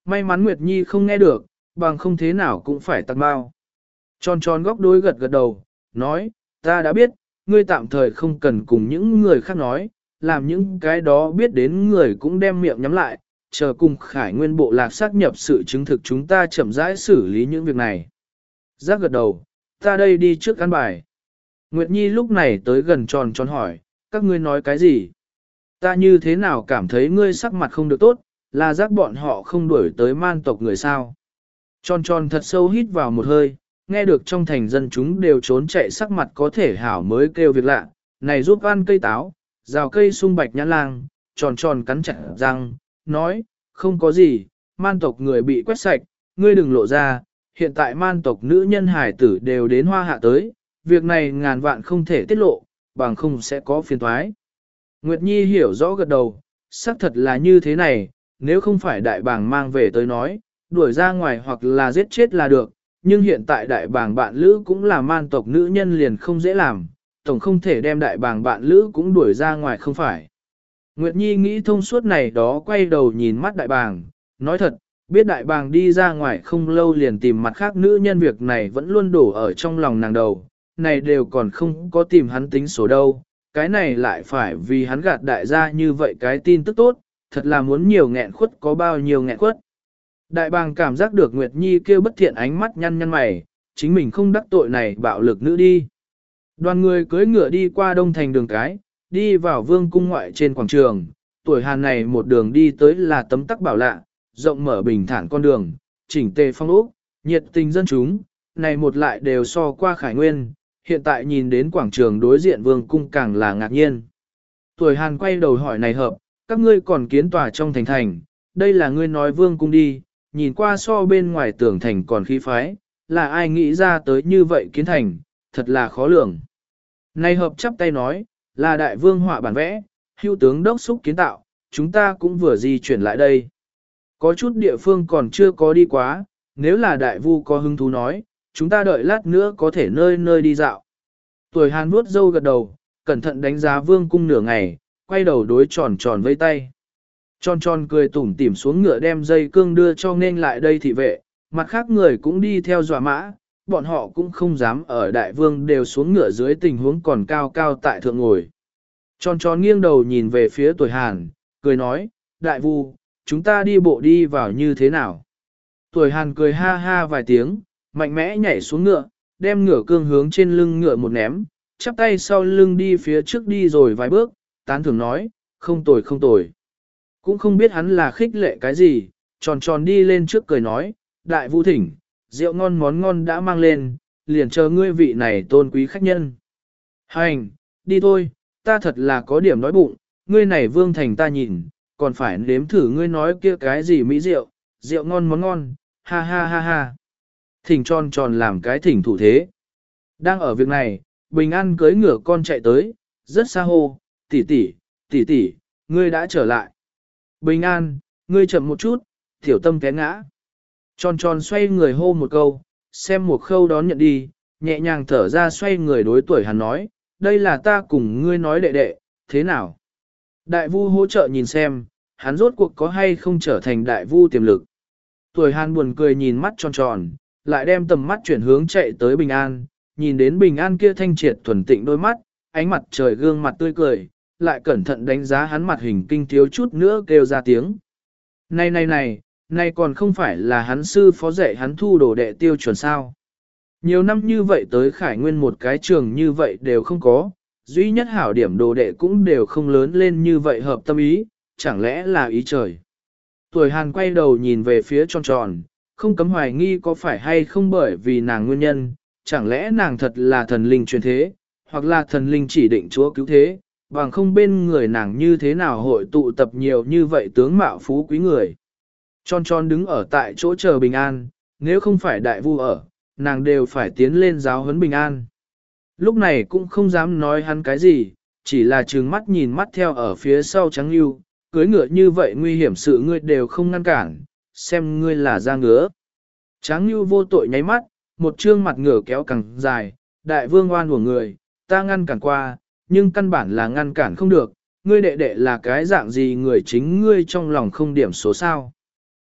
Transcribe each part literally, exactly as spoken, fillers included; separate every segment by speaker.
Speaker 1: May mắn Nguyệt Nhi không nghe được, bằng không thế nào cũng phải tặng bao. Tròn tròn góc đôi gật gật đầu, nói, ta đã biết, ngươi tạm thời không cần cùng những người khác nói, làm những cái đó biết đến người cũng đem miệng nhắm lại, chờ cùng Khải Nguyên bộ lạc xác nhập sự chứng thực chúng ta chậm rãi xử lý những việc này. Giác gật đầu, ta đây đi trước ăn bài. Nguyệt Nhi lúc này tới gần tròn tròn hỏi, các ngươi nói cái gì? Ta như thế nào cảm thấy ngươi sắc mặt không được tốt, là giác bọn họ không đuổi tới man tộc người sao? Tròn tròn thật sâu hít vào một hơi, nghe được trong thành dân chúng đều trốn chạy sắc mặt có thể hảo mới kêu việc lạ, này giúp ăn cây táo, rào cây sung bạch nhãn lang, tròn tròn cắn chặt răng, nói, không có gì, man tộc người bị quét sạch, ngươi đừng lộ ra, hiện tại man tộc nữ nhân hải tử đều đến hoa hạ tới, việc này ngàn vạn không thể tiết lộ, bằng không sẽ có phiền toái. Nguyệt Nhi hiểu rõ gật đầu, xác thật là như thế này, nếu không phải đại bàng mang về tới nói, đuổi ra ngoài hoặc là giết chết là được, nhưng hiện tại đại bàng bạn lữ cũng là man tộc nữ nhân liền không dễ làm, tổng không thể đem đại bàng bạn lữ cũng đuổi ra ngoài không phải. Nguyệt Nhi nghĩ thông suốt này đó quay đầu nhìn mắt đại bàng, nói thật, biết đại bàng đi ra ngoài không lâu liền tìm mặt khác nữ nhân việc này vẫn luôn đổ ở trong lòng nàng đầu, này đều còn không có tìm hắn tính số đâu, cái này lại phải vì hắn gạt đại gia như vậy cái tin tức tốt, thật là muốn nhiều nghẹn khuất có bao nhiêu nghẹn khuất. Đại bàng cảm giác được Nguyệt Nhi kêu bất thiện ánh mắt nhăn nhăn mày, chính mình không đắc tội này bạo lực nữ đi. Đoàn người cưỡi ngựa đi qua đông thành đường cái, đi vào vương cung ngoại trên quảng trường, tuổi Hàn này một đường đi tới là tấm tắc bảo lạ, rộng mở bình thản con đường, chỉnh tề phong ốc, nhiệt tình dân chúng, này một lại đều so qua Khải Nguyên, hiện tại nhìn đến quảng trường đối diện vương cung càng là ngạc nhiên. Tuổi Hàn quay đầu hỏi này hợp, các ngươi còn kiến tòa trong thành thành, đây là ngươi nói vương cung đi, nhìn qua so bên ngoài tường thành còn khí phái, là ai nghĩ ra tới như vậy kiến thành, thật là khó lường. Này hợp chắp tay nói, là đại vương họa bản vẽ, hữu tướng đốc xúc kiến tạo, chúng ta cũng vừa di chuyển lại đây. Có chút địa phương còn chưa có đi quá, nếu là đại vu có hứng thú nói, chúng ta đợi lát nữa có thể nơi nơi đi dạo. Tuổi Hàn vuốt râu gật đầu, cẩn thận đánh giá vương cung nửa ngày, quay đầu đối tròn tròn vây tay. Tròn tròn cười tủm tỉm xuống ngựa đem dây cương đưa cho nên lại đây thị vệ, mặt khác người cũng đi theo dọa mã, bọn họ cũng không dám ở đại vương đều xuống ngựa dưới tình huống còn cao cao tại thượng ngồi. Tròn tròn nghiêng đầu nhìn về phía tuổi Hàn, cười nói, đại vu, chúng ta đi bộ đi vào như thế nào? Tuổi Hàn cười ha ha vài tiếng, mạnh mẽ nhảy xuống ngựa, đem ngựa cương hướng trên lưng ngựa một ném, chắp tay sau lưng đi phía trước đi rồi vài bước, tán thưởng nói, không tồi không tồi. Cũng không biết hắn là khích lệ cái gì, tròn tròn đi lên trước cười nói, đại vu thỉnh, rượu ngon món ngon đã mang lên, liền chờ ngươi vị này tôn quý khách nhân. Hành, đi thôi, ta thật là có điểm đói bụng, ngươi này vương thành ta nhìn, còn phải nếm thử ngươi nói kia cái gì mỹ rượu, rượu ngon món ngon, ha ha ha ha. Thỉnh tròn tròn làm cái thỉnh thủ thế. Đang ở việc này, Bình An cưới ngựa con chạy tới, rất xa hô, tỷ tỷ, tỷ tỷ, ngươi đã trở lại. Bình An, ngươi chậm một chút, tiểu tâm té ngã. Tròn tròn xoay người hô một câu, xem một khâu đón nhận đi, nhẹ nhàng thở ra xoay người đối tuổi Hàn nói, đây là ta cùng ngươi nói đệ đệ, thế nào? Đại vu hỗ trợ nhìn xem, hắn rốt cuộc có hay không trở thành đại vu tiềm lực. Tuổi Hàn buồn cười nhìn mắt tròn tròn, lại đem tầm mắt chuyển hướng chạy tới Bình An, nhìn đến Bình An kia thanh triệt thuần tịnh đôi mắt, ánh mặt trời gương mặt tươi cười, lại cẩn thận đánh giá hắn mặt hình kinh thiếu chút nữa kêu ra tiếng. Này này này, này còn không phải là hắn sư phó dạy hắn thu đồ đệ tiêu chuẩn sao. Nhiều năm như vậy tới Khải Nguyên một cái trường như vậy đều không có, duy nhất hảo điểm đồ đệ cũng đều không lớn lên như vậy hợp tâm ý, chẳng lẽ là ý trời. Tuổi Hàn quay đầu nhìn về phía tròn tròn, không cấm hoài nghi có phải hay không bởi vì nàng nguyên nhân, chẳng lẽ nàng thật là thần linh truyền thế, hoặc là thần linh chỉ định chúa cứu thế, bằng không bên người nàng như thế nào hội tụ tập nhiều như vậy tướng mạo phú quý người. Tròn tròn đứng ở tại chỗ chờ Bình An, nếu không phải đại vu ở, nàng đều phải tiến lên giáo huấn Bình An. Lúc này cũng không dám nói hắn cái gì, chỉ là trừng mắt nhìn mắt theo ở phía sau Trắng Nhu, cưới ngựa như vậy nguy hiểm sự ngươi đều không ngăn cản, xem ngươi là ra ngứa. Tráng Nhu vô tội nháy mắt, một trương mặt ngửa kéo càng dài, đại vương oan của người, ta ngăn cản qua, nhưng căn bản là ngăn cản không được, ngươi đệ đệ là cái dạng gì người chính ngươi trong lòng không điểm số sao.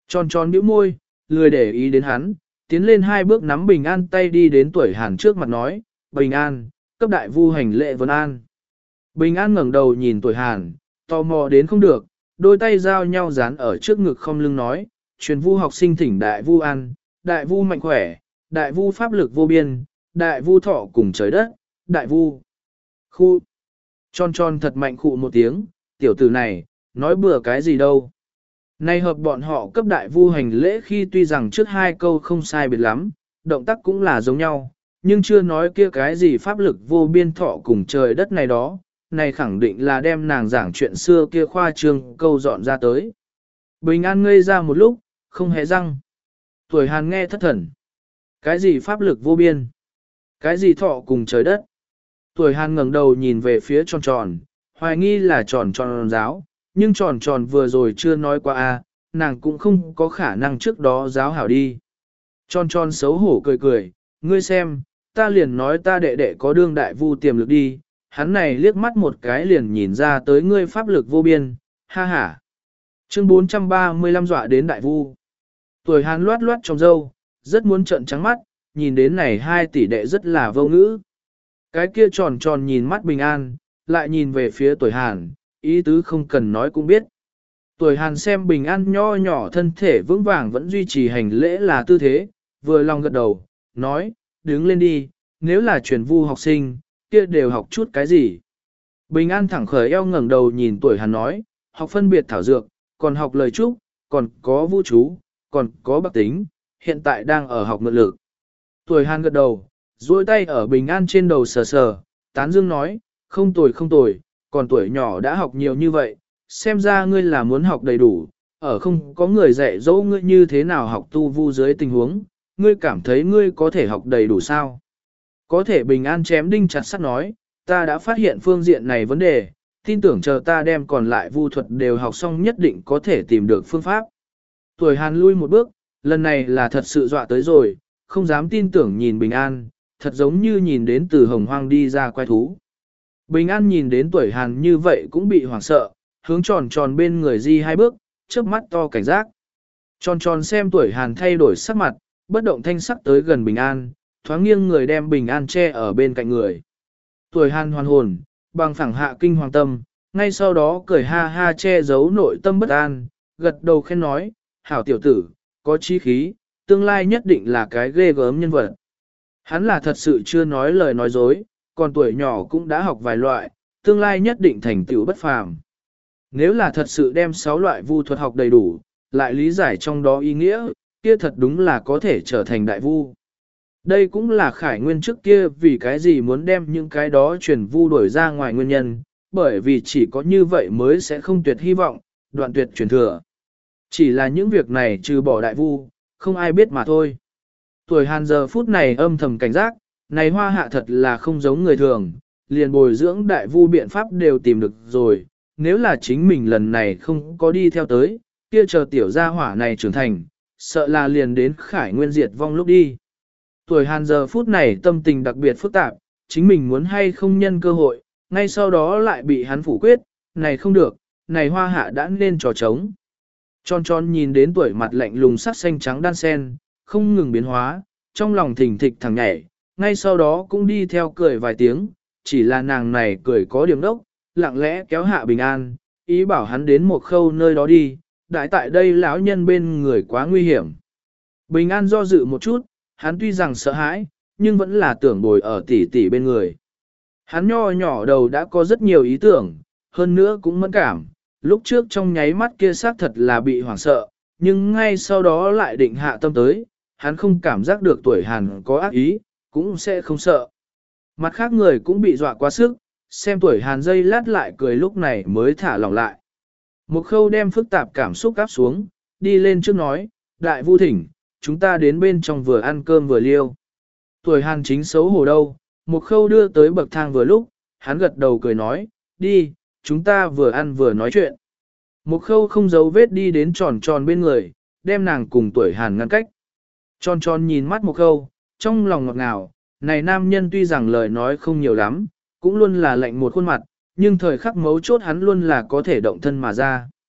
Speaker 1: Tròn tròn bĩu môi, lười để ý đến hắn, tiến lên hai bước nắm Bình An tay đi đến tuổi Hàn trước mặt nói, Bình An, cấp đại vu hành lễ vấn an. Bình An ngẩng đầu nhìn tuổi Hàn, tò mò đến không được, đôi tay giao nhau dán ở trước ngực không lưng nói, truyền vu học sinh thỉnh đại vu an, đại vu mạnh khỏe, đại vu pháp lực vô biên, đại vu thọ cùng trời đất, đại vu. Khu. Tròn tròn thật mạnh khụ một tiếng, tiểu tử này, nói bừa cái gì đâu. Nay hợp bọn họ cấp đại vu hành lễ khi tuy rằng trước hai câu không sai biệt lắm, động tác cũng là giống nhau, nhưng chưa nói kia cái gì pháp lực vô biên thọ cùng trời đất này đó, này khẳng định là đem nàng giảng chuyện xưa kia khoa trương câu dọn ra tới. Bình An ngây ra một lúc, không hề răng. Tuổi Hàn nghe thất thần. Cái gì pháp lực vô biên? Cái gì thọ cùng trời đất? Tuổi Hàn ngẩng đầu nhìn về phía tròn tròn, hoài nghi là tròn tròn giáo, nhưng tròn tròn vừa rồi chưa nói qua a, nàng cũng không có khả năng trước đó giáo hảo đi. Tròn tròn xấu hổ cười cười, ngươi xem, ta liền nói ta đệ đệ có đương đại vu tiềm lực đi, hắn này liếc mắt một cái liền nhìn ra tới ngươi pháp lực vô biên, ha ha. Chương bốn trăm ba mươi lăm dọa đến đại vu. Tuổi Hàn loát loát trong râu, rất muốn trợn trắng mắt, nhìn đến này hai tỷ đệ rất là vô ngữ. Cái kia tròn tròn nhìn mắt Bình An, lại nhìn về phía tuổi Hàn, ý tứ không cần nói cũng biết. Tuổi Hàn xem Bình An nho nhỏ thân thể vững vàng vẫn duy trì hành lễ là tư thế, vừa lòng gật đầu, nói, đứng lên đi, nếu là truyền vu học sinh, kia đều học chút cái gì. Bình An thẳng khởi eo ngẩng đầu nhìn tuổi Hàn nói, học phân biệt thảo dược, còn học lời trúc, còn có vũ chú, còn có bạc tính, hiện tại đang ở học mượn lực. Tuổi Hàn gật đầu, duỗi tay ở Bình An trên đầu sờ sờ, tán dương nói, không tồi không tồi, còn tuổi nhỏ đã học nhiều như vậy, xem ra ngươi là muốn học đầy đủ, ở không có người dạy dỗ ngươi như thế nào học tu vu dưới tình huống, ngươi cảm thấy ngươi có thể học đầy đủ sao? Có thể Bình An chém đinh chặt sắt nói, ta đã phát hiện phương diện này vấn đề, tin tưởng chờ ta đem còn lại vu thuật đều học xong nhất định có thể tìm được phương pháp. Tuổi Hàn lui một bước, lần này là thật sự dọa tới rồi, không dám tin tưởng nhìn Bình An, thật giống như nhìn đến từ hồng hoang đi ra quái thú. Bình An nhìn đến tuổi Hàn như vậy cũng bị hoảng sợ, hướng tròn tròn bên người di hai bước, chớp mắt to cảnh giác. Tròn tròn xem tuổi Hàn thay đổi sắc mặt, bất động thanh sắc tới gần Bình An, thoáng nghiêng người đem Bình An che ở bên cạnh người. Tuổi Hàn hoàn hồn, bằng phẳng hạ kinh hoàng tâm, ngay sau đó cười ha ha che giấu nội tâm bất an, gật đầu khen nói, hảo tiểu tử, có chí khí, tương lai nhất định là cái ghê gớm nhân vật. Hắn là thật sự chưa nói lời nói dối, còn tuổi nhỏ cũng đã học vài loại, tương lai nhất định thành tựu bất phàm. Nếu là thật sự đem sáu loại vu thuật học đầy đủ, lại lý giải trong đó ý nghĩa, kia thật đúng là có thể trở thành đại vu. Đây cũng là Khải Nguyên trước kia vì cái gì muốn đem những cái đó truyền vu đuổi ra ngoài nguyên nhân, bởi vì chỉ có như vậy mới sẽ không tuyệt hy vọng, đoạn tuyệt truyền thừa. Chỉ là những việc này trừ bỏ đại vu, không ai biết mà thôi. Tuổi Hàn giờ phút này âm thầm cảnh giác, này hoa hạ thật là không giống người thường, liền bồi dưỡng đại vu biện pháp đều tìm được rồi, nếu là chính mình lần này không có đi theo tới, kia chờ tiểu gia hỏa này trưởng thành, sợ là liền đến Khải Nguyên diệt vong lúc đi. Tuổi Hàn giờ phút này tâm tình đặc biệt phức tạp, chính mình muốn hay không nhân cơ hội, ngay sau đó lại bị hắn phủ quyết, này không được, này hoa hạ đã nên trò trống. Tròn tròn nhìn đến tuổi mặt lạnh lùng sắc xanh trắng đan sen, không ngừng biến hóa, trong lòng thỉnh thịch thẳng nhảy, ngay sau đó cũng đi theo cười vài tiếng, chỉ là nàng này cười có điểm đốc, lặng lẽ kéo hạ Bình An, ý bảo hắn đến một khâu nơi đó đi, đại tại đây lão nhân bên người quá nguy hiểm. Bình An do dự một chút, hắn tuy rằng sợ hãi, nhưng vẫn là tưởng bồi ở tỷ tỷ bên người. Hắn nho nhỏ đầu đã có rất nhiều ý tưởng, hơn nữa cũng mẫn cảm, lúc trước trong nháy mắt kia xác thật là bị hoảng sợ, nhưng ngay sau đó lại định hạ tâm tới, hắn không cảm giác được tuổi Hàn có ác ý, cũng sẽ không sợ. Mặt khác người cũng bị dọa quá sức, xem tuổi Hàn dây lát lại cười lúc này mới thả lỏng lại. Một khâu đem phức tạp cảm xúc áp xuống, đi lên trước nói, đại vu thỉnh, chúng ta đến bên trong vừa ăn cơm vừa liêu. Tuổi Hàn chính xấu hổ đâu, một khâu đưa tới bậc thang vừa lúc, hắn gật đầu cười nói, đi, chúng ta vừa ăn vừa nói chuyện. Một khâu không giấu vết đi đến tròn tròn bên người, đem nàng cùng tuổi Hàn ngăn cách. Tròn tròn nhìn mắt một khâu, trong lòng ngọt ngào, này nam nhân tuy rằng lời nói không nhiều lắm, cũng luôn là lạnh một khuôn mặt, nhưng thời khắc mấu chốt hắn luôn là có thể động thân mà ra.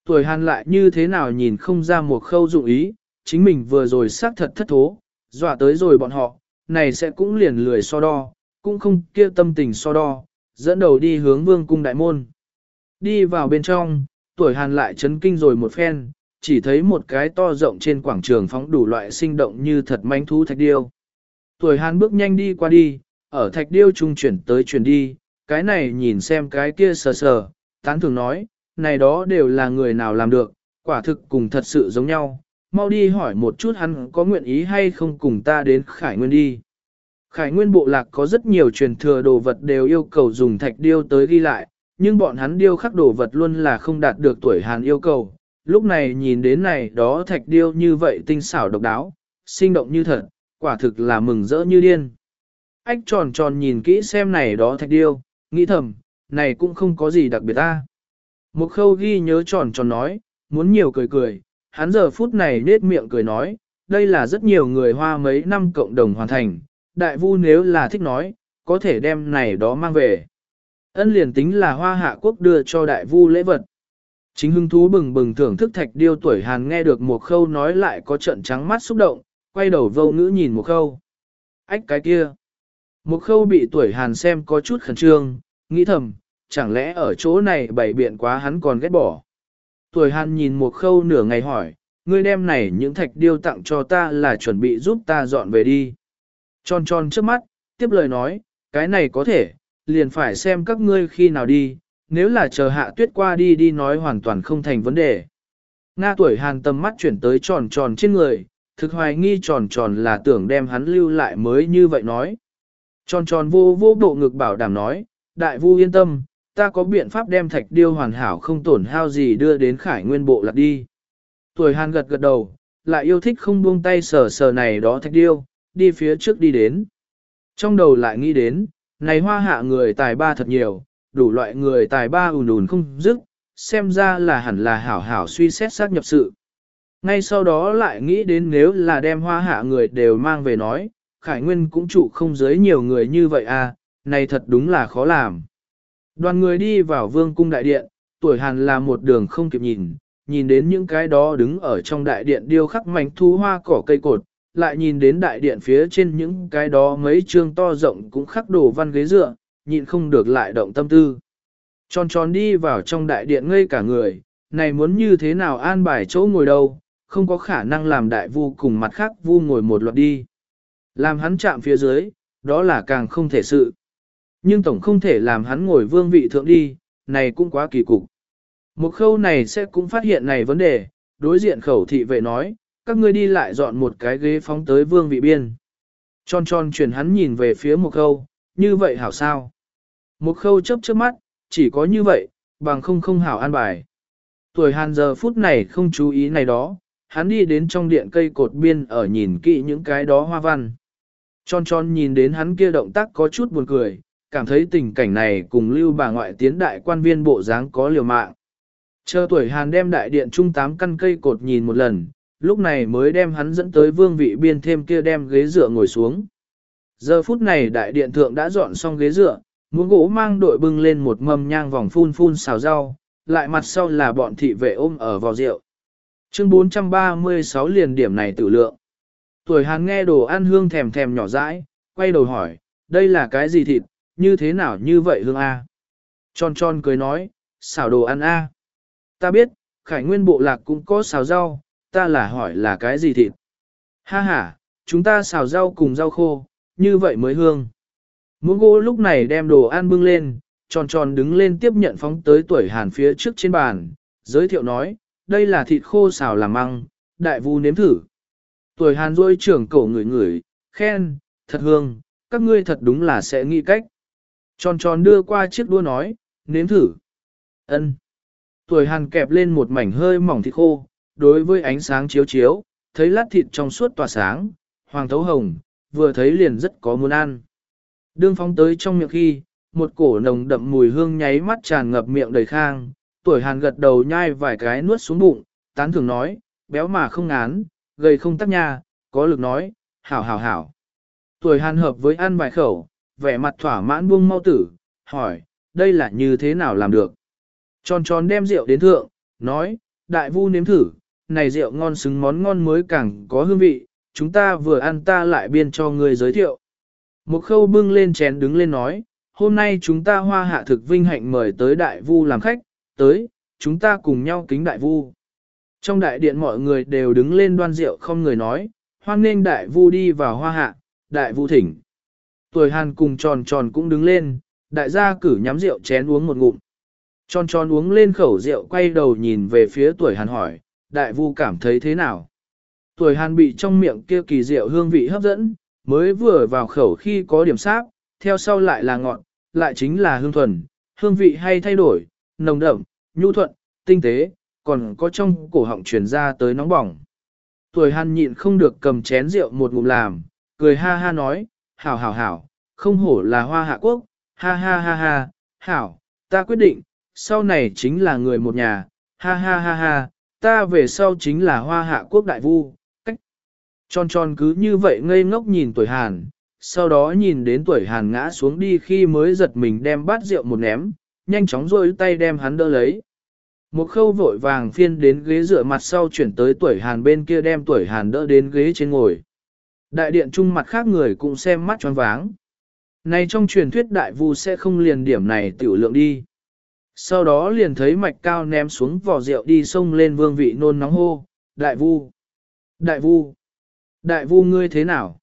Speaker 1: Tuổi hàn lại như thế nào nhìn không ra một khâu dụng ý, chính mình vừa rồi xác thật thất thố, dọa tới rồi bọn họ, này sẽ cũng liền lười so đo, cũng không kia tâm tình so đo, dẫn đầu đi hướng vương cung đại môn. Đi vào bên trong, tuổi hàn lại chấn kinh rồi một phen, chỉ thấy một cái to rộng trên quảng trường phóng đủ loại sinh động như thật manh thú thạch điêu. Tuổi hàn bước nhanh đi qua đi, ở thạch điêu trung chuyển tới chuyển đi, cái này nhìn xem cái kia sờ sờ, tán thường nói, này đó đều là người nào làm được, quả thực cùng thật sự giống nhau, mau đi hỏi một chút hắn có nguyện ý hay không cùng ta đến Khải Nguyên đi. Khải Nguyên bộ lạc có rất nhiều truyền thừa đồ vật đều yêu cầu dùng thạch điêu tới ghi lại, nhưng bọn hắn điêu khắc đồ vật luôn là không đạt được tuổi hàn yêu cầu. Lúc này nhìn đến này đó thạch điêu như vậy tinh xảo độc đáo, sinh động như thật, quả thực là mừng rỡ như điên. Ách tròn tròn nhìn kỹ xem này đó thạch điêu, nghĩ thầm, này cũng không có gì đặc biệt ta. Một khâu ghi nhớ tròn tròn nói, muốn nhiều cười cười, hắn giờ phút này nết miệng cười nói, đây là rất nhiều người hoa mấy năm cộng đồng hoàn thành, đại vu nếu là thích nói, có thể đem này đó mang về. Ân liền tính là hoa hạ quốc đưa cho đại vu lễ vật. Chính hứng thú bừng bừng thưởng thức thạch điêu tuổi hàn nghe được một khâu nói lại có trận trắng mắt xúc động, quay đầu vô ngữ nhìn một khâu. Ách cái kia. Một khâu bị tuổi hàn xem có chút khẩn trương, nghĩ thầm, chẳng lẽ ở chỗ này bày biện quá hắn còn ghét bỏ. Tuổi hàn nhìn một khâu nửa ngày hỏi, ngươi đem này những thạch điêu tặng cho ta là chuẩn bị giúp ta dọn về đi. Tròn tròn trước mắt, tiếp lời nói, cái này có thể, liền phải xem các ngươi khi nào đi, nếu là chờ hạ tuyết qua đi đi nói hoàn toàn không thành vấn đề. Nga tuổi hàn tầm mắt chuyển tới tròn tròn trên người, thực hoài nghi tròn tròn là tưởng đem hắn lưu lại mới như vậy nói. Tròn tròn vô vô bộ ngực bảo đảm nói, đại vu yên tâm, ta có biện pháp đem thạch điêu hoàn hảo không tổn hao gì đưa đến Khải Nguyên bộ lạc đi. Tuổi hàn gật gật đầu, lại yêu thích không buông tay sờ sờ này đó thạch điêu, đi phía trước đi đến. Trong đầu lại nghĩ đến, này hoa hạ người tài ba thật nhiều, đủ loại người tài ba ùn ùn không dứt, xem ra là hẳn là hảo hảo suy xét xác nhập sự. Ngay sau đó lại nghĩ đến nếu là đem hoa hạ người đều mang về nói, Khải Nguyên cũng trụ không giới nhiều người như vậy à, này thật đúng là khó làm. Đoàn người đi vào vương cung đại điện, tuổi hàn là một đường không kịp nhìn, nhìn đến những cái đó đứng ở trong đại điện điêu khắc mảnh thu hoa cỏ cây cột, lại nhìn đến đại điện phía trên những cái đó mấy chương to rộng cũng khắc đồ văn ghế dựa, nhịn không được lại động tâm tư. Tròn tròn đi vào trong đại điện ngây cả người, này muốn như thế nào an bài chỗ ngồi đâu, không có khả năng làm đại vu cùng mặt khác vu ngồi một loạt đi. Làm hắn chạm phía dưới, đó là càng không thể sự. Nhưng tổng không thể làm hắn ngồi vương vị thượng đi, này cũng quá kỳ cục. Một khâu này sẽ cũng phát hiện này vấn đề, đối diện khẩu thị vệ nói, các ngươi đi lại dọn một cái ghế phóng tới vương vị biên. Tròn tròn chuyển hắn nhìn về phía một khâu, như vậy hảo sao? Một khâu chớp chớp mắt, chỉ có như vậy, bằng không không hảo an bài. Tuổi hàn giờ phút này không chú ý này đó, hắn đi đến trong điện cây cột biên ở nhìn kỹ những cái đó hoa văn. Tròn tròn nhìn đến hắn kia động tác có chút buồn cười, cảm thấy tình cảnh này cùng lưu bà ngoại tiến đại quan viên bộ dáng có liều mạng. Chờ tuổi hàn đem đại điện trung tám căn cây cột nhìn một lần, lúc này mới đem hắn dẫn tới vương vị biên thêm kia đem ghế dựa ngồi xuống. Giờ phút này đại điện thượng đã dọn xong ghế dựa, muỗng gỗ mang đội bưng lên một mâm nhang vòng phun phun xào rau, lại mặt sau là bọn thị vệ ôm ở vò rượu. Chương bốn trăm ba mươi sáu liền điểm này tự lượng. Tuổi hàn nghe đồ ăn hương thèm thèm nhỏ dãi, quay đầu hỏi, đây là cái gì thịt, như thế nào như vậy hương A? Tròn tròn cười nói, xào đồ ăn A. Ta biết, Khải Nguyên bộ lạc cũng có xào rau, ta là hỏi là cái gì thịt. Ha ha, chúng ta xào rau cùng rau khô, như vậy mới hương. Muỗng gỗ lúc này đem đồ ăn bưng lên, tròn tròn đứng lên tiếp nhận phóng tới tuổi hàn phía trước trên bàn, giới thiệu nói, đây là thịt khô xào làm măng, đại vu nếm thử. Tuổi hàn rôi trưởng cổ ngửi ngửi, khen, thật hương, các ngươi thật đúng là sẽ nghĩ cách. Tròn tròn đưa qua chiếc đũa nói, nếm thử. Ân. Tuổi hàn kẹp lên một mảnh hơi mỏng thịt khô, đối với ánh sáng chiếu chiếu, thấy lát thịt trong suốt tỏa sáng, hoàng thấu hồng, vừa thấy liền rất có muốn ăn. Đương phóng tới trong miệng khi, một cổ nồng đậm mùi hương nháy mắt tràn ngập miệng đầy khang, tuổi hàn gật đầu nhai vài cái nuốt xuống bụng, tán thường nói, béo mà không ngán, gầy không tắc nha, có lực nói, hảo hảo hảo. Tuổi hàn hợp với ăn vài khẩu, vẻ mặt thỏa mãn buông mau tử, hỏi, đây là như thế nào làm được? Tròn tròn đem rượu đến thượng, nói, đại vu nếm thử, này rượu ngon xứng món ngon mới càng có hương vị, chúng ta vừa ăn ta lại biên cho người giới thiệu. Một khâu bưng lên chén đứng lên nói, hôm nay chúng ta hoa hạ thực vinh hạnh mời tới đại vu làm khách, tới, chúng ta cùng nhau kính đại vu. Trong đại điện mọi người đều đứng lên đoan rượu không người nói, hoan nghênh đại vu đi vào hoa hạ, đại vu thỉnh. Tuổi Hàn cùng tròn tròn cũng đứng lên, đại gia cử nhắm rượu chén uống một ngụm. Tròn tròn uống lên khẩu rượu quay đầu nhìn về phía tuổi Hàn hỏi, đại vu cảm thấy thế nào? Tuổi Hàn bị trong miệng kia kỳ rượu hương vị hấp dẫn, mới vừa vào khẩu khi có điểm sáp, theo sau lại là ngọt, lại chính là hương thuần, hương vị hay thay đổi, nồng đậm, nhu thuận, tinh tế, còn có trong cổ họng truyền ra tới nóng bỏng. Tuổi Hàn nhịn không được cầm chén rượu một ngụm làm, cười ha ha nói, hảo hảo hảo, không hổ là hoa hạ quốc, ha ha ha ha, hảo, ta quyết định, sau này chính là người một nhà, ha ha ha ha, ta về sau chính là hoa hạ quốc đại vu, cách. Tròn tròn cứ như vậy ngây ngốc nhìn tuổi Hàn, sau đó nhìn đến tuổi Hàn ngã xuống đi khi mới giật mình đem bát rượu một ném, nhanh chóng rôi tay đem hắn đỡ lấy. Một khâu vội vàng phiên đến ghế dựa mặt sau chuyển tới tuổi Hàn bên kia đem tuổi Hàn đỡ đến ghế trên ngồi. Đại điện trung mặt khác người cũng xem mắt choáng váng. Này trong truyền thuyết đại vu sẽ không liền điểm này tiểu lượng đi. Sau đó liền thấy mạch cao ném xuống vò rượu đi xông lên vương vị nôn nóng hô, đại vu, đại vu, đại vu ngươi thế nào?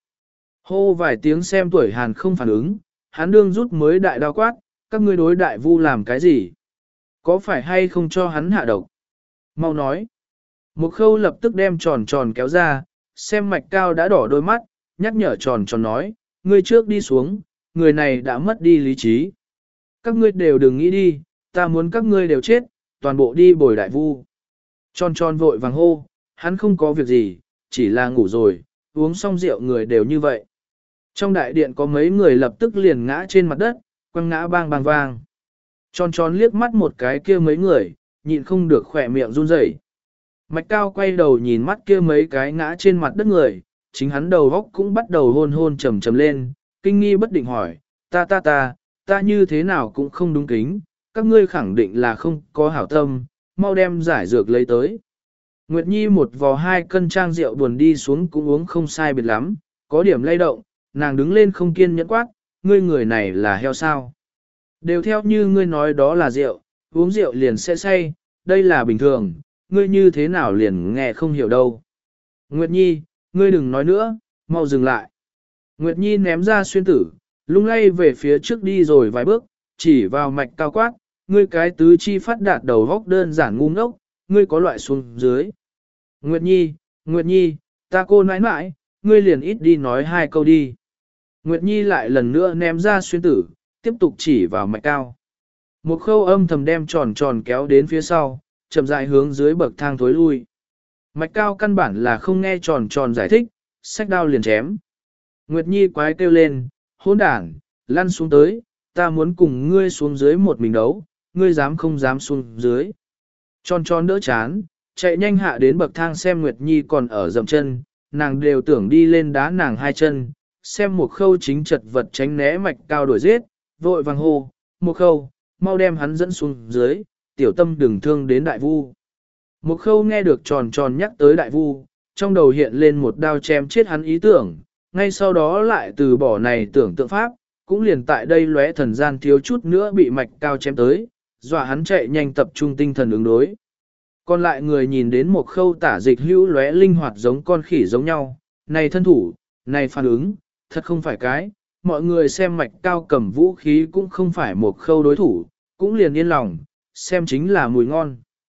Speaker 1: Hô vài tiếng xem tuổi Hàn không phản ứng, hắn đương rút mới đại đao quát, các ngươi đối đại vu làm cái gì? Có phải hay không cho hắn hạ độc? Mau nói. Một khâu lập tức đem tròn tròn kéo ra, xem mạch cao đã đỏ đôi mắt, nhắc nhở tròn tròn nói, ngươi trước đi xuống, người này đã mất đi lý trí. Các ngươi đều đừng nghĩ đi, ta muốn các ngươi đều chết, toàn bộ đi bồi đại vu. Tròn tròn vội vàng hô, hắn không có việc gì, chỉ là ngủ rồi, uống xong rượu người đều như vậy. Trong đại điện có mấy người lập tức liền ngã trên mặt đất, quăng ngã bang bang vang. Tròn tròn liếc mắt một cái kia mấy người, nhịn không được khỏe miệng run rẩy. Mạch cao quay đầu nhìn mắt kia mấy cái ngã trên mặt đất người, chính hắn đầu góc cũng bắt đầu hôn hôn trầm trầm lên, kinh nghi bất định hỏi, ta ta ta, ta như thế nào cũng không đúng kính, các ngươi khẳng định là không có hảo tâm, mau đem giải dược lấy tới. Nguyệt Nhi một vò hai cân trang rượu buồn đi xuống cũng uống không sai biệt lắm, có điểm lay động, nàng đứng lên không kiên nhẫn quát, ngươi người này là heo sao. Đều theo như ngươi nói đó là rượu, uống rượu liền sẽ say, đây là bình thường, ngươi như thế nào liền nghe không hiểu đâu. Nguyệt Nhi, ngươi đừng nói nữa, mau dừng lại. Nguyệt Nhi ném ra xuyên tử, lung lay về phía trước đi rồi vài bước, chỉ vào mạch cao quát, ngươi cái tứ chi phát đạt đầu góc đơn giản ngu ngốc, ngươi có loại xuống dưới. Nguyệt Nhi, Nguyệt Nhi, ta cô nãi nãi, ngươi liền ít đi nói hai câu đi. Nguyệt Nhi lại lần nữa ném ra xuyên tử, tiếp tục chỉ vào mạch cao. Một khâu âm thầm đem tròn tròn kéo đến phía sau, chậm rãi hướng dưới bậc thang thối lui. Mạch cao căn bản là không nghe tròn tròn giải thích, xách đao liền chém. Nguyệt Nhi quái kêu lên, hỗn đản, lăn xuống tới, ta muốn cùng ngươi xuống dưới một mình đấu, ngươi dám không dám xuống dưới. Tròn tròn đỡ chán, chạy nhanh hạ đến bậc thang xem Nguyệt Nhi còn ở dậm chân, nàng đều tưởng đi lên đá nàng hai chân, xem một khâu chính chật vật tránh né mạch cao đuổi giết, vội vàng hô, một khâu, mau đem hắn dẫn xuống dưới, tiểu tâm đừng thương đến đại vu. Một khâu nghe được tròn tròn nhắc tới đại vu, trong đầu hiện lên một đao chém chết hắn ý tưởng, ngay sau đó lại từ bỏ này tưởng tượng pháp, cũng liền tại đây lóe thần gian thiếu chút nữa bị mạch cao chém tới, dọa hắn chạy nhanh tập trung tinh thần ứng đối. Còn lại người nhìn đến một khâu tả dịch hữu lóe linh hoạt giống con khỉ giống nhau, này thân thủ, này phản ứng, thật không phải cái, mọi người xem mạch cao cầm vũ khí cũng không phải một khâu đối thủ, cũng liền yên lòng, xem chính là mùi ngon.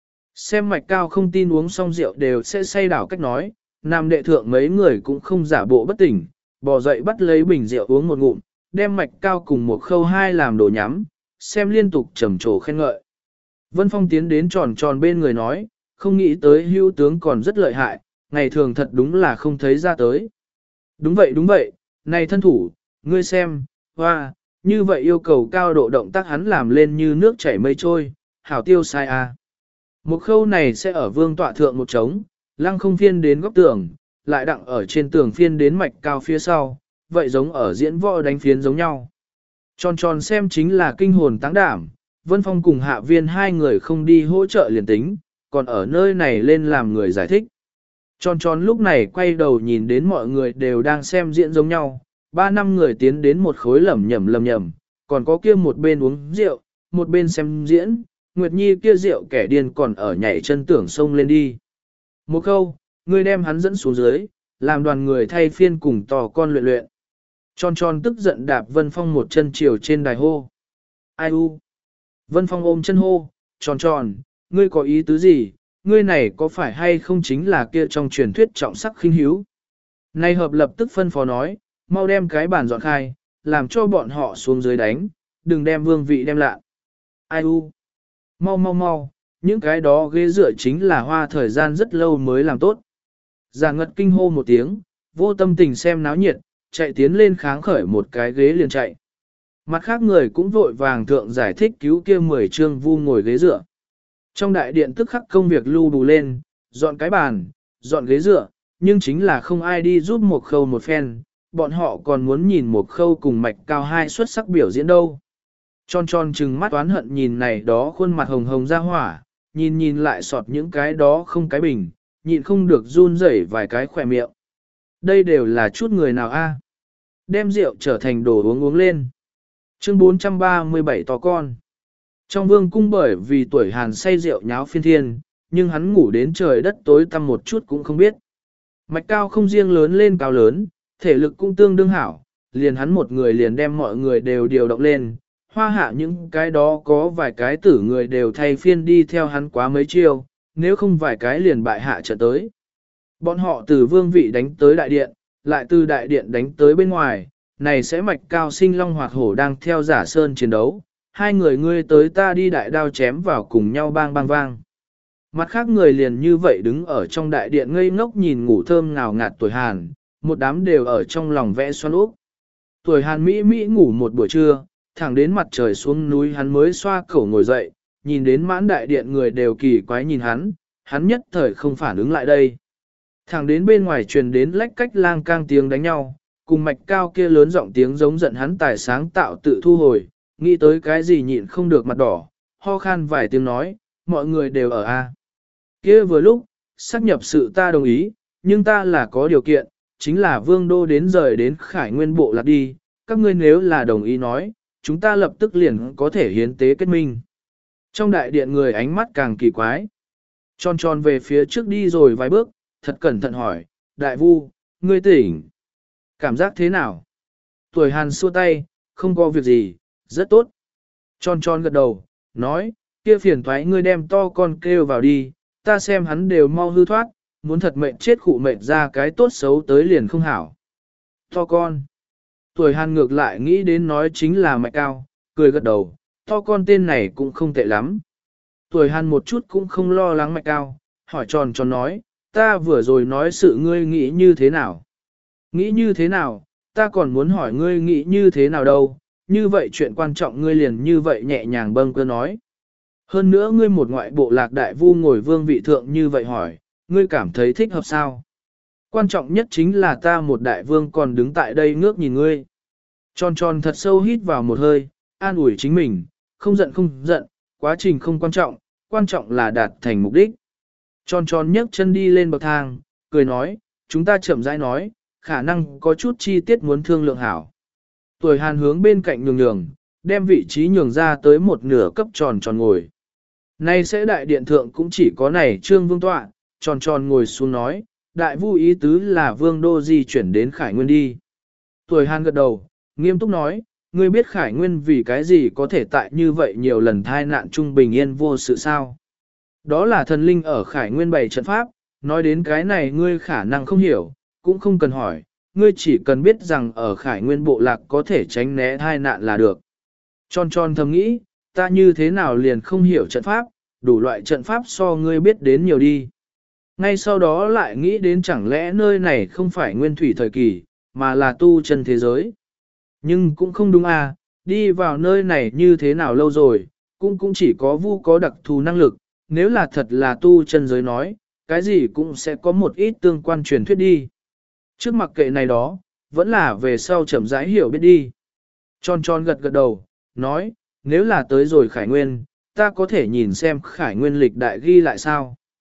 Speaker 1: Xem mạch cao không tin uống xong rượu đều sẽ say đảo cách nói, nam đệ thượng mấy người cũng không giả bộ bất tỉnh, bò dậy bắt lấy bình rượu uống một ngụm, đem mạch cao cùng một khâu hai làm đồ nhắm, xem liên tục trầm trồ khen ngợi. Vân Phong tiến đến tròn tròn bên người nói, không nghĩ tới hưu tướng còn rất lợi hại, ngày thường thật đúng là không thấy ra tới. Đúng vậy đúng vậy, này thân thủ, ngươi xem, hoa, như vậy yêu cầu cao độ động tác hắn làm lên như nước chảy mây trôi, hảo tiêu sai à. Một khâu này sẽ ở vương tọa thượng một trống, lăng không phiên đến góc tường, lại đặng ở trên tường phiên đến mạch cao phía sau, vậy giống ở diễn võ đánh phiến giống nhau. Tròn tròn xem chính là kinh hồn táng đảm, Vân Phong cùng Hạ Viên hai người không đi hỗ trợ liền tính, còn ở nơi này lên làm người giải thích. Tròn tròn lúc này quay đầu nhìn đến mọi người đều đang xem diễn giống nhau, ba năm người tiến đến một khối lẩm nhẩm lẩm nhẩm, còn có kia một bên uống rượu, một bên xem diễn, Nguyệt Nhi kia rượu kẻ điên còn ở nhảy chân tưởng sông lên đi. Một câu, người đem hắn dẫn xuống dưới, làm đoàn người thay phiên cùng tò con luyện luyện. Tròn tròn tức giận đạp Vân Phong một chân chiều trên đài hô. Ai u? Vân Phong ôm chân hô, tròn tròn, ngươi có ý tứ gì? Ngươi này có phải hay không chính là kia trong truyền thuyết trọng sắc khinh hiếu? Nay hợp lập tức phân phó nói, mau đem cái bàn dọn khai, làm cho bọn họ xuống dưới đánh, đừng đem vương vị đem lạ. Ai u? Mau mau mau, những cái đó ghế dựa chính là hoa thời gian rất lâu mới làm tốt. Giả ngật kinh hô một tiếng, vô tâm tình xem náo nhiệt, chạy tiến lên kháng khởi một cái ghế liền chạy. Mặt khác người cũng vội vàng thượng giải thích cứu kia mười trương vu ngồi ghế dựa. Trong đại điện tức khắc công việc lưu bù lên, dọn cái bàn, dọn ghế dựa, nhưng chính là không ai đi giúp một khâu một phen, bọn họ còn muốn nhìn một khâu cùng mạch cao hai xuất sắc biểu diễn đâu. Tròn tròn trừng mắt oán hận nhìn này đó khuôn mặt hồng hồng ra hỏa, nhìn nhìn lại sọt những cái đó không cái bình, nhịn không được run rẩy vài cái khỏe miệng. Đây đều là chút người nào a? Đem rượu trở thành đồ uống uống lên. Chương bốn trăm ba mươi bảy to con. Trong vương cung bởi vì tuổi hàn say rượu nháo phiên thiên, nhưng hắn ngủ đến trời đất tối tăm một chút cũng không biết. Mạch cao không riêng lớn lên cao lớn, thể lực cũng tương đương hảo, liền hắn một người liền đem mọi người đều điều động lên, hoa hạ những cái đó có vài cái tử người đều thay phiên đi theo hắn quá mấy chiêu, nếu không vài cái liền bại hạ trận tới. Bọn họ từ vương vị đánh tới đại điện, lại từ đại điện đánh tới bên ngoài, này sẽ mạch cao sinh long hoạt hổ đang theo giả sơn chiến đấu, hai người ngươi tới ta đi đại đao chém vào cùng nhau bang bang vang. Mặt khác người liền như vậy đứng ở trong đại điện ngây ngốc nhìn ngủ thơm ngào ngạt tuổi hàn, một đám đều ở trong lòng vẽ xoắn úp. Tuổi hàn Mỹ Mỹ ngủ một buổi trưa, thẳng đến mặt trời xuống núi hắn mới xoa khẩu ngồi dậy, nhìn đến mãn đại điện người đều kỳ quái nhìn hắn, hắn nhất thời không phản ứng lại đây. Thẳng đến bên ngoài truyền đến lách cách lang cang tiếng đánh nhau, cùng mạch cao kia lớn giọng tiếng giống giận hắn tài sáng tạo tự thu hồi, nghĩ tới cái gì nhịn không được mặt đỏ, ho khan vài tiếng nói, mọi người đều ở A. Kia vừa lúc, xác nhập sự ta đồng ý, nhưng ta là có điều kiện, chính là vương đô đến rời đến khải nguyên bộ lạc đi, các ngươi nếu là đồng ý nói, chúng ta lập tức liền có thể hiến tế kết minh. Trong đại điện người ánh mắt càng kỳ quái. Tròn tròn về phía trước đi rồi vài bước, thật cẩn thận hỏi, đại vu, ngươi tỉnh. Cảm giác thế nào? Tuổi hàn xua tay, không có việc gì, rất tốt. Tròn tròn gật đầu, nói, kia phiền thoái ngươi đem to con kêu vào đi, ta xem hắn đều mau hư thoát, muốn thật mệnh chết khụ mệnh ra cái tốt xấu tới liền không hảo. To con. Tuổi hàn ngược lại nghĩ đến nói chính là mạch cao, cười gật đầu, to con tên này cũng không tệ lắm. Tuổi hàn một chút cũng không lo lắng mạch cao, hỏi tròn tròn nói, ta vừa rồi nói sự ngươi nghĩ như thế nào? Nghĩ như thế nào, ta còn muốn hỏi ngươi nghĩ như thế nào đâu, như vậy chuyện quan trọng ngươi liền như vậy nhẹ nhàng bâng cơ nói. Hơn nữa ngươi một ngoại bộ lạc đại vu ngồi vương vị thượng như vậy hỏi, ngươi cảm thấy thích hợp sao? Quan trọng nhất chính là ta một đại vương còn đứng tại đây ngước nhìn ngươi. Tròn tròn thật sâu hít vào một hơi, an ủi chính mình, không giận không giận, quá trình không quan trọng, quan trọng là đạt thành mục đích. Tròn tròn nhấc chân đi lên bậc thang, cười nói, chúng ta chậm rãi nói, khả năng có chút chi tiết muốn thương lượng hảo. Tuổi hàn hướng bên cạnh nhường nhường, đem vị trí nhường ra tới một nửa cấp tròn tròn ngồi. Nay sẽ đại điện thượng cũng chỉ có này trương vương tọa, tròn tròn ngồi xuống nói, đại vu ý tứ là vương đô di chuyển đến Khải Nguyên đi. Tuổi hàn gật đầu, nghiêm túc nói, ngươi biết Khải Nguyên vì cái gì có thể tại như vậy nhiều lần thai nạn trung bình yên vô sự sao. Đó là thần linh ở Khải Nguyên bày trận pháp, nói đến cái này ngươi khả năng không hiểu, cũng không cần hỏi, ngươi chỉ cần biết rằng ở Khải Nguyên bộ lạc có thể tránh né thai nạn là được. Tròn tròn thầm nghĩ, ta như thế nào liền không hiểu trận pháp, đủ loại trận pháp so ngươi biết đến nhiều đi. Ngay sau đó lại nghĩ đến chẳng lẽ nơi này không phải nguyên thủy thời kỳ, mà là tu chân thế giới. Nhưng cũng không đúng à, đi vào nơi này như thế nào lâu rồi, cũng cũng chỉ có vu có đặc thù năng lực, nếu là thật là tu chân giới nói, cái gì cũng sẽ có một ít tương quan truyền thuyết đi. Trước mặc kệ này đó, vẫn là về sau chậm rãi hiểu biết đi. Tròn tròn gật gật đầu, nói, nếu là tới rồi Khải Nguyên, ta có thể nhìn xem Khải Nguyên lịch đại ghi lại sao.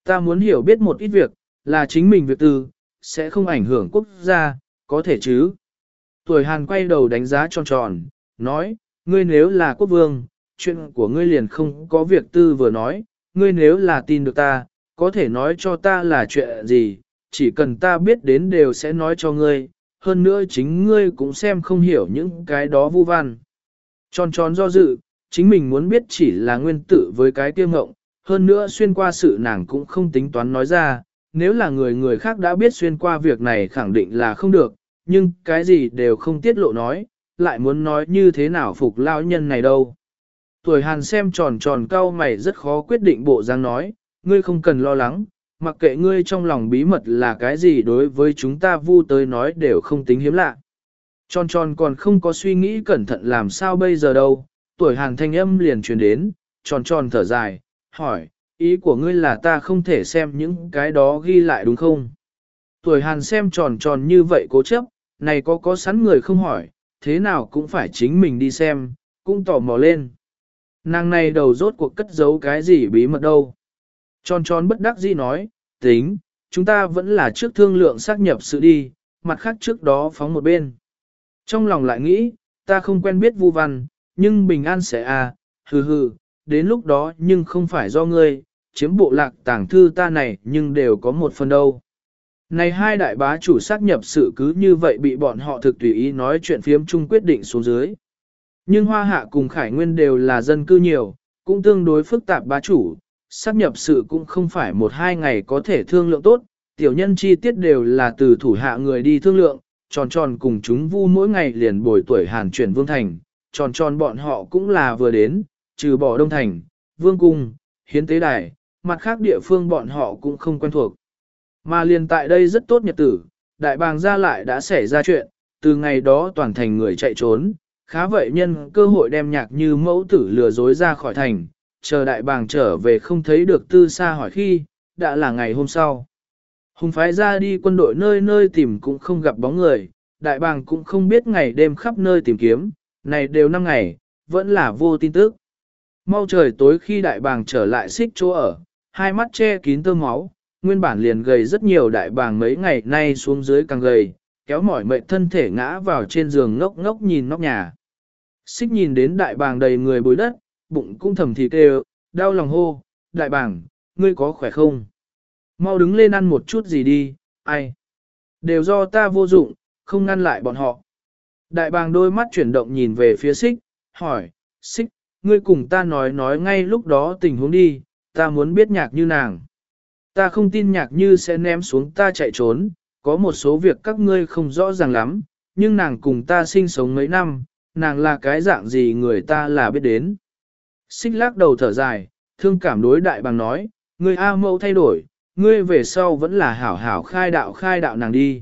Speaker 1: Ta muốn hiểu biết một ít việc, là chính mình việc tư, sẽ không ảnh hưởng quốc gia, có thể chứ. Tuổi Hàn quay đầu đánh giá tròn tròn, nói, ngươi nếu là quốc vương, chuyện của ngươi liền không có việc tư vừa nói, ngươi nếu là tin được ta, có thể nói cho ta là chuyện gì, chỉ cần ta biết đến đều sẽ nói cho ngươi, hơn nữa chính ngươi cũng xem không hiểu những cái đó vu văn. Tròn tròn do dự, chính mình muốn biết chỉ là nguyên tử với cái tiêu ngộng, hơn nữa xuyên qua sự nàng cũng không tính toán nói ra, nếu là người người khác đã biết xuyên qua việc này khẳng định là không được, nhưng cái gì đều không tiết lộ nói, lại muốn nói như thế nào phục lao nhân này đâu. Tuổi Hàn xem tròn tròn cau mày rất khó quyết định bộ dáng nói, ngươi không cần lo lắng, mặc kệ ngươi trong lòng bí mật là cái gì đối với chúng ta vu tới nói đều không tính hiếm lạ. Tròn tròn còn không có suy nghĩ cẩn thận làm sao bây giờ đâu, tuổi Hàn thanh âm liền truyền đến, tròn tròn thở dài, hỏi, ý của ngươi là ta không thể xem những cái đó ghi lại đúng không? Tuổi Hàn xem tròn tròn như vậy cố chấp, này có có sẵn người không hỏi, thế nào cũng phải chính mình đi xem, cũng tò mò lên. Nàng này đầu rốt cuộc cất giấu cái gì bí mật đâu. Tròn tròn bất đắc dĩ nói, tính, chúng ta vẫn là trước thương lượng xác nhập sự đi, mặt khác trước đó phóng một bên. Trong lòng lại nghĩ, ta không quen biết vu văn, nhưng bình an sẽ à, hừ hừ, đến lúc đó nhưng không phải do ngươi, chiếm bộ lạc tàng thư ta này nhưng đều có một phần đâu. Này hai đại bá chủ xác nhập sự cứ như vậy bị bọn họ thực tùy ý nói chuyện phiếm chung quyết định xuống dưới. Nhưng Hoa Hạ cùng Khải Nguyên đều là dân cư nhiều, cũng tương đối phức tạp bá chủ, xác nhập sự cũng không phải một hai ngày có thể thương lượng tốt, tiểu nhân chi tiết đều là từ thủ hạ người đi thương lượng, tròn tròn cùng chúng vu mỗi ngày liền bồi tuổi Hàn chuyển Vương Thành, tròn tròn bọn họ cũng là vừa đến, trừ bỏ Đông Thành, Vương Cung, Hiến Tế Đài, mặt khác địa phương bọn họ cũng không quen thuộc. Mà liền tại đây rất tốt nhật tử, đại bàng gia lại đã xảy ra chuyện, từ ngày đó toàn thành người chạy trốn, khá vậy nhân cơ hội đem nhạc như mẫu tử lừa dối ra khỏi thành, chờ đại bàng trở về không thấy được tư xa hỏi khi, đã là ngày hôm sau. Hùng phái ra đi quân đội nơi nơi tìm cũng không gặp bóng người, đại bàng cũng không biết ngày đêm khắp nơi tìm kiếm, này đều năm ngày, vẫn là vô tin tức. Mau trời tối khi đại bàng trở lại xích chỗ ở, hai mắt che kín tơ máu, nguyên bản liền gầy rất nhiều đại bàng mấy ngày nay xuống dưới càng gầy, kéo mỏi mệt thân thể ngã vào trên giường ngốc ngốc nhìn nóc nhà. Xích nhìn đến đại bàng đầy người bối đất, bụng cũng thầm thì kêu, đau lòng hô, đại bàng, ngươi có khỏe không? Mau đứng lên ăn một chút gì đi, ai? Đều do ta vô dụng, không ngăn lại bọn họ. Đại bàng đôi mắt chuyển động nhìn về phía xích, hỏi, xích, ngươi cùng ta nói nói ngay lúc đó tình huống đi, ta muốn biết nhạc như nàng. Ta không tin nhạc như sẽ ném xuống ta chạy trốn, có một số việc các ngươi không rõ ràng lắm, nhưng nàng cùng ta sinh sống mấy năm, nàng là cái dạng gì người ta là biết đến. Xích lắc đầu thở dài, thương cảm đối đại bàng nói, ngươi A mẫu thay đổi, ngươi về sau vẫn là hảo hảo khai đạo khai đạo nàng đi.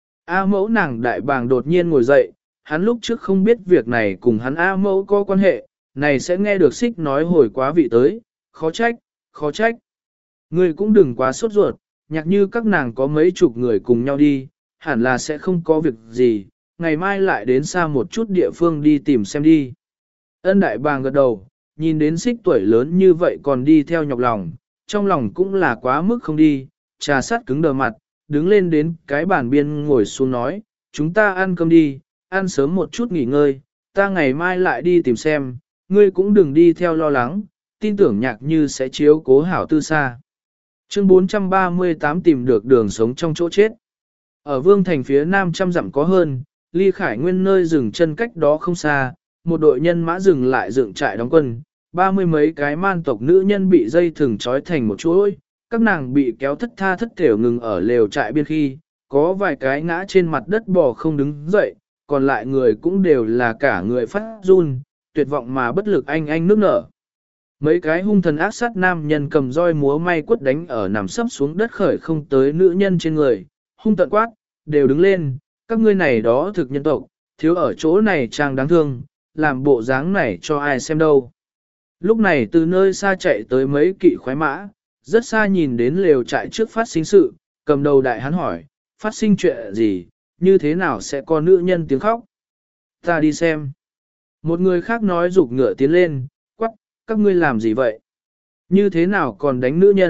Speaker 1: A mẫu nàng đại bàng đột nhiên ngồi dậy, hắn lúc trước không biết việc này cùng hắn A mẫu có quan hệ, này sẽ nghe được xích nói hồi quá vị tới, khó trách, khó trách. Ngươi cũng đừng quá sốt ruột, nhạc như các nàng có mấy chục người cùng nhau đi, hẳn là sẽ không có việc gì, ngày mai lại đến xa một chút địa phương đi tìm xem đi. Ân đại bàng gật đầu, nhìn đến xích tuổi lớn như vậy còn đi theo nhọc lòng, trong lòng cũng là quá mức không đi, trà sát cứng đờ mặt, đứng lên đến cái bàn biên ngồi xuống nói, chúng ta ăn cơm đi, ăn sớm một chút nghỉ ngơi, ta ngày mai lại đi tìm xem, ngươi cũng đừng đi theo lo lắng, tin tưởng nhạc như sẽ chiếu cố hảo tư xa. Chương bốn trăm ba mươi tám tìm được đường sống trong chỗ chết. Ở Vương Thành phía nam trăm dặm có hơn, ly Khải Nguyên nơi dừng chân cách đó không xa, một đội nhân mã dừng lại dựng trại đóng quân, ba mươi mấy cái man tộc nữ nhân bị dây thừng trói thành một chuỗi, các nàng bị kéo thất tha thất thểu ngừng ở lều trại biên khi, có vài cái ngã trên mặt đất bò không đứng dậy, còn lại người cũng đều là cả người phát run, tuyệt vọng mà bất lực anh anh nước nở. Mấy cái hung thần ác sát nam nhân cầm roi múa may quất đánh ở nằm sấp xuống đất khởi không tới nữ nhân trên người, hung tận quát, đều đứng lên, các ngươi này đó thực nhân tộc, thiếu ở chỗ này trang đáng thương, làm bộ dáng này cho ai xem đâu. Lúc này từ nơi xa chạy tới mấy kỵ khoái mã, rất xa nhìn đến lều trại trước phát sinh sự, cầm đầu đại hắn hỏi, phát sinh chuyện gì, như thế nào sẽ có nữ nhân tiếng khóc. Ta đi xem. Một người khác nói rục ngựa tiến lên, quắc, các ngươi làm gì vậy? Như thế nào còn đánh nữ nhân,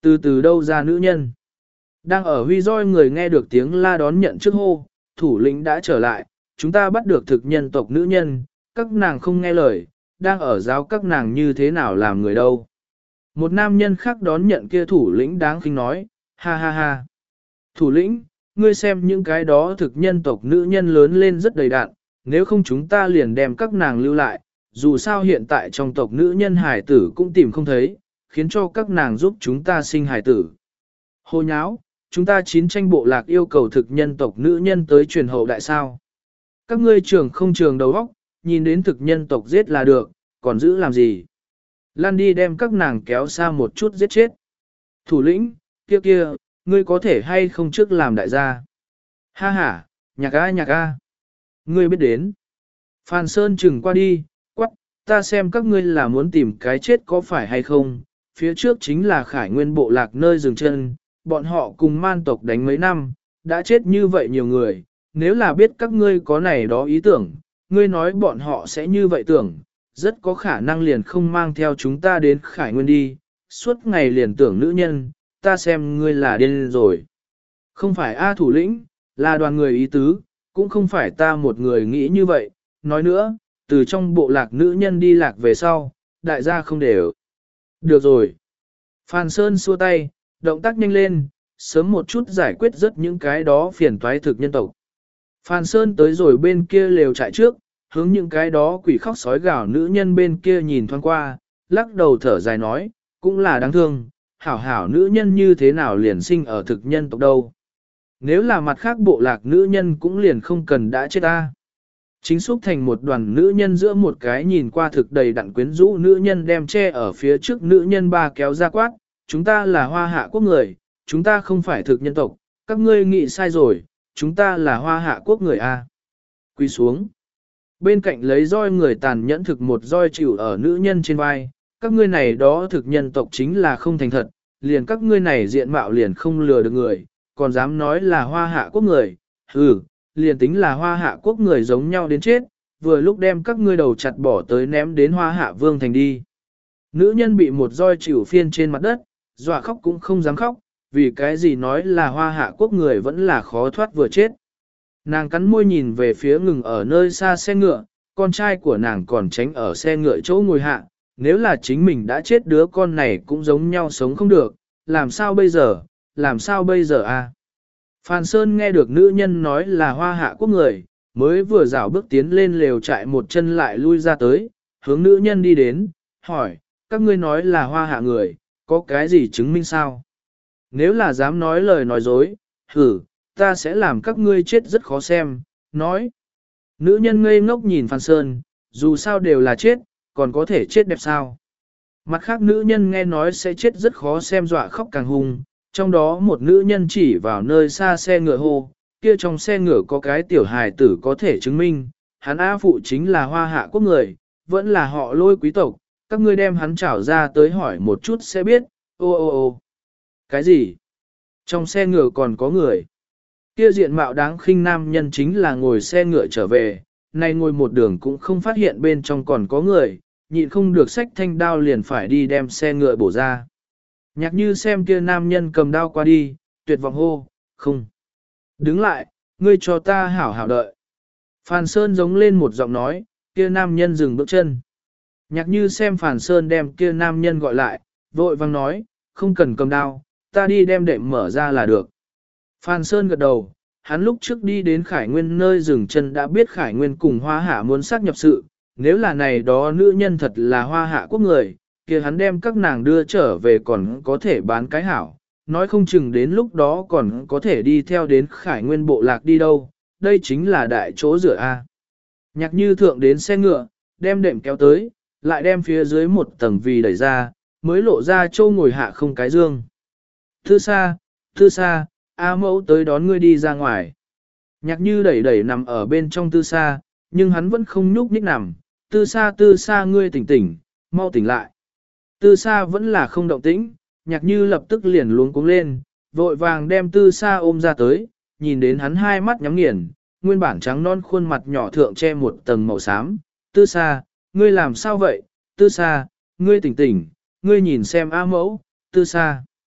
Speaker 1: Từ từ đâu ra nữ nhân? Đang ở huy roi người nghe được tiếng la đón nhận trước hô, thủ lĩnh đã trở lại, chúng ta bắt được thực nhân tộc nữ nhân, các nàng không nghe lời, đang ở giáo các nàng như thế nào làm người đâu. Một nam nhân khác đón nhận kia thủ lĩnh đáng khinh nói, ha ha ha. Thủ lĩnh, ngươi xem những cái đó thực nhân tộc nữ nhân lớn lên rất đầy đạn, nếu không chúng ta liền đem các nàng lưu lại, dù sao hiện tại trong tộc nữ nhân hài tử cũng tìm không thấy, khiến cho các nàng giúp chúng ta sinh hài tử. Hồ nháo, chúng ta chín tranh bộ lạc yêu cầu thực nhân tộc nữ nhân tới truyền hậu đại sao. Các ngươi trường không trường đầu óc, nhìn đến thực nhân tộc giết là được, còn giữ làm gì? Lan đi đem các nàng kéo xa một chút giết chết. Thủ lĩnh, kia kia, ngươi có thể hay không trước làm đại gia? Ha ha, nhạc a nhạc a. Ngươi biết đến. Phan Sơn chừng qua đi, quắc, ta xem các ngươi là muốn tìm cái chết có phải hay không? Phía trước chính là khải nguyên bộ lạc nơi dừng chân, bọn họ cùng man tộc đánh mấy năm, đã chết như vậy nhiều người. Nếu là biết các ngươi có này đó ý tưởng, ngươi nói bọn họ sẽ như vậy tưởng, rất có khả năng liền không mang theo chúng ta đến khải nguyên đi, suốt ngày liền tưởng nữ nhân, ta xem ngươi là điên rồi. Không phải A thủ lĩnh, là đoàn người ý tứ, cũng không phải ta một người nghĩ như vậy, nói nữa, từ trong bộ lạc nữ nhân đi lạc về sau, đại gia không đều. Được rồi. Phan Sơn xua tay, động tác nhanh lên, sớm một chút giải quyết rất những cái đó phiền toái thực nhân tộc. Phan Sơn tới rồi bên kia lều trại trước, hướng những cái đó quỷ khóc sói gào nữ nhân bên kia nhìn thoáng qua, lắc đầu thở dài nói, cũng là đáng thương, hảo hảo nữ nhân như thế nào liền sinh ở thực nhân tộc đâu. Nếu là mặt khác bộ lạc nữ nhân cũng liền không cần đã chết ta. Chính xúc thành một đoàn nữ nhân giữa một cái nhìn qua thực đầy đặn quyến rũ nữ nhân đem che ở phía trước nữ nhân ba kéo ra quát, chúng ta là hoa hạ quốc người, chúng ta không phải thực nhân tộc, các ngươi nghĩ sai rồi, chúng ta là hoa hạ quốc người A. Quy xuống. Bên cạnh lấy roi người tàn nhẫn thực một roi chịu ở nữ nhân trên vai, các ngươi này đó thực nhân tộc chính là không thành thật, liền các ngươi này diện mạo liền không lừa được người, còn dám nói là hoa hạ quốc người, ừ, liền tính là hoa hạ quốc người giống nhau đến chết, vừa lúc đem các ngươi đầu chặt bỏ tới ném đến hoa hạ vương thành đi. Nữ nhân bị một roi chịu phiên trên mặt đất, dọa khóc cũng không dám khóc, vì cái gì nói là hoa hạ quốc người vẫn là khó thoát vừa chết. Nàng cắn môi nhìn về phía ngừng ở nơi xa xe ngựa, con trai của nàng còn tránh ở xe ngựa chỗ ngồi hạ, nếu là chính mình đã chết đứa con này cũng giống nhau sống không được, làm sao bây giờ, làm sao bây giờ a? Phan Sơn nghe được nữ nhân nói là hoa hạ quốc người, mới vừa dạo bước tiến lên lều trại một chân lại lui ra tới, hướng nữ nhân đi đến, hỏi, các ngươi nói là hoa hạ người, có cái gì chứng minh sao? Nếu là dám nói lời nói dối, hử, ta sẽ làm các ngươi chết rất khó xem, nói. Nữ nhân ngây ngốc nhìn Phan Sơn, dù sao đều là chết, còn có thể chết đẹp sao? Mặt khác nữ nhân nghe nói sẽ chết rất khó xem dọa khóc càng hung, trong đó một nữ nhân chỉ vào nơi xa xe ngựa hô, kia trong xe ngựa có cái tiểu hài tử có thể chứng minh, hắn A phụ chính là hoa hạ quốc người, vẫn là họ Lôi quý tộc, các ngươi đem hắn trảo ra tới hỏi một chút sẽ biết, ô ô ô. Cái gì? Trong xe ngựa còn có người. Kia diện mạo đáng khinh nam nhân chính là ngồi xe ngựa trở về, nay ngồi một đường cũng không phát hiện bên trong còn có người, nhịn không được xách thanh đao liền phải đi đem xe ngựa bổ ra. Nhạc như xem kia nam nhân cầm đao qua đi, tuyệt vọng hô, không. Đứng lại, ngươi cho ta hảo hảo đợi. Phàn Sơn giống lên một giọng nói, kia nam nhân dừng bước chân. Nhạc như xem Phàn Sơn đem kia nam nhân gọi lại, vội vang nói, không cần cầm đao, ta đi đem đệm mở ra là được. Phan Sơn gật đầu, hắn lúc trước đi đến Khải Nguyên nơi dừng chân đã biết Khải Nguyên cùng Hoa Hạ muốn xác nhập sự, nếu là này đó nữ nhân thật là Hoa Hạ quốc người, kia hắn đem các nàng đưa trở về còn có thể bán cái hảo, nói không chừng đến lúc đó còn có thể đi theo đến Khải Nguyên bộ lạc đi đâu, đây chính là đại chỗ rửa A. Nhạc như thượng đến xe ngựa, đem đệm kéo tới, lại đem phía dưới một tầng vì đẩy ra, mới lộ ra châu ngồi hạ không cái dương. Thư xa, thư xa, A mẫu tới đón ngươi đi ra ngoài. Nhạc như đẩy đẩy nằm ở bên trong tư xa, nhưng hắn vẫn không nhúc nhích nằm. Tư xa tư xa ngươi tỉnh tỉnh, mau tỉnh lại. Tư xa vẫn là không động tĩnh, nhạc như lập tức liền luống cuống lên, vội vàng đem tư xa ôm ra tới, nhìn đến hắn hai mắt nhắm nghiền, nguyên bản trắng non khuôn mặt nhỏ thượng che một tầng màu xám. Tư xa, ngươi làm sao vậy? Tư xa, ngươi tỉnh tỉnh, ngươi nhìn xem A mẫu, tư xa.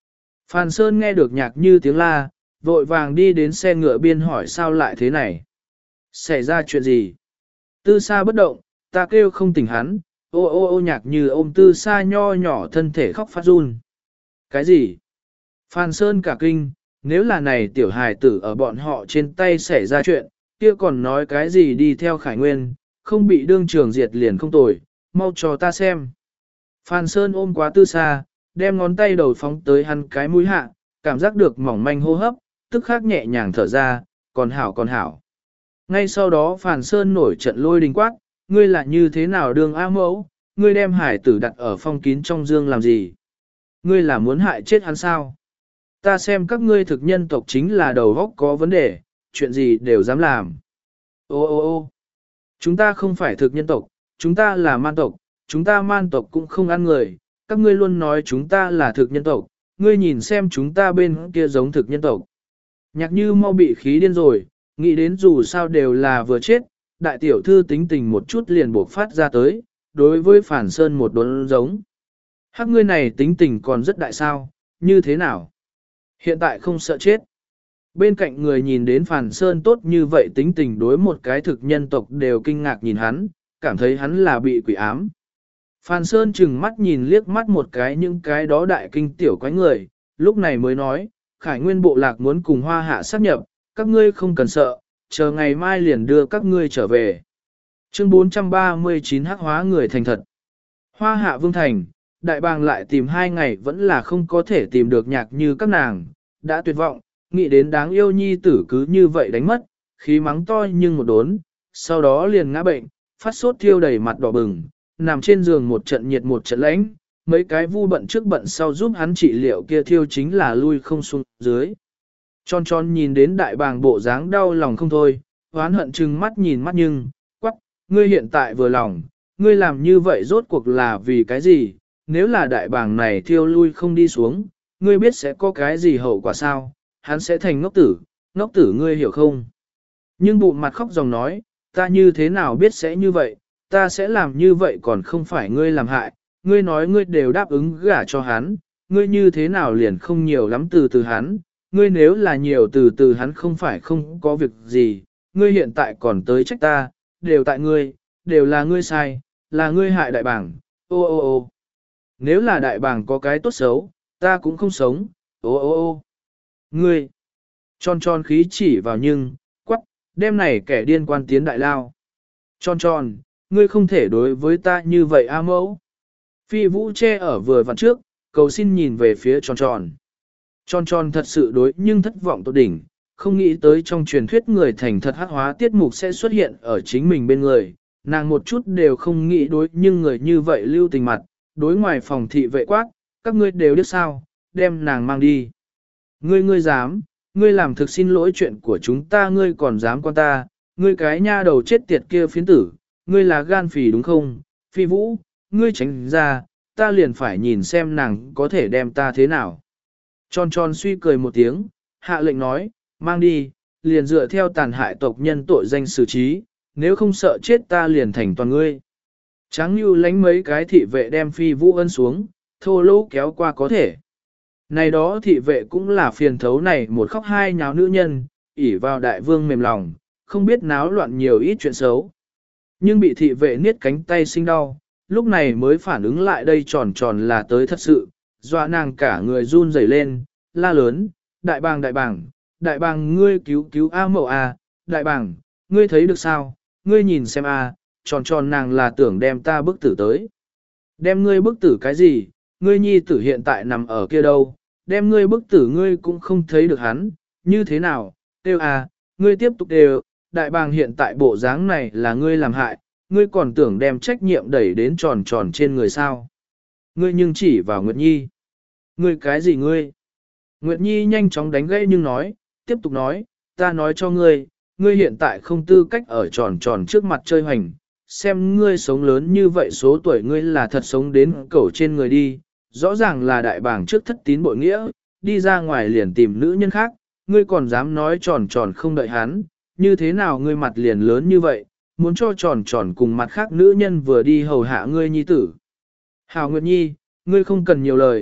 Speaker 1: Phan Sơn nghe được nhạc như tiếng la, vội vàng đi đến xe ngựa biên hỏi sao lại thế này. Xảy ra chuyện gì? Tư Sa bất động, ta kêu không tỉnh hắn, ô ô ô nhạc như ôm Tư Sa nho nhỏ thân thể khóc phát run. Cái gì? Phan Sơn cả kinh, nếu là này tiểu hài tử ở bọn họ trên tay xảy ra chuyện, kia còn nói cái gì đi theo Khải Nguyên, không bị đương trường diệt liền không tồi, mau cho ta xem. Phan Sơn ôm quá Tư Sa, đem ngón tay đầu phóng tới hắn cái mũi hạ, cảm giác được mỏng manh hô hấp, tức khắc nhẹ nhàng thở ra, còn hảo còn hảo. Ngay sau đó Phan Sơn nổi trận lôi đình quát, ngươi là như thế nào đương A mẫu, ngươi đem hải tử đặt ở phong kín trong dương làm gì? Ngươi là muốn hại chết hắn sao? Ta xem các ngươi thực nhân tộc chính là đầu óc có vấn đề, chuyện gì đều dám làm. Ô ô ô chúng ta không phải thực nhân tộc, chúng ta là man tộc, chúng ta man tộc cũng không ăn người, các ngươi luôn nói chúng ta là thực nhân tộc, ngươi nhìn xem chúng ta bên kia giống thực nhân tộc. Nhạc như mau bị khí điên rồi, nghĩ đến dù sao đều là vừa chết, đại tiểu thư tính tình một chút liền buộc phát ra tới, đối với Phản Sơn một đốn giống. Hắc ngươi này tính tình còn rất đại sao, như thế nào? Hiện tại không sợ chết. Bên cạnh người nhìn đến Phản Sơn tốt như vậy tính tình đối một cái thực nhân tộc đều kinh ngạc nhìn hắn, cảm thấy hắn là bị quỷ ám. Phan Sơn chừng mắt nhìn liếc mắt một cái những cái đó đại kinh tiểu quái người, lúc này mới nói, Khải Nguyên bộ lạc muốn cùng Hoa Hạ sáp nhập, các ngươi không cần sợ, chờ ngày mai liền đưa các ngươi trở về. Chương bốn trăm ba mươi chín hắc hóa người thành thật. Hoa Hạ Vương Thành, đại bàng lại tìm hai ngày vẫn là không có thể tìm được nhạc như các nàng, đã tuyệt vọng, nghĩ đến đáng yêu nhi tử cứ như vậy đánh mất, khí mắng to nhưng một đốn, sau đó liền ngã bệnh, phát sốt thiêu đầy mặt đỏ bừng, nằm trên giường một trận nhiệt một trận lạnh, mấy cái vu bận trước bận sau giúp hắn trị liệu kia thiêu chính là lui không xuống dưới. Tròn tròn nhìn đến đại bàng bộ dáng đau lòng không thôi, hoán hận chừng mắt nhìn mắt nhưng, quắc, ngươi hiện tại vừa lòng, ngươi làm như vậy rốt cuộc là vì cái gì, nếu là đại bàng này thiêu lui không đi xuống, ngươi biết sẽ có cái gì hậu quả sao, hắn sẽ thành ngốc tử, ngốc tử ngươi hiểu không? Nhưng bụng mặt khóc dòng nói, ta như thế nào biết sẽ như vậy, ta sẽ làm như vậy còn không phải ngươi làm hại, ngươi nói ngươi đều đáp ứng gả cho hắn, ngươi như thế nào liền không nhiều lắm từ từ hắn, ngươi nếu là nhiều từ từ hắn không phải không có việc gì, ngươi hiện tại còn tới trách ta, đều tại ngươi, đều là ngươi sai, là ngươi hại đại bảng, ô ô ô. Nếu là đại bàng có cái tốt xấu, ta cũng không sống, ô ô ô. Ngươi, tròn tròn khí chỉ vào nhưng, quắc, đêm này kẻ điên quan tiến đại lao. Tròn tròn, ngươi không thể đối với ta như vậy a mẫu. Phi vũ che ở vừa vặn trước, cầu xin nhìn về phía tròn tròn. Tròn tròn thật sự đối nhưng thất vọng tột đỉnh, không nghĩ tới trong truyền thuyết người thành thật hắc hóa tiết mục sẽ xuất hiện ở chính mình bên người. Nàng một chút đều không nghĩ đối nhưng người như vậy lưu tình mặt, đối ngoài phòng thị vệ quát, các ngươi đều biết sao, đem nàng mang đi. Ngươi ngươi dám, ngươi làm thực xin lỗi chuyện của chúng ta ngươi còn dám quan ta, ngươi cái nha đầu chết tiệt kia phiến tử, ngươi là gan phì đúng không, phi vũ, ngươi tránh ra, ta liền phải nhìn xem nàng có thể đem ta thế nào. Tròn tròn suy cười một tiếng, hạ lệnh nói, mang đi, liền dựa theo tàn hại tộc nhân tội danh xử trí, nếu không sợ chết ta liền thành toàn ngươi. Tráng Nhu lánh mấy cái thị vệ đem phi vũ ân xuống, thô lỗ kéo qua có thể. Này đó thị vệ cũng là phiền thấu này một khóc hai nháo nữ nhân, ỉ vào đại vương mềm lòng, không biết náo loạn nhiều ít chuyện xấu. Nhưng bị thị vệ niết cánh tay sinh đau, lúc này mới phản ứng lại đây tròn tròn là tới thật sự, dọa nàng cả người run rẩy lên, la lớn, đại bàng đại bàng, đại bàng ngươi cứu cứu A mậu A, đại bàng, ngươi thấy được sao, ngươi nhìn xem A, tròn tròn nàng là tưởng đem ta bức tử tới. Đem ngươi bức tử cái gì, ngươi nhi tử hiện tại nằm ở kia đâu, đem ngươi bức tử ngươi cũng không thấy được hắn, như thế nào, tiêu A, ngươi tiếp tục đều, đại bàng hiện tại bộ dáng này là ngươi làm hại, ngươi còn tưởng đem trách nhiệm đẩy đến tròn tròn trên người sao. Ngươi nhưng chỉ vào Nguyệt Nhi. Ngươi cái gì ngươi? Nguyệt Nhi nhanh chóng đánh gãy nhưng nói, tiếp tục nói, ta nói cho ngươi, ngươi hiện tại không tư cách ở tròn tròn trước mặt chơi hoành, xem ngươi sống lớn như vậy số tuổi ngươi là thật sống đến cẩu trên người đi, rõ ràng là đại bàng trước thất tín bội nghĩa, đi ra ngoài liền tìm nữ nhân khác, ngươi còn dám nói tròn tròn không đợi hắn, như thế nào ngươi mặt liền lớn như vậy, muốn cho tròn tròn cùng mặt khác nữ nhân vừa đi hầu hạ ngươi nhi tử. Hào Nguyệt Nhi, ngươi không cần nhiều lời,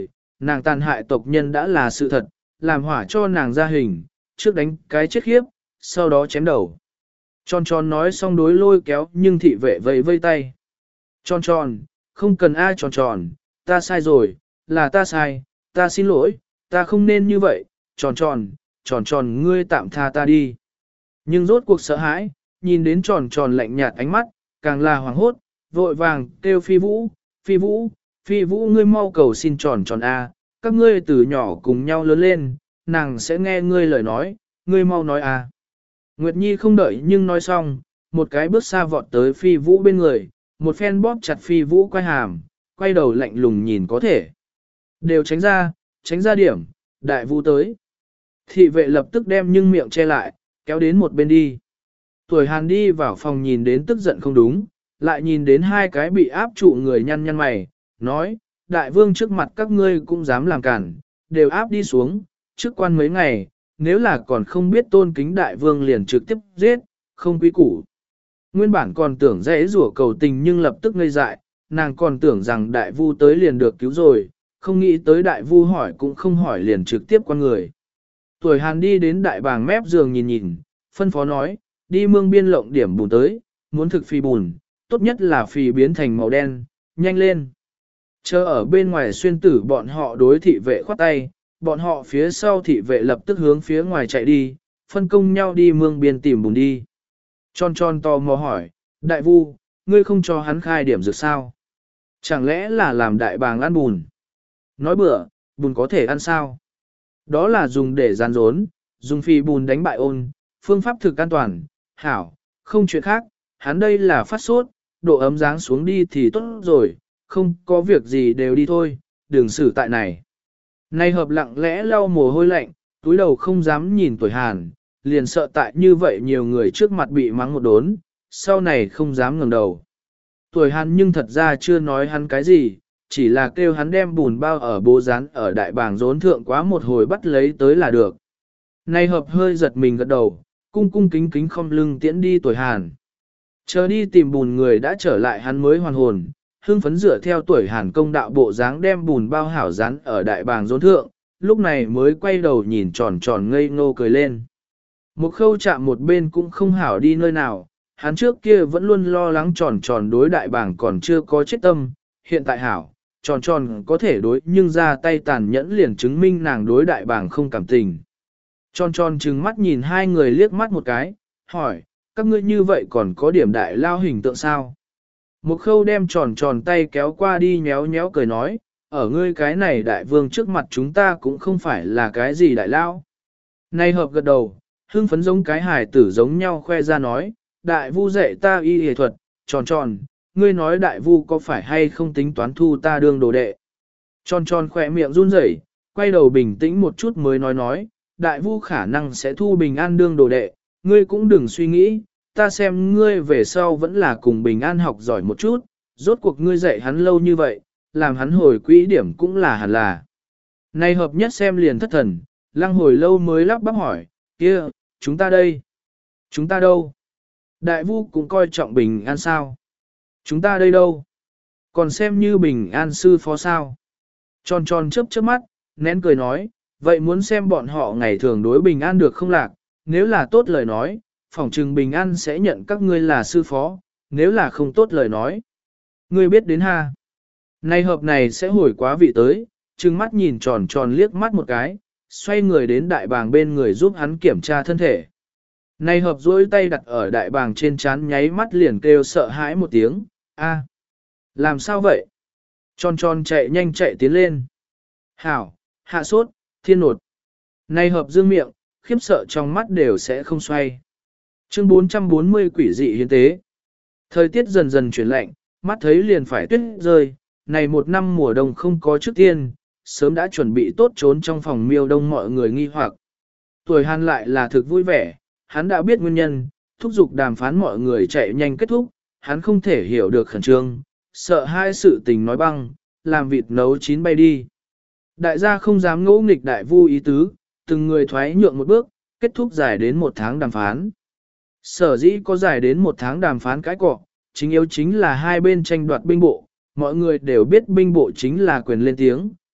Speaker 1: nàng tàn hại tộc nhân đã là sự thật, làm hỏa cho nàng ra hình, trước đánh cái chết khiếp, sau đó chém đầu. Tròn tròn nói xong đối lôi kéo nhưng thị vệ vẫy vây tay. Tròn tròn, không cần ai tròn tròn, ta sai rồi, là ta sai, ta xin lỗi, ta không nên như vậy, tròn tròn, tròn tròn ngươi tạm tha ta đi. Nhưng rốt cuộc sợ hãi, nhìn đến tròn tròn lạnh nhạt ánh mắt, càng là hoảng hốt, vội vàng kêu phi vũ, phi vũ, phi vũ ngươi mau cầu xin tròn tròn a, các ngươi từ nhỏ cùng nhau lớn lên, nàng sẽ nghe ngươi lời nói, ngươi mau nói a. Nguyệt Nhi không đợi nhưng nói xong, một cái bước xa vọt tới phi vũ bên người, một phen bóp chặt phi vũ quay hàm, quay đầu lạnh lùng nhìn có thể. Đều tránh ra, tránh ra điểm, đại vũ tới. Thị vệ lập tức đem nhưng miệng che lại, kéo đến một bên đi. Tuổi Hàn đi vào phòng nhìn đến tức giận không đúng, lại nhìn đến hai cái bị áp trụ người nhăn nhăn mày, nói, đại vương trước mặt các ngươi cũng dám làm cản, đều áp đi xuống, trước quan mấy ngày, nếu là còn không biết tôn kính đại vương liền trực tiếp giết, không quý củ. Nguyên bản còn tưởng dễ rủa cầu tình nhưng lập tức ngây dại, nàng còn tưởng rằng đại vu tới liền được cứu rồi, không nghĩ tới đại vu hỏi cũng không hỏi liền trực tiếp quan người. Tuổi Hàn đi đến đại bàng mép giường nhìn nhìn, phân phó nói, đi mương biên lộng điểm bùn tới, muốn thực phi bùn, tốt nhất là phi biến thành màu đen, nhanh lên. Chờ ở bên ngoài xuyên tử bọn họ đối thị vệ khoát tay, bọn họ phía sau thị vệ lập tức hướng phía ngoài chạy đi, phân công nhau đi mương biên tìm bùn đi. Tròn tròn tò mò hỏi, đại vu, ngươi không cho hắn khai điểm dược sao? Chẳng lẽ là làm đại bàng ăn bùn? Nói bừa, bùn có thể ăn sao? Đó là dùng để gian rốn, dùng phi bùn đánh bại ôn, phương pháp thực an toàn, hảo, không chuyện khác, hắn đây là phát sốt, độ ấm dáng xuống đi thì tốt rồi, không có việc gì đều đi thôi, đừng xử tại này. Nay hợp lặng lẽ lau mồ hôi lạnh, túi đầu không dám nhìn tuổi Hàn, liền sợ tại như vậy nhiều người trước mặt bị mắng một đốn, sau này không dám ngẩng đầu. Tuổi Hàn nhưng thật ra chưa nói hắn cái gì, chỉ là kêu hắn đem bùn bao ở bố rán ở đại bàng rốn thượng quá một hồi bắt lấy tới là được. Nay hợp hơi giật mình gật đầu, cung cung kính kính không lưng tiễn đi tuổi Hàn. Chờ đi tìm bùn người đã trở lại hắn mới hoàn hồn, hưng phấn dựa theo tuổi Hàn công đạo bộ dáng đem bùn bao hảo rán ở đại bàng rốn thượng, lúc này mới quay đầu nhìn tròn tròn ngây ngô cười lên. Một khâu chạm một bên cũng không hảo đi nơi nào, hắn trước kia vẫn luôn lo lắng tròn tròn đối đại bàng còn chưa có chết tâm, hiện tại hảo, tròn tròn có thể đối nhưng ra tay tàn nhẫn liền chứng minh nàng đối đại bàng không cảm tình. Tròn tròn trừng mắt nhìn hai người liếc mắt một cái, hỏi, các ngươi như vậy còn có điểm đại lao hình tượng sao? Một khâu đem tròn tròn tay kéo qua đi nhéo nhéo cười nói, ở ngươi cái này đại vương trước mặt chúng ta cũng không phải là cái gì đại lao. Nay hợp gật đầu, hưng phấn giống cái hài tử giống nhau khoe ra nói, đại vu dạy ta y y thuật, tròn tròn, ngươi nói đại vu có phải hay không tính toán thu ta đương đồ đệ. Tròn tròn khỏe miệng run rẩy, quay đầu bình tĩnh một chút mới nói nói, đại vu khả năng sẽ thu Bình An đương đồ đệ, ngươi cũng đừng suy nghĩ, ta xem ngươi về sau vẫn là cùng Bình An học giỏi một chút, rốt cuộc ngươi dạy hắn lâu như vậy, làm hắn hồi quỹ điểm cũng là hẳn là. Này hợp nhất xem liền thất thần, lăng hồi lâu mới lắp bắp hỏi, kia, chúng ta đây, chúng ta đâu? Đại vu cũng coi trọng Bình An sao? Chúng ta đây đâu? Còn xem như Bình An sư phó sao? Tròn tròn chớp chớp mắt, nén cười nói, vậy muốn xem bọn họ ngày thường đối Bình An được không lạc, nếu là tốt lời nói, phỏng trừng Bình An sẽ nhận các ngươi là sư phó, nếu là không tốt lời nói. Ngươi biết đến ha. Nay hợp này sẽ hồi quá vị tới, trừng mắt nhìn tròn tròn liếc mắt một cái, xoay người đến đại bàng bên người giúp hắn kiểm tra thân thể. Nay hợp duỗi tay đặt ở đại bàng trên trán nháy mắt liền kêu sợ hãi một tiếng, a, làm sao vậy? Tròn tròn chạy nhanh chạy tiến lên. Hảo, hạ sốt, thiên nột. Nay hợp dương miệng, khiếp sợ trong mắt đều sẽ không xoay. Chương bốn trăm bốn mươi quỷ dị hiến tế. Thời tiết dần dần chuyển lạnh, mắt thấy liền phải tuyết rơi, này một năm mùa đông không có trước tiên, sớm đã chuẩn bị tốt trốn trong phòng miêu đông mọi người nghi hoặc. Tuổi Hàn lại là thực vui vẻ, hắn đã biết nguyên nhân, thúc giục đàm phán mọi người chạy nhanh kết thúc, hắn không thể hiểu được khẩn trương, sợ hai sự tình nói băng, làm vịt nấu chín bay đi. Đại gia không dám ngỗ nghịch đại vu ý tứ, từng người thoái nhượng một bước, kết thúc dài đến một tháng đàm phán. Sở dĩ có dài đến một tháng đàm phán cái cọ, chính yếu chính là hai bên tranh đoạt binh bộ, mọi người đều biết binh bộ chính là quyền lên tiếng,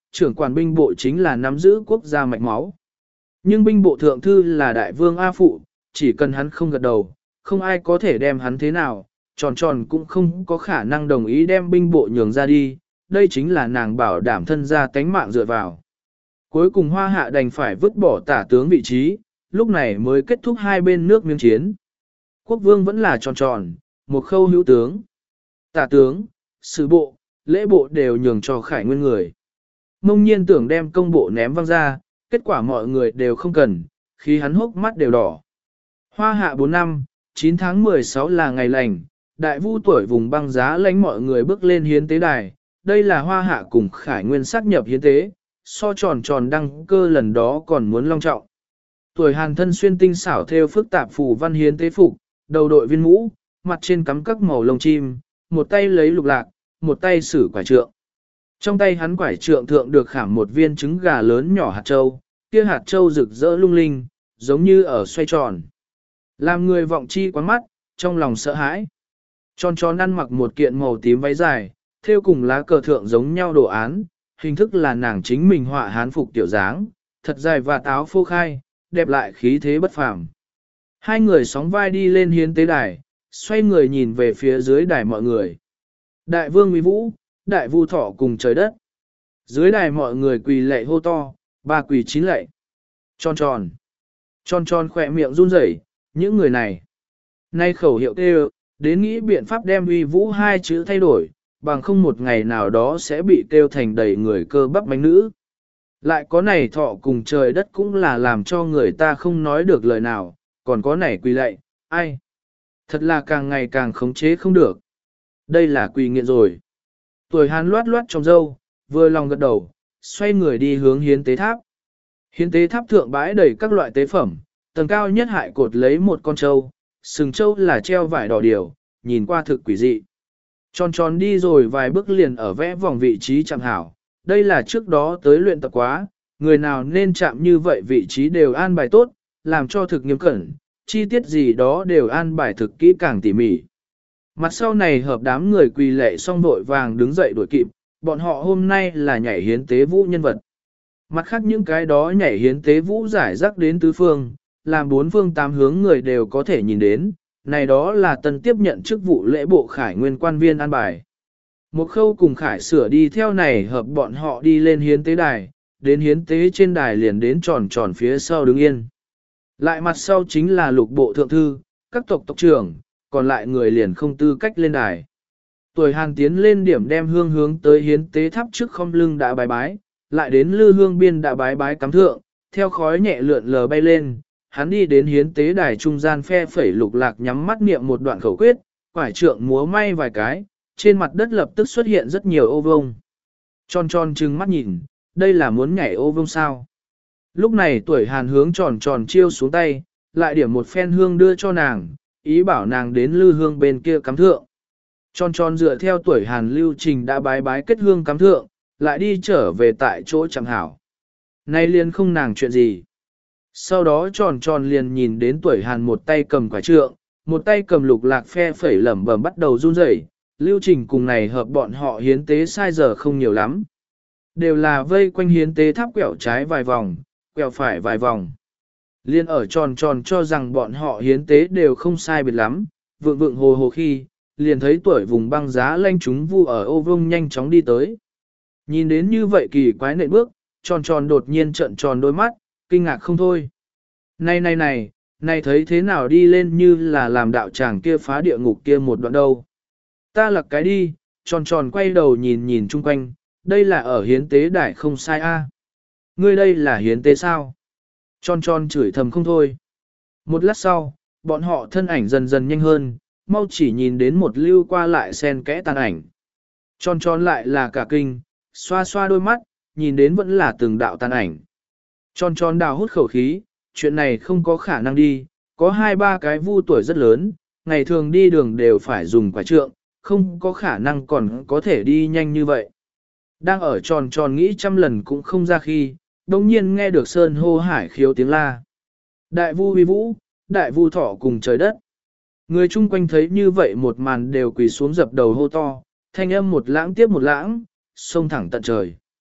Speaker 1: trưởng quản binh bộ chính là nắm giữ quốc gia mạch máu. Nhưng binh bộ thượng thư là đại vương A Phụ, chỉ cần hắn không gật đầu, không ai có thể đem hắn thế nào, tròn tròn cũng không có khả năng đồng ý đem binh bộ nhường ra đi, đây chính là nàng bảo đảm thân gia tánh mạng dựa vào. Cuối cùng Hoa Hạ đành phải vứt bỏ tả tướng vị trí, lúc này mới kết thúc hai bên nước miếng chiến. Quốc vương vẫn là tròn tròn, một khâu hữu tướng. Tả tướng, sự bộ, lễ bộ đều nhường cho Khải Nguyên người. Mông Nhiên tưởng đem công bộ ném văng ra, kết quả mọi người đều không cần, khi hắn hốc mắt đều đỏ. Hoa Hạ bốn năm, chín tháng mười sáu là ngày lành, đại vu tuổi vùng băng giá lãnh mọi người bước lên hiến tế đài. Đây là Hoa Hạ cùng Khải Nguyên xác nhập hiến tế, so tròn tròn đăng cơ lần đó còn muốn long trọng. Tuổi Hàn thân xuyên tinh xảo theo phức tạp phù văn hiến tế phục, đầu đội viên mũ, mặt trên cắm các màu lông chim, một tay lấy lục lạc, một tay sử quải trượng. Trong tay hắn quải trượng thượng được khảm một viên trứng gà lớn nhỏ hạt châu, kia hạt châu rực rỡ lung linh, giống như ở xoay tròn. Làm người vọng chi quán mắt, trong lòng sợ hãi. Tròn tròn ăn mặc một kiện màu tím váy dài, theo cùng lá cờ thượng giống nhau đồ án, hình thức là nàng chính mình họa hán phục tiểu dáng, thật dài và áo phô khai, đẹp lại khí thế bất phàm. Hai người sóng vai đi lên hiến tế đài, xoay người nhìn về phía dưới đài mọi người. Đại vương Uy Vũ, đại vu thọ cùng trời đất. Dưới đài mọi người quỳ lạy hô to, ba quỳ chín lạy. Tròn tròn. Tròn tròn khỏe miệng run rẩy, những người này. Nay khẩu hiệu kêu, đến nghĩ biện pháp đem Uy Vũ hai chữ thay đổi, bằng không một ngày nào đó sẽ bị kêu thành đầy người cơ bắp mánh nữ. Lại có này thọ cùng trời đất cũng là làm cho người ta không nói được lời nào, còn có này quỳ lạy, ai? Thật là càng ngày càng khống chế không được. Đây là quỳ nghiện rồi. Tuổi Hàn loát loát trong râu, vừa lòng gật đầu, xoay người đi hướng hiến tế tháp. Hiến tế tháp thượng bãi đầy các loại tế phẩm, tầng cao nhất hại cột lấy một con trâu, sừng trâu là treo vải đỏ điều, nhìn qua thực quỷ dị. Tròn tròn đi rồi vài bước liền ở vẽ vòng vị trí chẳng hảo, đây là trước đó tới luyện tập quá, người nào nên chạm như vậy vị trí đều an bài tốt, làm cho thực nghiêm cẩn, chi tiết gì đó đều an bài thực kỹ càng tỉ mỉ. Mặt sau này hợp đám người quỳ lệ xong vội vàng đứng dậy đuổi kịp, bọn họ hôm nay là nhảy hiến tế vũ nhân vật. Mặt khác những cái đó nhảy hiến tế vũ giải rác đến tứ phương, làm bốn phương tám hướng người đều có thể nhìn đến, này đó là tân tiếp nhận chức vụ lễ bộ Khải Nguyên quan viên an bài. Một khâu cùng Khải sửa đi theo này hợp bọn họ đi lên hiến tế đài, đến hiến tế trên đài liền đến tròn tròn phía sau đứng yên. Lại mặt sau chính là lục bộ thượng thư, các tộc tộc trưởng, còn lại người liền không tư cách lên đài. Tuổi Hàn tiến lên điểm đem hương hướng tới hiến tế tháp trước không lưng đã bái bái, lại đến lư hương biên đã bái bái cắm thượng, theo khói nhẹ lượn lờ bay lên, hắn đi đến hiến tế đài trung gian phe phẩy lục lạc nhắm mắt niệm một đoạn khẩu quyết, quải trượng múa may vài cái, trên mặt đất lập tức xuất hiện rất nhiều ô vông. Tròn tròn trừng mắt nhìn, đây là muốn nhảy ô vông sao. Lúc này tuổi Hàn hướng tròn tròn chiêu xuống tay, lại điểm một phen hương đưa cho nàng, ý bảo nàng đến lư hương bên kia cắm thượng. Tròn tròn dựa theo tuổi Hàn lưu trình đã bái bái kết hương cắm thượng, lại đi trở về tại chỗ chẳng hảo. Nay liền không nàng chuyện gì. Sau đó tròn tròn liền nhìn đến tuổi Hàn một tay cầm quả trượng, một tay cầm lục lạc phe phẩy lẩm bẩm bắt đầu run rẩy. Lưu trình cùng này hợp bọn họ hiến tế sai giờ không nhiều lắm. Đều là vây quanh hiến tế tháp quẹo trái vài vòng, quẹo phải vài vòng. Liên ở tròn tròn cho rằng bọn họ hiến tế đều không sai biệt lắm, vượng vượng hồ hồ khi, liền thấy tuổi vùng băng giá lanh chúng vu ở ô vông nhanh chóng đi tới. Nhìn đến như vậy kỳ quái nện bước, tròn tròn đột nhiên trợn tròn đôi mắt, kinh ngạc không thôi. Này này này, này thấy thế nào đi lên như là làm đạo tràng kia phá địa ngục kia một đoạn đâu. Ta lặc cái đi, tròn tròn quay đầu nhìn nhìn chung quanh, đây là ở hiến tế đài không sai a. Ngươi đây là hiến tế sao? Tròn tròn chửi thầm không thôi. Một lát sau, bọn họ thân ảnh dần dần nhanh hơn, mau chỉ nhìn đến một lưu qua lại xen kẽ tàn ảnh. Tròn tròn lại là cả kinh, xoa xoa đôi mắt, nhìn đến vẫn là từng đạo tàn ảnh. Tròn tròn đào hút khẩu khí, chuyện này không có khả năng đi, có hai ba cái vu tuổi rất lớn, ngày thường đi đường đều phải dùng quả trượng, không có khả năng còn có thể đi nhanh như vậy. Đang ở tròn tròn nghĩ trăm lần cũng không ra khi, đồng nhiên nghe được sơn hô hải khiếu tiếng la. Đại vu Uy Vũ, đại vu thọ cùng trời đất. Người chung quanh thấy như vậy một màn đều quỳ xuống dập đầu hô to, thanh âm một lãng tiếp một lãng, xông thẳng tận trời.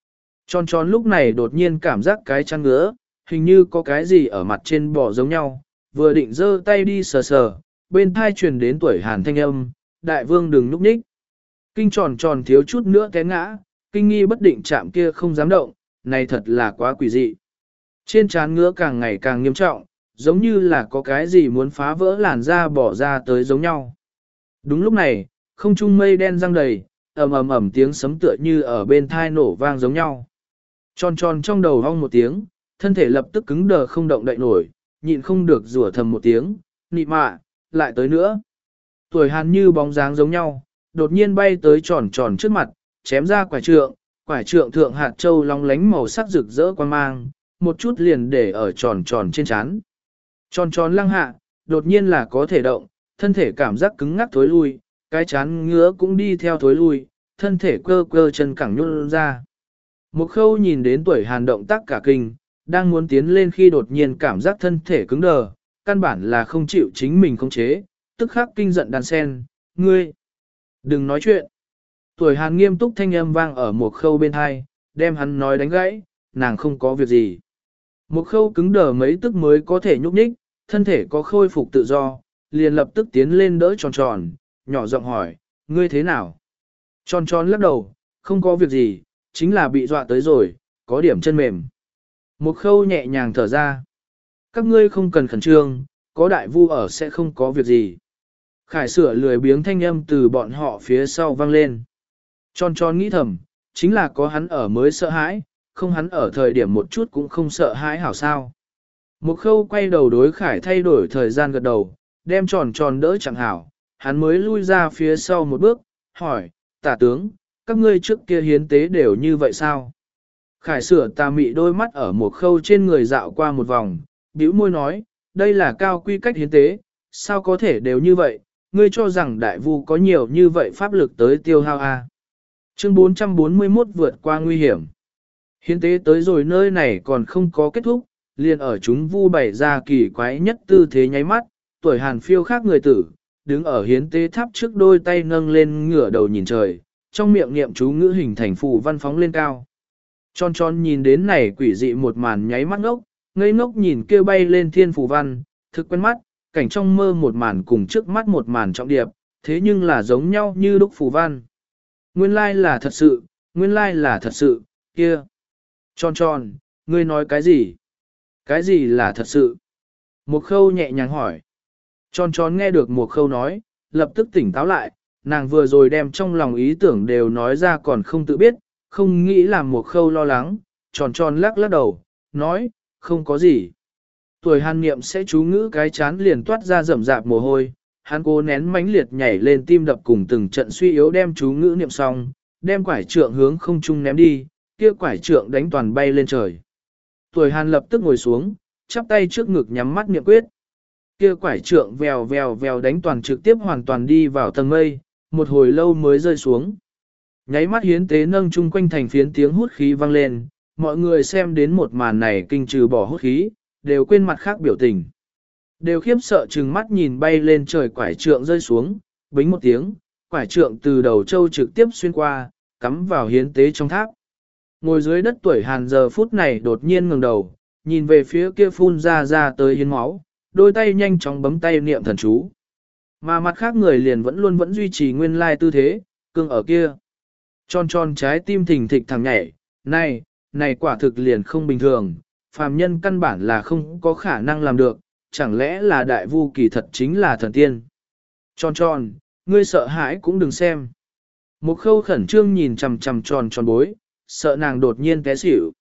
Speaker 1: Tròn tròn lúc này đột nhiên cảm giác cái chăn ngứa, hình như có cái gì ở mặt trên bò giống nhau, vừa định giơ tay đi sờ sờ, bên thai truyền đến tuổi hàn thanh âm, đại vương đừng núp nhích. Kinh tròn tròn thiếu chút nữa té ngã, kinh nghi bất định chạm kia không dám động, này thật là quá quỷ dị. Trên trán ngứa càng ngày càng nghiêm trọng, giống như là có cái gì muốn phá vỡ làn da bỏ ra tới giống nhau. Đúng lúc này, không trung mây đen răng đầy, ầm ầm ầm tiếng sấm tựa như ở bên thai nổ vang giống nhau. Tròn tròn trong đầu hong một tiếng, thân thể lập tức cứng đờ không động đậy nổi, nhịn không được rủa thầm một tiếng, nị mạ, lại tới nữa. Tuổi hàn như bóng dáng giống nhau, đột nhiên bay tới tròn tròn trước mặt, chém ra quải trượng, quải trượng thượng hạt châu long lánh màu sắc rực rỡ quan mang, một chút liền để ở tròn tròn trên chán. Tròn tròn lăng hạ, đột nhiên là có thể động, thân thể cảm giác cứng ngắc thối lui, cái chán ngứa cũng đi theo thối lui, thân thể cơ cơ chân cẳng nhún ra. Một khâu nhìn đến tuổi hàn động tác cả kinh, đang muốn tiến lên khi đột nhiên cảm giác thân thể cứng đờ, căn bản là không chịu chính mình khống chế, tức khắc kinh giận đàn sen, ngươi, đừng nói chuyện. Tuổi hàn nghiêm túc thanh âm vang ở một khâu bên hai, đem hắn nói đánh gãy, nàng không có việc gì. Một khâu cứng đờ mấy tức mới có thể nhúc nhích, thân thể có khôi phục tự do, liền lập tức tiến lên đỡ tròn tròn, nhỏ giọng hỏi, ngươi thế nào? Tròn tròn lắc đầu, không có việc gì, chính là bị dọa tới rồi, có điểm chân mềm. Một khâu nhẹ nhàng thở ra. Các ngươi không cần khẩn trương, có đại vu ở sẽ không có việc gì. Khải sửa lười biếng thanh âm từ bọn họ phía sau vang lên. Tròn tròn nghĩ thầm, chính là có hắn ở mới sợ hãi, không hắn ở thời điểm một chút cũng không sợ hãi hảo sao. Một khâu quay đầu đối Khải thay đổi thời gian gật đầu, đem tròn tròn đỡ chẳng hảo, hắn mới lui ra phía sau một bước, hỏi, tả tướng, các ngươi trước kia hiến tế đều như vậy sao? Khải sửa tà mị đôi mắt ở một khâu trên người dạo qua một vòng, bĩu môi nói, đây là cao quy cách hiến tế, sao có thể đều như vậy, ngươi cho rằng đại vu có nhiều như vậy pháp lực tới tiêu hao a? Chương bốn trăm bốn mươi mốt vượt qua nguy hiểm. Hiến tế tới rồi nơi này còn không có kết thúc, liền ở chúng vu bày ra kỳ quái nhất tư thế nháy mắt, tuổi hàn phiêu khác người tử, đứng ở hiến tế tháp trước đôi tay nâng lên ngửa đầu nhìn trời, trong miệng niệm chú ngữ hình thành phù văn phóng lên cao. Tròn tròn nhìn đến này quỷ dị một màn nháy mắt ngốc, ngây ngốc nhìn kêu bay lên thiên phù văn, thực quen mắt, cảnh trong mơ một màn cùng trước mắt một màn trọng điệp, thế nhưng là giống nhau như đúc phù văn. Nguyên lai là thật sự, nguyên lai là thật sự, kia. Tròn tròn, ngươi nói cái gì? Cái gì là thật sự? Một khâu nhẹ nhàng hỏi. Tròn tròn nghe được một khâu nói, lập tức tỉnh táo lại, nàng vừa rồi đem trong lòng ý tưởng đều nói ra còn không tự biết, không nghĩ làm một khâu lo lắng, tròn tròn lắc lắc đầu, nói, không có gì. Tuổi hàn niệm sẽ chú ngữ cái chán liền toát ra rầm rạp mồ hôi, hắn cố nén mãnh liệt nhảy lên tim đập cùng từng trận suy yếu đem chú ngữ niệm xong, đem quải trượng hướng không trung ném đi, kia quải trượng đánh toàn bay lên trời. Tuổi hàn lập tức ngồi xuống, chắp tay trước ngực nhắm mắt niệm quyết. Kia quải trượng vèo vèo vèo đánh toàn trực tiếp hoàn toàn đi vào tầng mây, một hồi lâu mới rơi xuống. Nháy mắt hiến tế nâng chung quanh thành phiến tiếng hút khí vang lên, mọi người xem đến một màn này kinh trừ bỏ hút khí, đều quên mặt khác biểu tình. Đều khiếp sợ chừng mắt nhìn bay lên trời quải trượng rơi xuống, bính một tiếng, quải trượng từ đầu châu trực tiếp xuyên qua, cắm vào hiến tế trong tháp. Ngồi dưới đất tuổi hàn giờ phút này đột nhiên ngẩng đầu, nhìn về phía kia phun ra ra tới hiến máu, đôi tay nhanh chóng bấm tay niệm thần chú. Mà mặt khác người liền vẫn luôn vẫn duy trì nguyên lai tư thế, cưng ở kia. Tròn tròn trái tim thình thịch thẳng nhảy, này, này quả thực liền không bình thường, phàm nhân căn bản là không có khả năng làm được, chẳng lẽ là đại vu kỳ thật chính là thần tiên. Tròn tròn, ngươi sợ hãi cũng đừng xem. Một khâu khẩn trương nhìn chằm chằm tròn tròn bối, sợ nàng đột nhiên té xỉu.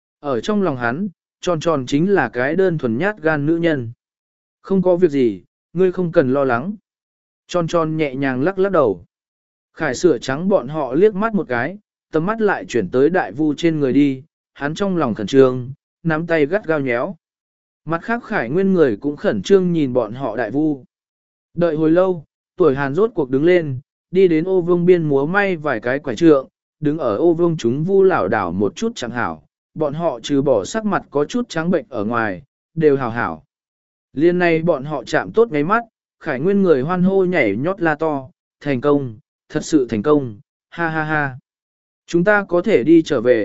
Speaker 1: Ở trong lòng hắn, tròn tròn chính là cái đơn thuần nhát gan nữ nhân. Không có việc gì, ngươi không cần lo lắng. Tròn tròn nhẹ nhàng lắc lắc đầu. Khải sửa trắng bọn họ liếc mắt một cái, tầm mắt lại chuyển tới đại vu trên người đi, hắn trong lòng khẩn trương, nắm tay gắt gao nhéo. Mặt khác khải nguyên người cũng khẩn trương nhìn bọn họ đại vu. Đợi hồi lâu, tuổi hàn rốt cuộc đứng lên, đi đến ô vương biên múa may vài cái quải trượng, đứng ở ô vương chúng vu lảo đảo một chút chẳng hảo, bọn họ trừ bỏ sắc mặt có chút trắng bệnh ở ngoài, đều hảo hảo. Liên này bọn họ chạm tốt ngay mắt, khải nguyên người hoan hô nhảy nhót la to, thành công, thật sự thành công, ha ha ha. Chúng ta có thể đi trở về,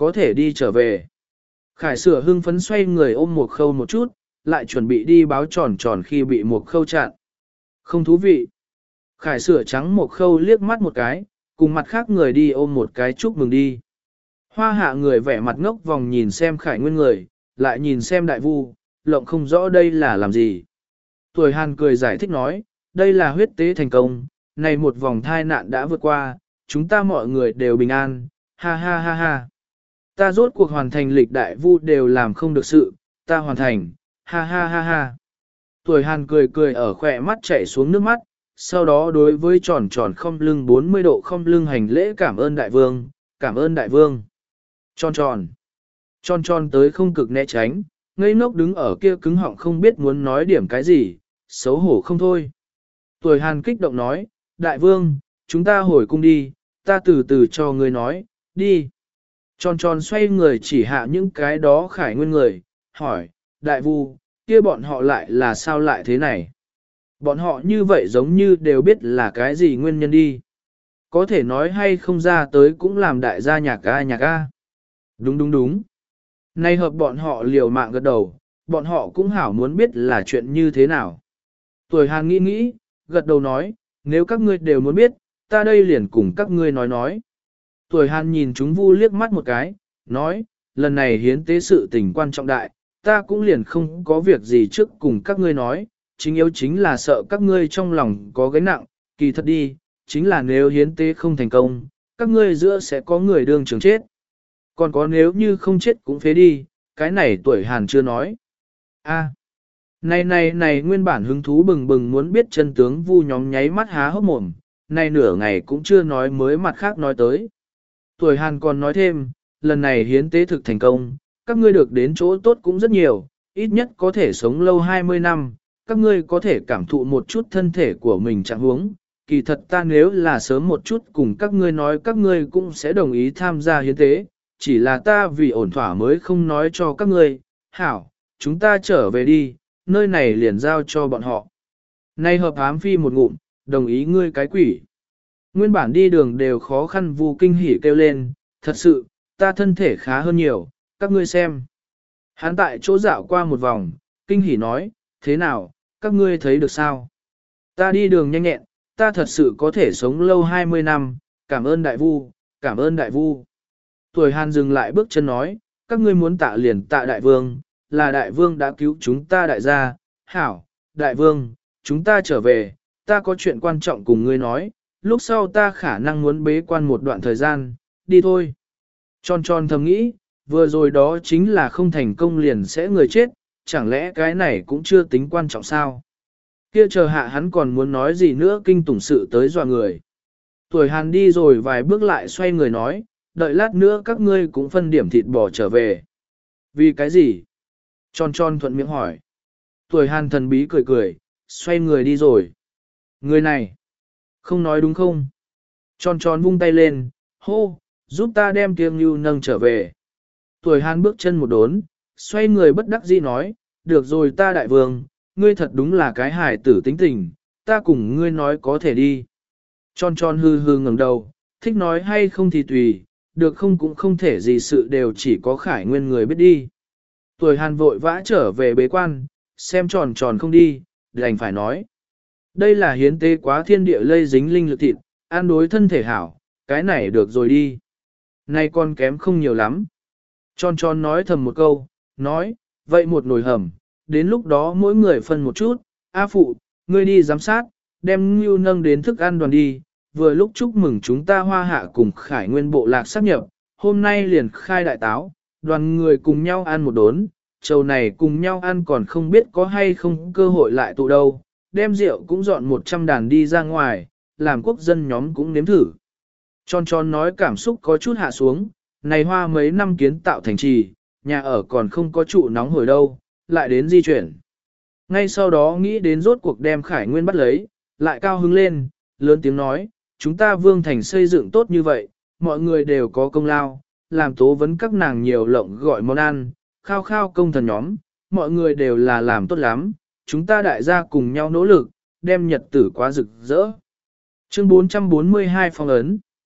Speaker 1: có thể đi trở về. Khải sửa hưng phấn xoay người ôm một khâu một chút, lại chuẩn bị đi báo tròn tròn khi bị một khâu chặn. Không thú vị. Khải sửa trắng một khâu liếc mắt một cái, cùng mặt khác người đi ôm một cái chúc mừng đi. Hoa hạ người vẻ mặt ngốc vòng nhìn xem Khải Nguyên người, lại nhìn xem đại vu, lộng không rõ đây là làm gì. Tuổi Hàn cười giải thích nói, đây là huyết tế thành công, này một vòng thai nạn đã vượt qua, chúng ta mọi người đều bình an, ha ha ha ha. Ta rốt cuộc hoàn thành lịch đại vu đều làm không được sự, ta hoàn thành, ha ha ha ha. Tuổi Hàn cười cười ở khỏe mắt chảy xuống nước mắt, sau đó đối với tròn tròn không lưng bốn mươi độ không lưng hành lễ cảm ơn đại vương, cảm ơn đại vương. Tròn tròn, tròn tròn tới không cực né tránh, ngây ngốc đứng ở kia cứng họng không biết muốn nói điểm cái gì, xấu hổ không thôi. Tuổi Hàn kích động nói, đại vương, chúng ta hồi cung đi, ta từ từ cho người nói, đi. Tròn tròn xoay người chỉ hạ những cái đó Khải Nguyên người, hỏi, đại vu, kia bọn họ lại là sao lại thế này? Bọn họ như vậy giống như đều biết là cái gì nguyên nhân đi. Có thể nói hay không ra tới cũng làm đại gia nhạc a nhạc a. Đúng đúng đúng. Nay hợp bọn họ liều mạng gật đầu, bọn họ cũng hảo muốn biết là chuyện như thế nào. Tuổi Hàn nghĩ nghĩ, gật đầu nói, nếu các ngươi đều muốn biết, ta đây liền cùng các ngươi nói nói. Tuổi Hàn nhìn chúng vu liếc mắt một cái, nói, lần này hiến tế sự tình quan trọng đại, ta cũng liền không có việc gì trước cùng các ngươi nói, chính yếu chính là sợ các ngươi trong lòng có gánh nặng, kỳ thật đi, chính là nếu hiến tế không thành công, các ngươi giữa sẽ có người đương trường chết. Còn có nếu như không chết cũng phế đi, cái này tuổi Hàn chưa nói. A, này này này nguyên bản hứng thú bừng bừng muốn biết chân tướng vu nhóm nháy mắt há hốc mồm, này nửa ngày cũng chưa nói mới mặt khác nói tới. Tuổi Hàn còn nói thêm, lần này hiến tế thực thành công, các ngươi được đến chỗ tốt cũng rất nhiều, ít nhất có thể sống lâu hai mươi năm, các ngươi có thể cảm thụ một chút thân thể của mình trạng huống. Kỳ thật ta nếu là sớm một chút cùng các ngươi nói các ngươi cũng sẽ đồng ý tham gia hiến tế, chỉ là ta vì ổn thỏa mới không nói cho các ngươi. Hảo, chúng ta trở về đi, nơi này liền giao cho bọn họ. Nay hợp ám phi một ngụm, đồng ý ngươi cái quỷ. Nguyên bản đi đường đều khó khăn vu kinh hỉ kêu lên, thật sự, ta thân thể khá hơn nhiều, các ngươi xem. Hắn tại chỗ dạo qua một vòng, kinh hỉ nói, thế nào, các ngươi thấy được sao? Ta đi đường nhanh nhẹn, ta thật sự có thể sống lâu hai mươi năm, cảm ơn đại vu, cảm ơn đại vu. Tuổi Hàn dừng lại bước chân nói, các ngươi muốn tạ liền tạ đại vương, là đại vương đã cứu chúng ta đại gia, hảo, đại vương, chúng ta trở về, ta có chuyện quan trọng cùng ngươi nói, lúc sau ta khả năng muốn bế quan một đoạn thời gian, đi thôi. Tròn tròn thầm nghĩ, vừa rồi đó chính là không thành công liền sẽ người chết, chẳng lẽ cái này cũng chưa tính quan trọng sao? Kia chờ hạ hắn còn muốn nói gì nữa kinh tủng sự tới dọa người. Tuổi Hàn đi rồi vài bước lại xoay người nói, đợi lát nữa các ngươi cũng phân điểm thịt bò trở về. Vì cái gì? Tròn tròn thuận miệng hỏi. Tuổi Hàn thần bí cười cười, xoay người đi rồi. Người này, không nói đúng không? Tròn tròn vung tay lên, hô, giúp ta đem kiêng lưu nâng trở về. Tuổi Hàn bước chân một đốn, xoay người bất đắc dĩ nói, được rồi ta đại vương, ngươi thật đúng là cái hài tử tính tình, ta cùng ngươi nói có thể đi. Tròn tròn hư hư ngẩng đầu, thích nói hay không thì tùy, được không cũng không thể gì sự đều chỉ có Khải Nguyên người biết đi. Tuổi Hàn vội vã trở về bế quan, xem tròn tròn không đi, đành phải nói. Đây là hiến tế quá thiên địa lây dính linh lực thịt, ăn đối thân thể hảo, cái này được rồi đi. Nay con kém không nhiều lắm. Tròn tròn nói thầm một câu, nói, vậy một nồi hầm, đến lúc đó mỗi người phân một chút, A phụ, ngươi đi giám sát, đem ngưu nâng đến thức ăn đoàn đi, vừa lúc chúc mừng chúng ta hoa hạ cùng Khải Nguyên bộ lạc sáp nhập, hôm nay liền khai đại táo, đoàn người cùng nhau ăn một đốn, trầu này cùng nhau ăn còn không biết có hay không cơ hội lại tụ đâu, đem rượu cũng dọn một trăm đàn đi ra ngoài, làm quốc dân nhóm cũng nếm thử. Tròn tròn nói cảm xúc có chút hạ xuống, này hoa mấy năm kiến tạo thành trì, nhà ở còn không có trụ nóng hồi đâu, lại đến di chuyển. Ngay sau đó nghĩ đến rốt cuộc đem Khải Nguyên bắt lấy, lại cao hứng lên, lớn tiếng nói, chúng ta vương thành xây dựng tốt như vậy, mọi người đều có công lao, làm tố vấn các nàng nhiều lộng gọi món ăn, khao khao công thần nhóm, mọi người đều là làm tốt lắm, chúng ta đại gia cùng nhau nỗ lực, đem nhật tử quá rực rỡ. Chương bốn trăm bốn mươi hai phong ấn.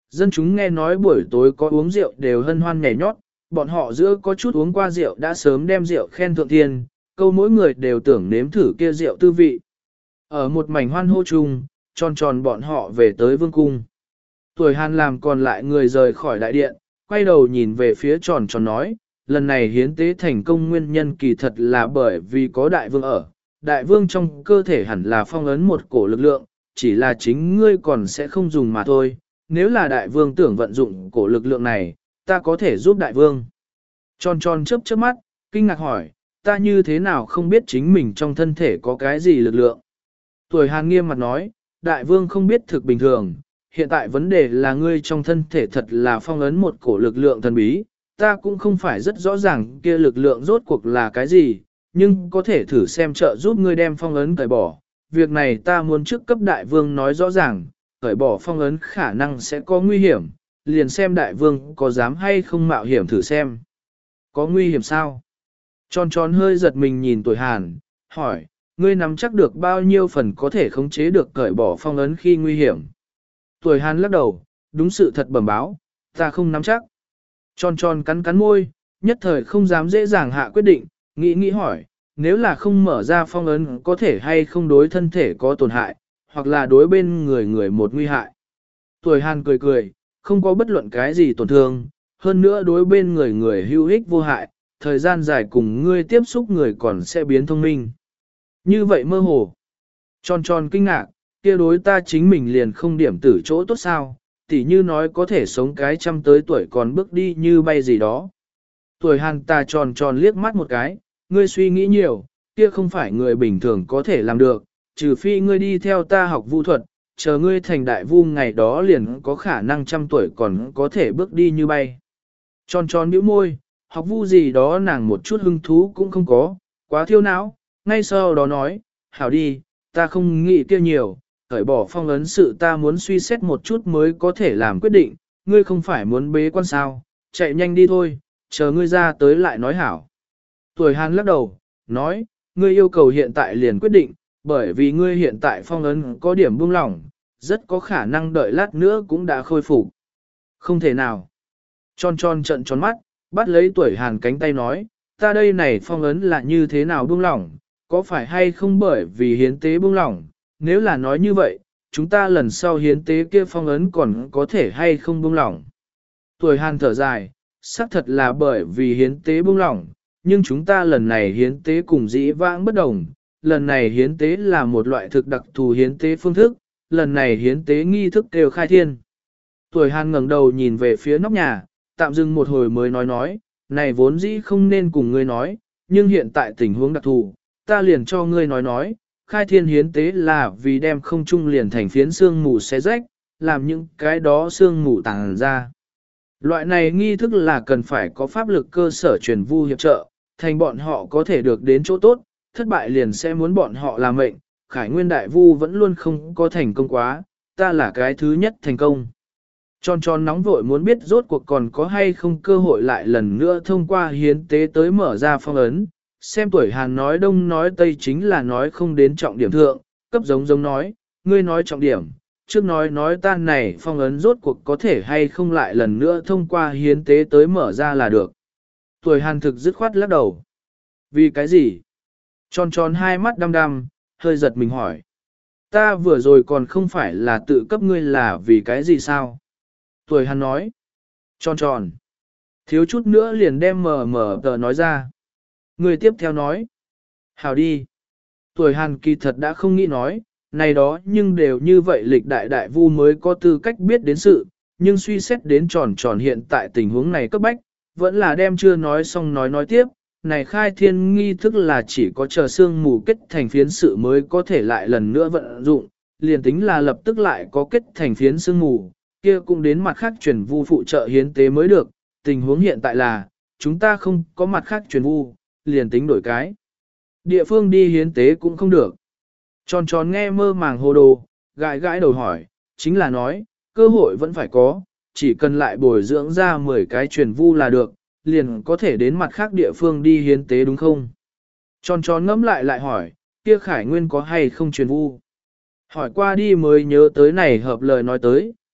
Speaker 1: Dân chúng nghe nói buổi tối có uống rượu đều hân hoan nhảy nhót, bọn họ giữa có chút uống qua rượu đã sớm đem rượu khen thượng thiên, câu mỗi người đều tưởng nếm thử kia rượu tư vị. Ở một mảnh hoan hô chung, tròn tròn bọn họ về tới vương cung. Tuổi Hàn làm còn lại người rời khỏi đại điện, quay đầu nhìn về phía tròn tròn nói, lần này hiến tế thành công nguyên nhân kỳ thật là bởi vì có đại vương ở. Đại vương trong cơ thể hẳn là phong ấn một cổ lực lượng, chỉ là chính ngươi còn sẽ không dùng mà thôi. Nếu là đại vương tưởng vận dụng cổ lực lượng này, ta có thể giúp đại vương. Tròn tròn chớp chớp mắt, kinh ngạc hỏi, ta như thế nào không biết chính mình trong thân thể có cái gì lực lượng. Tuổi Hàn nghiêm mặt nói, đại vương không biết thực bình thường, hiện tại vấn đề là ngươi trong thân thể thật là phong ấn một cổ lực lượng thần bí, ta cũng không phải rất rõ ràng kia lực lượng rốt cuộc là cái gì, nhưng có thể thử xem trợ giúp ngươi đem phong ấn cởi bỏ. Việc này ta muốn trước cấp đại vương nói rõ ràng, cởi bỏ phong ấn khả năng sẽ có nguy hiểm, liền xem đại vương có dám hay không mạo hiểm thử xem. Có nguy hiểm sao? Tròn tròn hơi giật mình nhìn Tuổi Hàn, hỏi, ngươi nắm chắc được bao nhiêu phần có thể khống chế được cởi bỏ phong ấn khi nguy hiểm? Tuổi Hàn lắc đầu, đúng sự thật bẩm báo, ta không nắm chắc. Tròn tròn cắn cắn môi, nhất thời không dám dễ dàng hạ quyết định, nghĩ nghĩ hỏi, nếu là không mở ra phong ấn có thể hay không đối thân thể có tổn hại, hoặc là đối bên người người một nguy hại. Tuổi Hàn cười cười, không có bất luận cái gì tổn thương, hơn nữa đối bên người người hữu ích vô hại, thời gian dài cùng ngươi tiếp xúc người còn sẽ biến thông minh. Như vậy mơ hồ. Tròn tròn kinh ngạc, kia đối ta chính mình liền không điểm tử chỗ tốt sao, tỉ như nói có thể sống cái trăm tới tuổi còn bước đi như bay gì đó. Tuổi Hàn ta tròn tròn liếc mắt một cái, ngươi suy nghĩ nhiều, kia không phải người bình thường có thể làm được, trừ phi ngươi đi theo ta học vu thuật, chờ ngươi thành đại vu ngày đó liền có khả năng trăm tuổi còn có thể bước đi như bay. Tròn tròn bĩu môi, học vu gì đó nàng một chút hứng thú cũng không có, quá thiêu não, ngay sau đó nói, hảo đi, ta không nghĩ kia nhiều, cởi bỏ phong ấn sự ta muốn suy xét một chút mới có thể làm quyết định, ngươi không phải muốn bế quan sao, chạy nhanh đi thôi, chờ ngươi ra tới lại nói hảo. Tuổi Hàn lắc đầu, nói, ngươi yêu cầu hiện tại liền quyết định, bởi vì ngươi hiện tại phong ấn có điểm buông lỏng, rất có khả năng đợi lát nữa cũng đã khôi phục. Không thể nào. Tròn tròn trận tròn mắt, bắt lấy Tuổi Hàn cánh tay nói, ta đây này phong ấn là như thế nào buông lỏng, có phải hay không bởi vì hiến tế buông lỏng, nếu là nói như vậy, chúng ta lần sau hiến tế kia phong ấn còn có thể hay không buông lỏng. Tuổi Hàn thở dài, xác thật là bởi vì hiến tế buông lỏng, nhưng chúng ta lần này hiến tế cùng dĩ vãng bất đồng, lần này hiến tế là một loại thực đặc thù hiến tế phương thức, lần này hiến tế nghi thức đều khai thiên. Tuổi Hàn ngẩng đầu nhìn về phía nóc nhà, tạm dừng một hồi mới nói nói, này vốn dĩ không nên cùng ngươi nói, nhưng hiện tại tình huống đặc thù, ta liền cho ngươi nói nói, khai thiên hiến tế là vì đem không trung liền thành phiến xương mù xé rách, làm những cái đó xương mù tàng ra. Loại này nghi thức là cần phải có pháp lực cơ sở truyền vu hiệp trợ, thành bọn họ có thể được đến chỗ tốt, thất bại liền sẽ muốn bọn họ làm mệnh, Khải Nguyên Đại Vu vẫn luôn không có thành công quá, ta là cái thứ nhất thành công. Tròn tròn nóng vội muốn biết rốt cuộc còn có hay không cơ hội lại lần nữa thông qua hiến tế tới mở ra phong ấn, xem Tuổi Hàn nói đông nói tây chính là nói không đến trọng điểm thượng, cấp giống giống nói, ngươi nói trọng điểm, trước nói nói ta này phong ấn rốt cuộc có thể hay không lại lần nữa thông qua hiến tế tới mở ra là được. Tuổi Hàn thực dứt khoát lắc đầu. Vì cái gì? Tròn tròn hai mắt đăm đăm, hơi giật mình hỏi. Ta vừa rồi còn không phải là tự cấp ngươi là vì cái gì sao? Tuổi Hàn nói. Tròn tròn. Thiếu chút nữa liền đem mờ mờ tờ nói ra. Người tiếp theo nói. Hào đi. Tuổi Hàn kỳ thật đã không nghĩ nói, này đó nhưng đều như vậy lịch đại đại vu mới có tư cách biết đến sự, nhưng suy xét đến tròn tròn hiện tại tình huống này cấp bách, vẫn là đem chưa nói xong nói nói tiếp, này khai thiên nghi thức là chỉ có chờ xương mù kết thành phiến sự mới có thể lại lần nữa vận dụng, liền tính là lập tức lại có kết thành phiến xương mù, kia cũng đến mặt khác truyền vu phụ trợ hiến tế mới được, tình huống hiện tại là, chúng ta không có mặt khác truyền vu, liền tính đổi cái. Địa phương đi hiến tế cũng không được. Tròn tròn nghe mơ màng hồ đồ, gãi gãi đầu hỏi, chính là nói, cơ hội vẫn phải có, chỉ cần lại bồi dưỡng ra mười cái truyền vu là được, liền có thể đến mặt khác địa phương đi hiến tế đúng không? Tròn tròn ngẫm lại lại hỏi, kia Khải Nguyên có hay không truyền vu? Hỏi qua đi mới nhớ tới này hợp lời nói tới,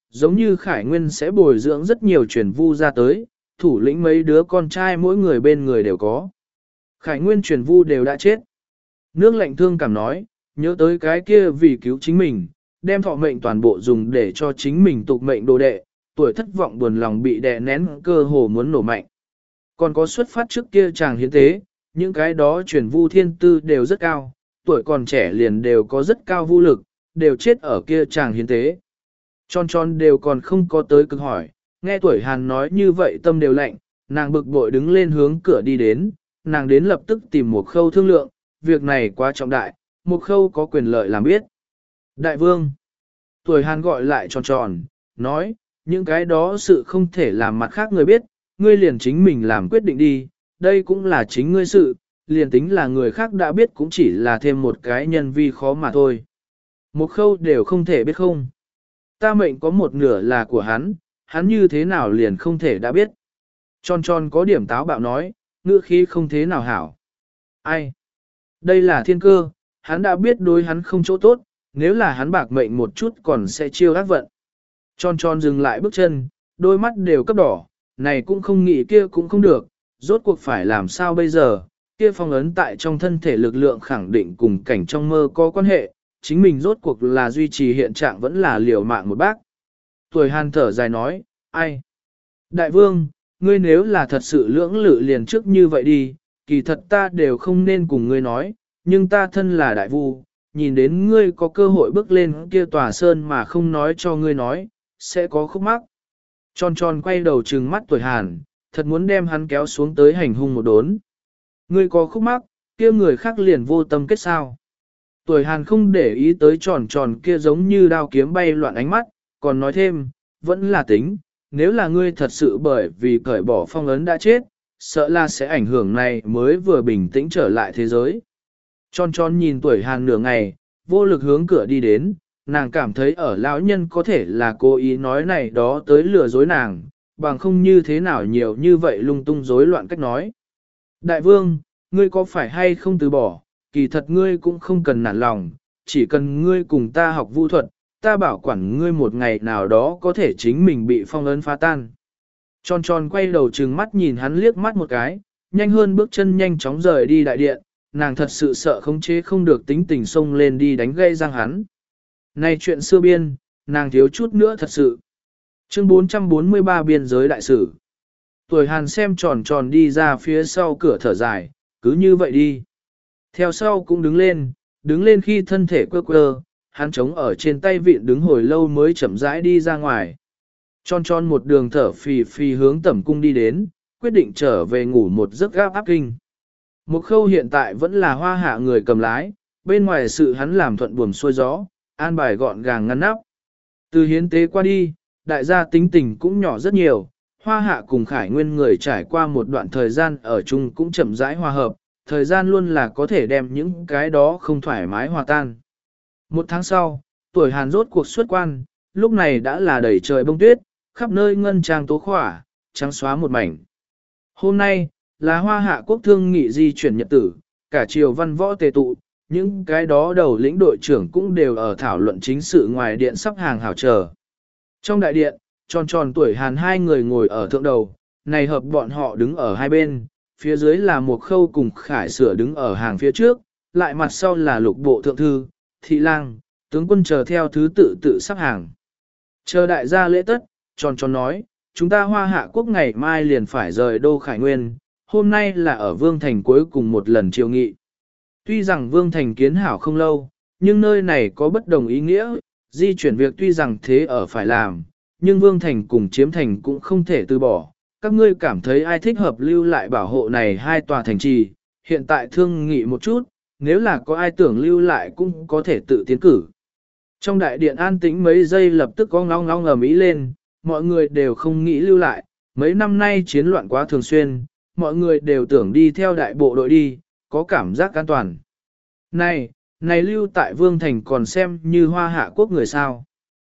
Speaker 1: giống như Khải Nguyên sẽ bồi dưỡng rất nhiều truyền vu ra tới, thủ lĩnh mấy đứa con trai mỗi người bên người đều có. Khải Nguyên truyền vu đều đã chết. Nước lạnh thương cảm nói, nhớ tới cái kia vì cứu chính mình, đem thọ mệnh toàn bộ dùng để cho chính mình tục mệnh đồ đệ, tuổi thất vọng buồn lòng bị đè nén cơ hồ muốn nổ mạnh. Còn có xuất phát trước kia chàng hiến tế, những cái đó truyền vu thiên tư đều rất cao, tuổi còn trẻ liền đều có rất cao vu lực, đều chết ở kia chàng hiến tế. Tròn tròn đều còn không có tới cực hỏi, nghe tuổi Hàn nói như vậy tâm đều lạnh, nàng bực bội đứng lên hướng cửa đi đến, nàng đến lập tức tìm một khâu thương lượng, việc này quá trọng đại, một khâu có quyền lợi làm biết. Đại vương, tuổi Hàn gọi lại tròn tròn, nói, những cái đó sự không thể làm mặt khác người biết, ngươi liền chính mình làm quyết định đi, đây cũng là chính ngươi sự, liền tính là người khác đã biết cũng chỉ là thêm một cái nhân vi khó mà thôi. Một khâu đều không thể biết không. Ta mệnh có một nửa là của hắn, hắn như thế nào liền không thể đã biết. Tròn tròn có điểm táo bạo nói, ngữ khí không thế nào hảo. Ai? Đây là thiên cơ, hắn đã biết đối hắn không chỗ tốt, nếu là hắn bạc mệnh một chút còn sẽ chiêu ác vận. Tròn tròn dừng lại bước chân, đôi mắt đều cấp đỏ, này cũng không nghĩ kia cũng không được, rốt cuộc phải làm sao bây giờ, kia phong ấn tại trong thân thể lực lượng khẳng định cùng cảnh trong mơ có quan hệ, chính mình rốt cuộc là duy trì hiện trạng vẫn là liều mạng một bác. Tuổi Hàn thở dài nói, ai? Đại vương, ngươi nếu là thật sự lưỡng lự liền trước như vậy đi, kỳ thật ta đều không nên cùng ngươi nói, nhưng ta thân là đại vu, nhìn đến ngươi có cơ hội bước lên kia tòa sơn mà không nói cho ngươi nói, sẽ có khúc mắc. Tròn tròn quay đầu trừng mắt tuổi Hàn, thật muốn đem hắn kéo xuống tới hành hung một đốn. Ngươi có khúc mắc, kia người khác liền vô tâm kết sao. Tuổi Hàn không để ý tới tròn tròn kia giống như đao kiếm bay loạn ánh mắt, còn nói thêm, vẫn là tính, nếu là ngươi thật sự bởi vì cởi bỏ phong ấn đã chết, sợ là sẽ ảnh hưởng này mới vừa bình tĩnh trở lại thế giới. Tròn tròn nhìn tuổi Hàn nửa ngày, vô lực hướng cửa đi đến, nàng cảm thấy ở lão nhân có thể là cố ý nói này đó tới lừa dối nàng, bằng không như thế nào nhiều như vậy lung tung rối loạn cách nói. Đại vương, ngươi có phải hay không từ bỏ, kỳ thật ngươi cũng không cần nản lòng, chỉ cần ngươi cùng ta học vũ thuật, ta bảo quản ngươi một ngày nào đó có thể chính mình bị phong ấn phá tan. Tròn tròn quay đầu trừng mắt nhìn hắn liếc mắt một cái, nhanh hơn bước chân nhanh chóng rời đi đại điện, nàng thật sự sợ khống chế không được tính tình xông lên đi đánh gây răng hắn. Này chuyện xưa biên, nàng thiếu chút nữa thật sự. Chương bốn trăm bốn mươi ba biên giới đại sử. Tuổi Hàn xem tròn tròn đi ra phía sau cửa thở dài, cứ như vậy đi. Theo sau cũng đứng lên, đứng lên khi thân thể quơ quơ, hắn chống ở trên tay vịn đứng hồi lâu mới chậm rãi đi ra ngoài. Tròn tròn một đường thở phì phì hướng tẩm cung đi đến, quyết định trở về ngủ một giấc gáp áp kinh. Một khâu hiện tại vẫn là hoa hạ người cầm lái, bên ngoài sự hắn làm thuận buồm xuôi gió, an bài gọn gàng ngăn nắp. Từ hiến tế qua đi, đại gia tính tình cũng nhỏ rất nhiều, hoa hạ cùng Khải Nguyên người trải qua một đoạn thời gian ở chung cũng chậm rãi hòa hợp, thời gian luôn là có thể đem những cái đó không thoải mái hòa tan. Một tháng sau, tuổi Hàn rốt cuộc xuất quan, lúc này đã là đầy trời bông tuyết, khắp nơi ngân trang tố khỏa, trắng xóa một mảnh. Hôm nay, là hoa hạ quốc thương nghị di chuyển nhật tử, cả triều văn võ tề tụ, những cái đó đầu lĩnh đội trưởng cũng đều ở thảo luận chính sự ngoài điện sắp hàng hảo chờ. Trong đại điện, tròn tròn tuổi Hàn hai người ngồi ở thượng đầu, này hợp bọn họ đứng ở hai bên, phía dưới là một khâu cùng Khải Sửa đứng ở hàng phía trước, lại mặt sau là lục bộ thượng thư, thị lang, tướng quân chờ theo thứ tự tự sắp hàng. Chờ đại gia lễ tất, tròn tròn nói, chúng ta hoa hạ quốc ngày mai liền phải rời đô Khải Nguyên, hôm nay là ở Vương Thành cuối cùng một lần triều nghị. Tuy rằng Vương Thành kiến hảo không lâu, nhưng nơi này có bất đồng ý nghĩa, di chuyển việc tuy rằng thế ở phải làm, nhưng Vương Thành cùng Chiếm Thành cũng không thể từ bỏ. Các ngươi cảm thấy ai thích hợp lưu lại bảo hộ này hai tòa thành trì, hiện tại thương nghị một chút, nếu là có ai tưởng lưu lại cũng có thể tự tiến cử. Trong đại điện an tĩnh mấy giây lập tức có ngong ngong ầm ĩ lên, mọi người đều không nghĩ lưu lại, mấy năm nay chiến loạn quá thường xuyên, mọi người đều tưởng đi theo đại bộ đội đi, có cảm giác an toàn. Này, này lưu tại Vương Thành còn xem như hoa hạ quốc người sao.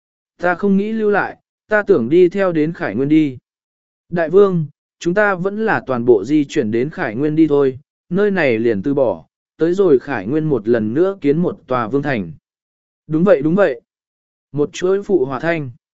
Speaker 1: Ta không nghĩ lưu lại, ta tưởng đi theo đến Khải Nguyên đi. Đại vương, chúng ta vẫn là toàn bộ di chuyển đến Khải Nguyên đi thôi, nơi này liền từ bỏ, tới rồi Khải Nguyên một lần nữa kiến một tòa Vương Thành. Đúng vậy đúng vậy. Một chuỗi phụ hòa thanh.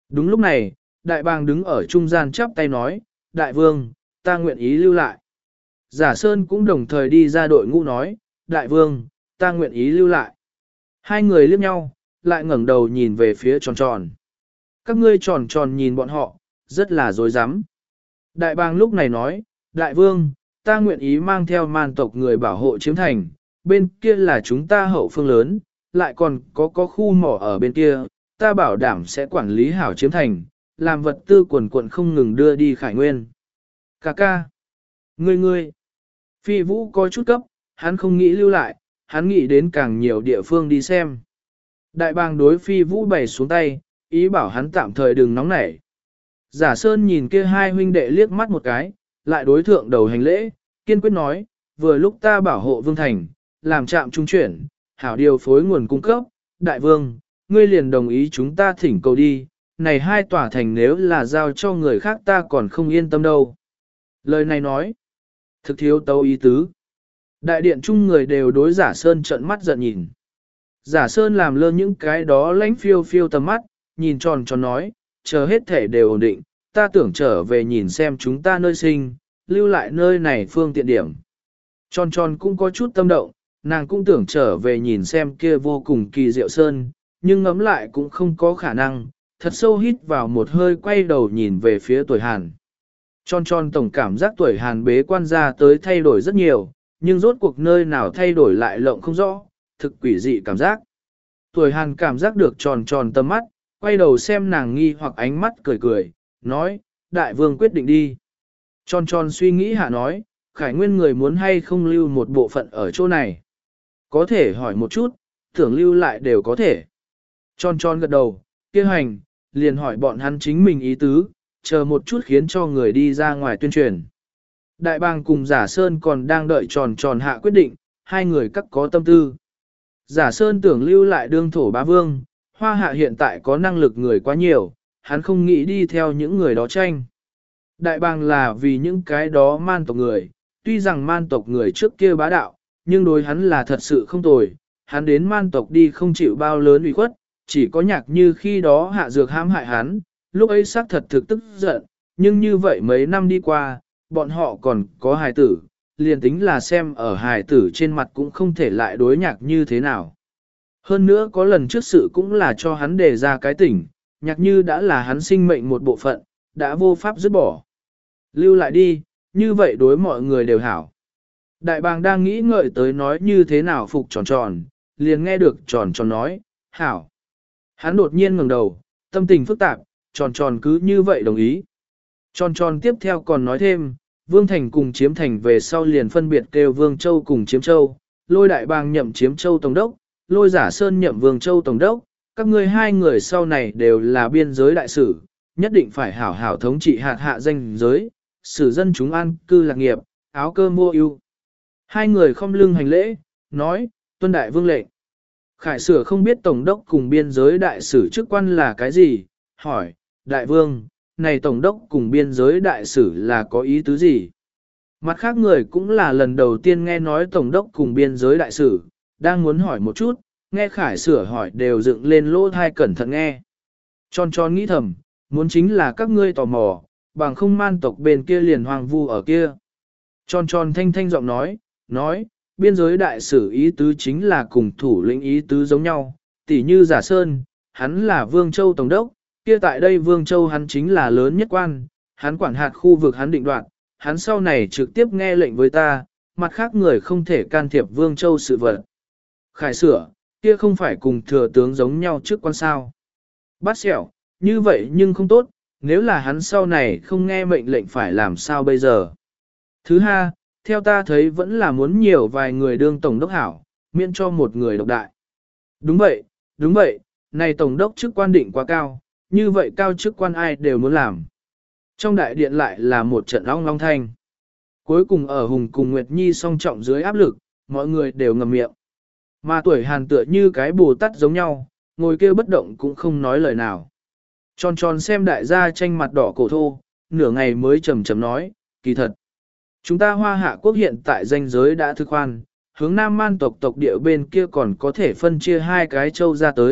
Speaker 1: Đúng lúc này, đại bàng đứng ở trung gian chắp tay nói, đại vương, ta nguyện ý lưu lại. Giả Sơn cũng đồng thời đi ra đội ngũ nói, đại vương, ta nguyện ý lưu lại. Hai người liếc nhau, lại ngẩng đầu nhìn về phía tròn tròn. Các ngươi tròn tròn nhìn bọn họ, rất là dối rắm. Đại bàng lúc này nói, đại vương, ta nguyện ý mang theo man tộc người bảo hộ chiếm thành, bên kia là chúng ta hậu phương lớn, lại còn có có khu mỏ ở bên kia, ta bảo đảm sẽ quản lý hảo chiếm thành, làm vật tư quần quận không ngừng đưa đi khải nguyên. Cà ca. Ngươi ngươi. Phi vũ có chút cấp, hắn không nghĩ lưu lại, hắn nghĩ đến càng nhiều địa phương đi xem. Đại bàng đối phi vũ bày xuống tay, ý bảo hắn tạm thời đừng nóng nảy. Giả Sơn nhìn kia hai huynh đệ liếc mắt một cái, lại đối thượng đầu hành lễ, kiên quyết nói, vừa lúc ta bảo hộ vương thành, làm trạm trung chuyển, hảo điều phối nguồn cung cấp, đại vương, ngươi liền đồng ý chúng ta thỉnh cầu đi, này hai tòa thành nếu là giao cho người khác ta còn không yên tâm đâu. Lời này nói, thực thiếu tấu ý tứ. Đại điện chung người đều đối Giả Sơn trợn mắt giận nhìn. Giả Sơn làm lơ những cái đó lánh phiêu phiêu tầm mắt, nhìn tròn tròn nói, chờ hết thể đều ổn định, ta tưởng trở về nhìn xem chúng ta nơi sinh, lưu lại nơi này phương tiện điểm. Tròn tròn cũng có chút tâm động, nàng cũng tưởng trở về nhìn xem kia vô cùng kỳ diệu sơn, nhưng ngẫm lại cũng không có khả năng, thật sâu hít vào một hơi quay đầu nhìn về phía tuổi Hàn. Tròn tròn tổng cảm giác tuổi Hàn bế quan ra tới thay đổi rất nhiều, nhưng rốt cuộc nơi nào thay đổi lại lộng không rõ, thực quỷ dị cảm giác. Tuổi Hàn cảm giác được tròn tròn tầm mắt, quay đầu xem nàng nghi hoặc ánh mắt cười cười, nói, đại vương quyết định đi. Tròn tròn suy nghĩ hạ nói, khải nguyên người muốn hay không lưu một bộ phận ở chỗ này. Có thể hỏi một chút, tưởng lưu lại đều có thể. Tròn tròn gật đầu, kia hành, liền hỏi bọn hắn chính mình ý tứ, chờ một chút khiến cho người đi ra ngoài tuyên truyền. Đại bàng cùng Giả Sơn còn đang đợi tròn tròn hạ quyết định, hai người các có tâm tư. Giả Sơn tưởng lưu lại đương thổ bá vương, Hoa Hạ hiện tại có năng lực người quá nhiều, hắn không nghĩ đi theo những người đó tranh. Đại bàng là vì những cái đó man tộc người, tuy rằng man tộc người trước kia bá đạo, nhưng đối hắn là thật sự không tồi, hắn đến man tộc đi không chịu bao lớn ủy khuất, chỉ có nhạc như khi đó hạ dược hãm hại hắn, lúc ấy xác thật thực tức giận, nhưng như vậy mấy năm đi qua, bọn họ còn có hài tử, liền tính là xem ở hài tử trên mặt cũng không thể lại đối nhạc như thế nào. Hơn nữa có lần trước sự cũng là cho hắn đề ra cái tỉnh, nhạc như đã là hắn sinh mệnh một bộ phận, đã vô pháp dứt bỏ. Lưu lại đi, như vậy đối mọi người đều hảo. Đại bàng đang nghĩ ngợi tới nói như thế nào phục tròn tròn, liền nghe được tròn tròn nói, hảo. Hắn đột nhiên ngẩng đầu, tâm tình phức tạp, tròn tròn cứ như vậy đồng ý. Tròn tròn tiếp theo còn nói thêm, Vương Thành cùng Chiếm Thành về sau liền phân biệt kêu Vương Châu cùng Chiếm Châu, lôi đại bàng nhậm Chiếm Châu Tổng đốc, lôi Giả Sơn nhậm Vương Châu Tổng đốc, các ngươi hai người sau này đều là biên giới đại sử, nhất định phải hảo hảo thống trị hạt hạ danh giới, sử dân chúng an cư lạc nghiệp, áo cơm mua ưu. Hai người không lưng hành lễ, nói, tuân đại vương lệnh. Khải Sửa không biết Tổng đốc cùng biên giới đại sử chức quan là cái gì, hỏi, đại vương, này Tổng đốc cùng biên giới đại sử là có ý tứ gì? Mặt khác người cũng là lần đầu tiên nghe nói Tổng đốc cùng biên giới đại sử, đang muốn hỏi một chút, nghe Khải Sửa hỏi đều dựng lên lỗ thai cẩn thận nghe. Tròn tròn nghĩ thầm, muốn chính là các ngươi tò mò, bằng không man tộc bên kia liền hoàng vu ở kia. Tròn tròn thanh thanh giọng nói, nói, biên giới đại sử ý tứ chính là cùng thủ lĩnh ý tứ giống nhau, tỉ như Giả Sơn, hắn là Vương Châu Tổng đốc, kia tại đây Vương Châu hắn chính là lớn nhất quan, hắn quản hạt khu vực hắn định đoạt, hắn sau này trực tiếp nghe lệnh với ta, mặt khác người không thể can thiệp Vương Châu sự vật. Khải Sửa, kia không phải cùng thừa tướng giống nhau trước quan sao. Bát xẻo, như vậy nhưng không tốt, nếu là hắn sau này không nghe mệnh lệnh phải làm sao bây giờ. Thứ hai, theo ta thấy vẫn là muốn nhiều vài người đương tổng đốc hảo, miễn cho một người độc đại. Đúng vậy, đúng vậy, này tổng đốc chức quan định quá cao, như vậy cao chức quan ai đều muốn làm. Trong đại điện lại là một trận long long thanh. Cuối cùng ở Hùng cùng Nguyệt Nhi song trọng dưới áp lực, mọi người đều ngậm miệng. Mà tuổi Hàn tựa như cái Bồ Tát giống nhau, ngồi kia bất động cũng không nói lời nào. Tròn tròn xem đại gia tranh mặt đỏ cổ thô, nửa ngày mới trầm trầm nói, kỳ thật. Chúng ta Hoa Hạ quốc hiện tại danh giới đã thực khoan, hướng Nam Man tộc tộc địa bên kia còn có thể phân chia hai cái châu ra tới,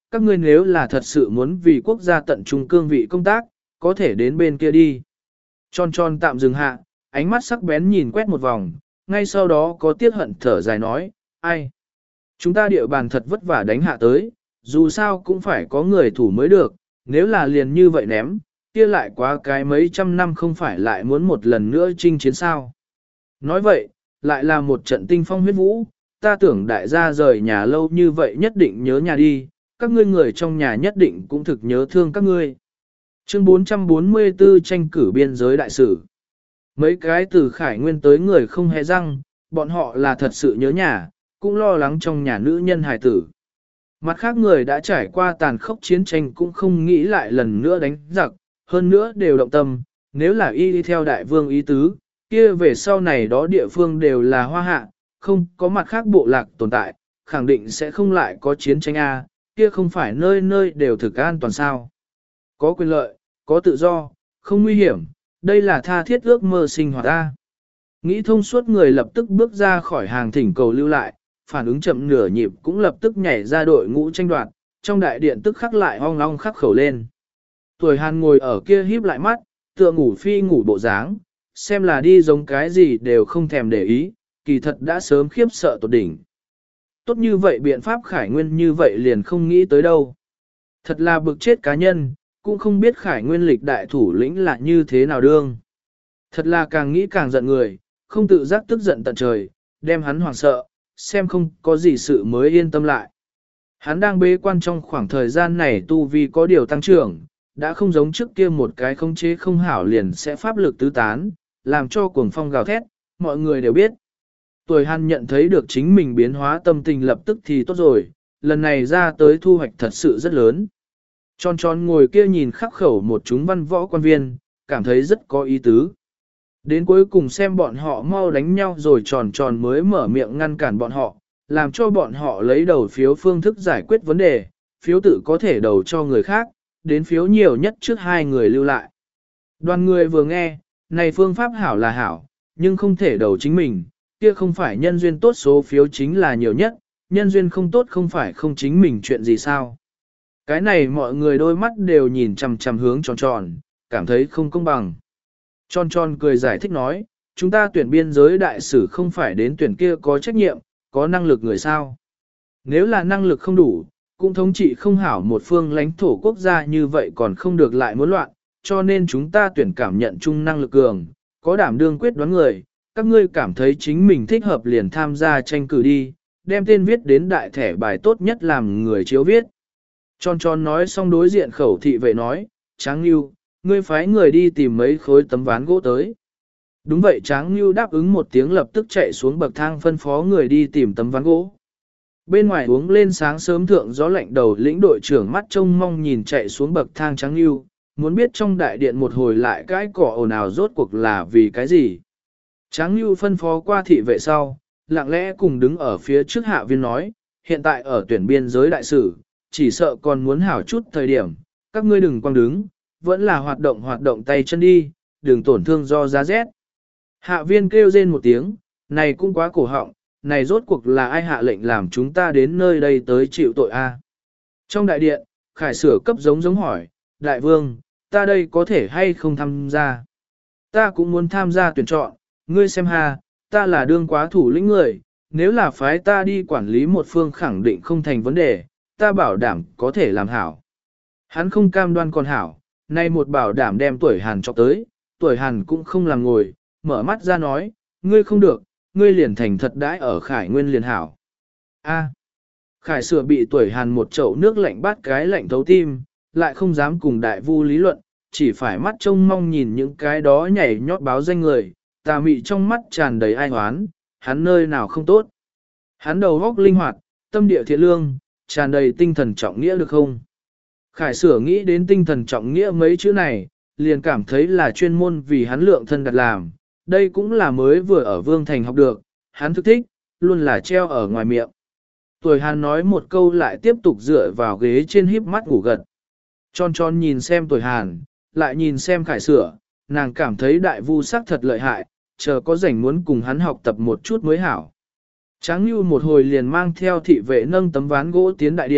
Speaker 1: các ngươi nếu là thật sự muốn vì quốc gia tận trung cương vị công tác, có thể đến bên kia đi. Tròn tròn tạm dừng hạ, ánh mắt sắc bén nhìn quét một vòng, ngay sau đó có tiếc hận thở dài nói, ai? Chúng ta địa bàn thật vất vả đánh hạ tới, dù sao cũng phải có người thủ mới được, nếu là liền như vậy ném, kia lại quá cái mấy trăm năm không phải lại muốn một lần nữa chinh chiến sao. Nói vậy, lại là một trận tinh phong huyết vũ, ta tưởng đại gia rời nhà lâu như vậy nhất định nhớ nhà đi, các ngươi người trong nhà nhất định cũng thực nhớ thương các ngươi. Chương bốn trăm bốn mươi tư tranh cử biên giới đại sử. Mấy cái từ Khải Nguyên tới người không hề răng, bọn họ là thật sự nhớ nhà, cũng lo lắng trong nhà nữ nhân hài tử. Mặt khác người đã trải qua tàn khốc chiến tranh cũng không nghĩ lại lần nữa đánh giặc, hơn nữa đều động tâm, nếu là y đi theo đại vương ý tứ, kia về sau này đó địa phương đều là hoa hạ, không có mặt khác bộ lạc tồn tại, khẳng định sẽ không lại có chiến tranh A, kia không phải nơi nơi đều thực an toàn sao. Có quyền lợi, có tự do, không nguy hiểm, đây là tha thiết ước mơ sinh hoạt A. Nghĩ thông suốt người lập tức bước ra khỏi hàng thỉnh cầu lưu lại, phản ứng chậm nửa nhịp cũng lập tức nhảy ra đội ngũ tranh đoạt, trong đại điện tức khắc lại ong ong khắc khẩu lên. Tuổi Hàn ngồi ở kia híp lại mắt, tựa ngủ phi ngủ bộ dáng, xem là đi giống cái gì đều không thèm để ý, kỳ thật đã sớm khiếp sợ tột đỉnh. Tốt như vậy biện pháp Khải Nguyên như vậy liền không nghĩ tới đâu. Thật là bực chết cá nhân, cũng không biết Khải Nguyên lịch đại thủ lĩnh là như thế nào đương. Thật là càng nghĩ càng giận người, không tự giác tức giận tận trời, đem hắn hoảng sợ, xem không có gì sự mới yên tâm lại. Hắn đang bế quan trong khoảng thời gian này tu vi có điều tăng trưởng, đã không giống trước kia một cái không chế không hảo liền sẽ pháp lực tứ tán, làm cho cuồng phong gào thét, mọi người đều biết. Tuổi Hàn nhận thấy được chính mình biến hóa tâm tình lập tức thì tốt rồi, lần này ra tới thu hoạch thật sự rất lớn. Tròn tròn ngồi kia nhìn khắc khẩu một chúng văn võ quan viên, cảm thấy rất có ý tứ. Đến cuối cùng xem bọn họ mau đánh nhau rồi tròn tròn mới mở miệng ngăn cản bọn họ, làm cho bọn họ lấy đầu phiếu phương thức giải quyết vấn đề, phiếu tự có thể đầu cho người khác, đến phiếu nhiều nhất trước hai người lưu lại. Đoàn người vừa nghe, này phương pháp hảo là hảo, nhưng không thể đầu chính mình, kia không phải nhân duyên tốt số phiếu chính là nhiều nhất, nhân duyên không tốt không phải không chính mình chuyện gì sao. Cái này mọi người đôi mắt đều nhìn chằm chằm hướng tròn tròn, cảm thấy không công bằng. Tròn tròn cười giải thích nói, chúng ta tuyển biên giới đại sử không phải đến tuyển kia có trách nhiệm, có năng lực người sao. Nếu là năng lực không đủ, cũng thống trị không hảo một phương lãnh thổ quốc gia như vậy còn không được lại muốn loạn, cho nên chúng ta tuyển cảm nhận chung năng lực cường, có đảm đương quyết đoán người, các ngươi cảm thấy chính mình thích hợp liền tham gia tranh cử đi, đem tên viết đến đại thẻ bài tốt nhất làm người chiếu viết. Tròn tròn nói xong đối diện khẩu thị vệ nói, Tráng Nhu, ngươi phái người đi tìm mấy khối tấm ván gỗ tới. Đúng vậy Tráng Nhu đáp ứng một tiếng lập tức chạy xuống bậc thang phân phó người đi tìm tấm ván gỗ. Bên ngoài uống lên sáng sớm thượng gió lạnh đầu lĩnh đội trưởng mắt trông mong nhìn chạy xuống bậc thang Tráng Nhu, muốn biết trong đại điện một hồi lại cái cỏ ồn ào rốt cuộc là vì cái gì. Tráng Nhu phân phó qua thị vệ sau, lặng lẽ cùng đứng ở phía trước hạ viên nói, hiện tại ở tuyển biên giới đại sử, chỉ sợ còn muốn hảo chút thời điểm, các ngươi đừng quăng đứng, vẫn là hoạt động hoạt động tay chân đi, đừng tổn thương do giá rét. Hạ viên kêu rên một tiếng, này cũng quá cổ họng, này rốt cuộc là ai hạ lệnh làm chúng ta đến nơi đây tới chịu tội a? Trong đại điện, Khải Sửa cấp giống giống hỏi, đại vương, ta đây có thể hay không tham gia? Ta cũng muốn tham gia tuyển chọn, ngươi xem ha, ta là đương quá thủ lĩnh người, nếu là phái ta đi quản lý một phương khẳng định không thành vấn đề, ta bảo đảm có thể làm hảo. Hắn không cam đoan còn hảo, nay một bảo đảm đem tuổi Hàn cho tới, tuổi Hàn cũng không làm ngồi, mở mắt ra nói, ngươi không được, ngươi liền thành thật đãi ở Khải Nguyên liền hảo. A. Khải Sửa bị tuổi Hàn một chậu nước lạnh bắt cái lạnh thấu tim, lại không dám cùng đại vu lý luận, chỉ phải mắt trông mong nhìn những cái đó nhảy nhót báo danh người, tà mị trong mắt tràn đầy ai hoán, hắn nơi nào không tốt. Hắn đầu góc linh hoạt, tâm địa thiện lương, tràn đầy tinh thần trọng nghĩa được không? Khải Sửa nghĩ đến tinh thần trọng nghĩa mấy chữ này, liền cảm thấy là chuyên môn vì hắn lượng thân đặt làm, đây cũng là mới vừa ở Vương Thành học được, hắn thức thích, luôn là treo ở ngoài miệng. Tuổi Hàn nói một câu lại tiếp tục dựa vào ghế trên híp mắt ngủ gật. Tròn tròn nhìn xem tuổi Hàn, lại nhìn xem Khải Sửa, nàng cảm thấy đại vu sắc thật lợi hại, chờ có rảnh muốn cùng hắn học tập một chút mới hảo. Tráng Nhu một hồi liền mang theo thị vệ nâng tấm ván gỗ tiến đại điện,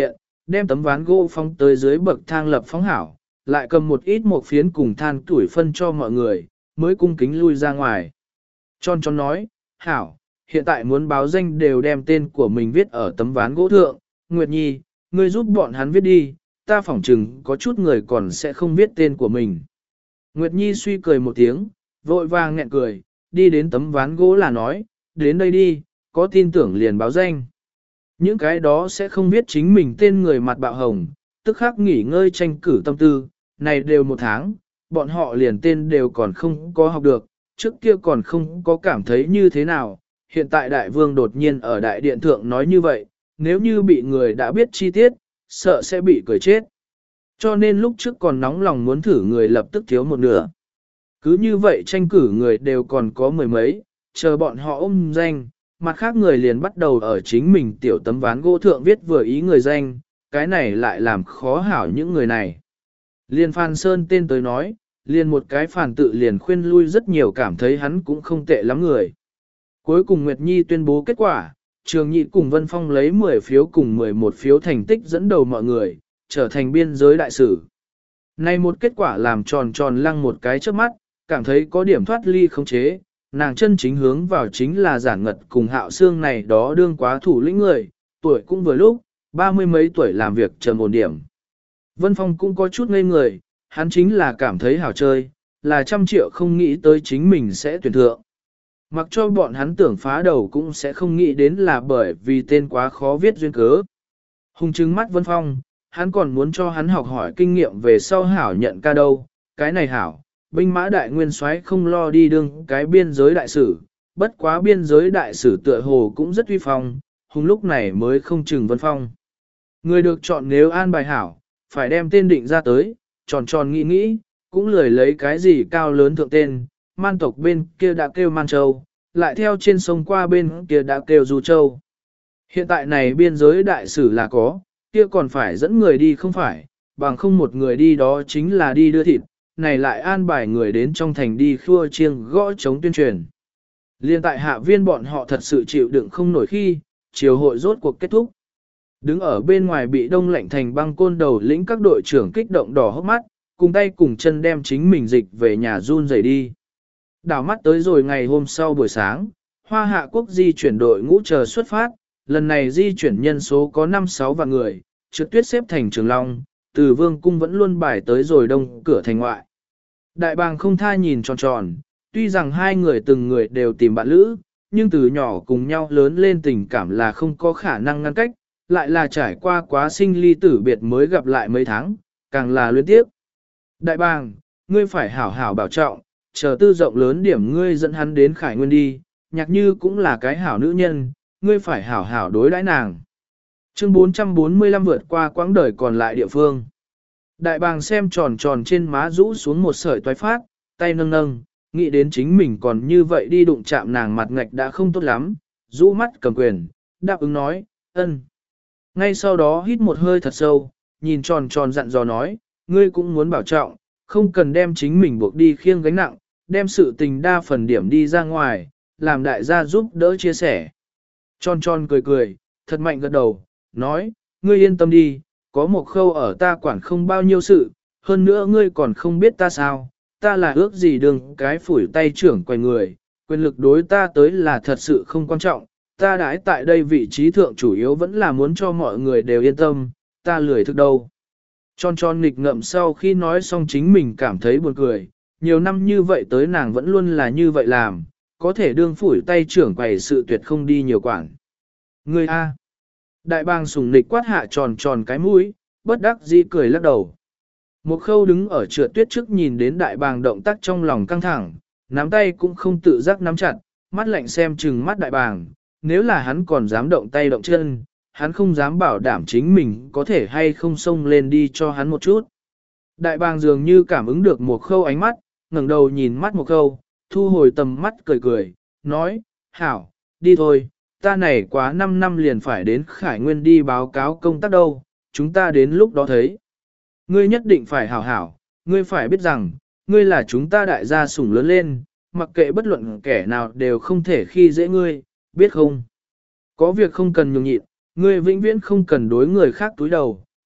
Speaker 1: đem tấm ván gỗ phóng tới dưới bậc thang lập phóng hảo, lại cầm một ít một phiến cùng than tuổi phân cho mọi người, mới cung kính lui ra ngoài. Tròn tròn nói, hảo, hiện tại muốn báo danh đều đem tên của mình viết ở tấm ván gỗ thượng, Nguyệt Nhi, ngươi giúp bọn hắn viết đi, ta phỏng chừng có chút người còn sẽ không viết tên của mình. Nguyệt Nhi suy cười một tiếng, vội vàng nghẹn cười, đi đến tấm ván gỗ là nói, đến đây đi, có tin tưởng liền báo danh. Những cái đó sẽ không viết chính mình tên người mặt bạo hồng, tức khắc nghỉ ngơi tranh cử tâm tư, này đều một tháng, bọn họ liền tên đều còn không có học được, trước kia còn không có cảm thấy như thế nào, hiện tại đại vương đột nhiên ở đại điện thượng nói như vậy, nếu như bị người đã biết chi tiết, sợ sẽ bị cười chết. Cho nên lúc trước còn nóng lòng muốn thử người lập tức thiếu một nửa. Cứ như vậy tranh cử người đều còn có mười mấy, chờ bọn họ ôm danh, mặt khác người liền bắt đầu ở chính mình tiểu tấm ván gỗ thượng viết vừa ý người danh, cái này lại làm khó hảo những người này. Liên Phan Sơn tên tới nói, liền một cái phản tự liền khuyên lui rất nhiều cảm thấy hắn cũng không tệ lắm người. Cuối cùng Nguyệt Nhi tuyên bố kết quả, Trường Nhị cùng Vân Phong lấy mười phiếu cùng mười một phiếu thành tích dẫn đầu mọi người, trở thành biên giới đại sử. Này một kết quả làm tròn tròn lăng một cái trước mắt, cảm thấy có điểm thoát ly không chế, nàng chân chính hướng vào chính là giản ngật cùng hạo xương này đó đương quá thủ lĩnh người, tuổi cũng vừa lúc, ba mươi mấy tuổi làm việc trầm ổn điểm. Vân Phong cũng có chút ngây người, hắn chính là cảm thấy hảo chơi, là trăm triệu không nghĩ tới chính mình sẽ tuyển thượng. Mặc cho bọn hắn tưởng phá đầu cũng sẽ không nghĩ đến là bởi vì tên quá khó viết duyên cớ. Hùng trừng mắt Vân Phong, hắn còn muốn cho hắn học hỏi kinh nghiệm về sau hảo nhận ca đâu, cái này hảo, binh mã đại nguyên soái không lo đi đương cái biên giới đại sử, bất quá biên giới đại sử tựa hồ cũng rất uy phong, Hùng lúc này mới không chừng Vân Phong. Người được chọn nếu an bài hảo, phải đem tên định ra tới, tròn tròn nghĩ nghĩ, cũng lười lấy cái gì cao lớn thượng tên, man tộc bên kia đã kêu Man Châu, lại theo trên sông qua bên kia đã kêu Du Châu. Hiện tại này biên giới đại sử là có, kia còn phải dẫn người đi không phải, bằng không một người đi đó chính là đi đưa thịt, này lại an bài người đến trong thành đi khua chiêng gõ chống tuyên truyền. Liên tại hạ viên bọn họ thật sự chịu đựng không nổi khi, chiều hội rốt cuộc kết thúc. Đứng ở bên ngoài bị đông lạnh thành băng côn đầu lĩnh các đội trưởng kích động đỏ hốc mắt, cùng tay cùng chân đem chính mình dịch về nhà run rẩy đi. Đảo mắt tới rồi ngày hôm sau buổi sáng, Hoa Hạ Quốc di chuyển đội ngũ chờ xuất phát, lần này di chuyển nhân số có năm sáu vạn người, trượt tuyết xếp thành Trường Long, từ Vương Cung vẫn luôn bài tới rồi đông cửa thành ngoại. Đại bàng không tha nhìn tròn tròn, tuy rằng hai người từng người đều tìm bạn lữ, nhưng từ nhỏ cùng nhau lớn lên tình cảm là không có khả năng ngăn cách, lại là trải qua quá sinh ly tử biệt mới gặp lại mấy tháng, càng là luyến tiếp. Đại bàng, ngươi phải hảo hảo bảo trọng, chờ tư rộng lớn điểm ngươi dẫn hắn đến Khải Nguyên đi, Nhạc Như cũng là cái hảo nữ nhân, ngươi phải hảo hảo đối đãi nàng. Chương bốn trăm bốn mươi lăm vượt qua quãng đời còn lại địa phương. Đại bàng xem tròn tròn trên má rũ xuống một sợi toái phát, tay nâng nâng, nghĩ đến chính mình còn như vậy đi đụng chạm nàng mặt ngạch đã không tốt lắm, rũ mắt cầm quyền, đáp ứng nói, ân. Ngay sau đó hít một hơi thật sâu, nhìn tròn tròn dặn dò nói, ngươi cũng muốn bảo trọng, không cần đem chính mình buộc đi khiêng gánh nặng, đem sự tình đa phần điểm đi ra ngoài, làm đại gia giúp đỡ chia sẻ. Tròn tròn cười cười, thật mạnh gật đầu, nói, ngươi yên tâm đi, có một khâu ở ta quản không bao nhiêu sự, hơn nữa ngươi còn không biết ta sao, ta là ước gì đừng cái phủi tay trưởng quầy người, quyền lực đối ta tới là thật sự không quan trọng, ta đãi tại đây vị trí thượng chủ yếu vẫn là muốn cho mọi người đều yên tâm, ta lười thức đâu. Tròn tròn nghịch ngậm sau khi nói xong chính mình cảm thấy buồn cười, nhiều năm như vậy tới nàng vẫn luôn là như vậy làm, có thể đương phủi tay trưởng quầy sự tuyệt không đi nhiều quản. Ngươi A. Đại bàng sùng nịch quát hạ tròn tròn cái mũi, bất đắc dĩ cười lắc đầu. Một khâu đứng ở trượt tuyết trước nhìn đến đại bàng động tác trong lòng căng thẳng, nắm tay cũng không tự giác nắm chặt, mắt lạnh xem chừng mắt đại bàng, nếu là hắn còn dám động tay động chân, hắn không dám bảo đảm chính mình có thể hay không xông lên đi cho hắn một chút. Đại bàng dường như cảm ứng được một khâu ánh mắt, ngẩng đầu nhìn mắt một khâu, thu hồi tầm mắt cười cười, nói, hảo, đi thôi, ta này quá năm năm liền phải đến Khải Nguyên đi báo cáo công tác đâu, chúng ta đến lúc đó thấy. Ngươi nhất định phải hảo hảo, ngươi phải biết rằng, ngươi là chúng ta đại gia sủng lớn lên, mặc kệ bất luận kẻ nào đều không thể khi dễ ngươi, biết không? Có việc không cần nhường nhịn, ngươi vĩnh viễn không cần đối người khác túi đầu,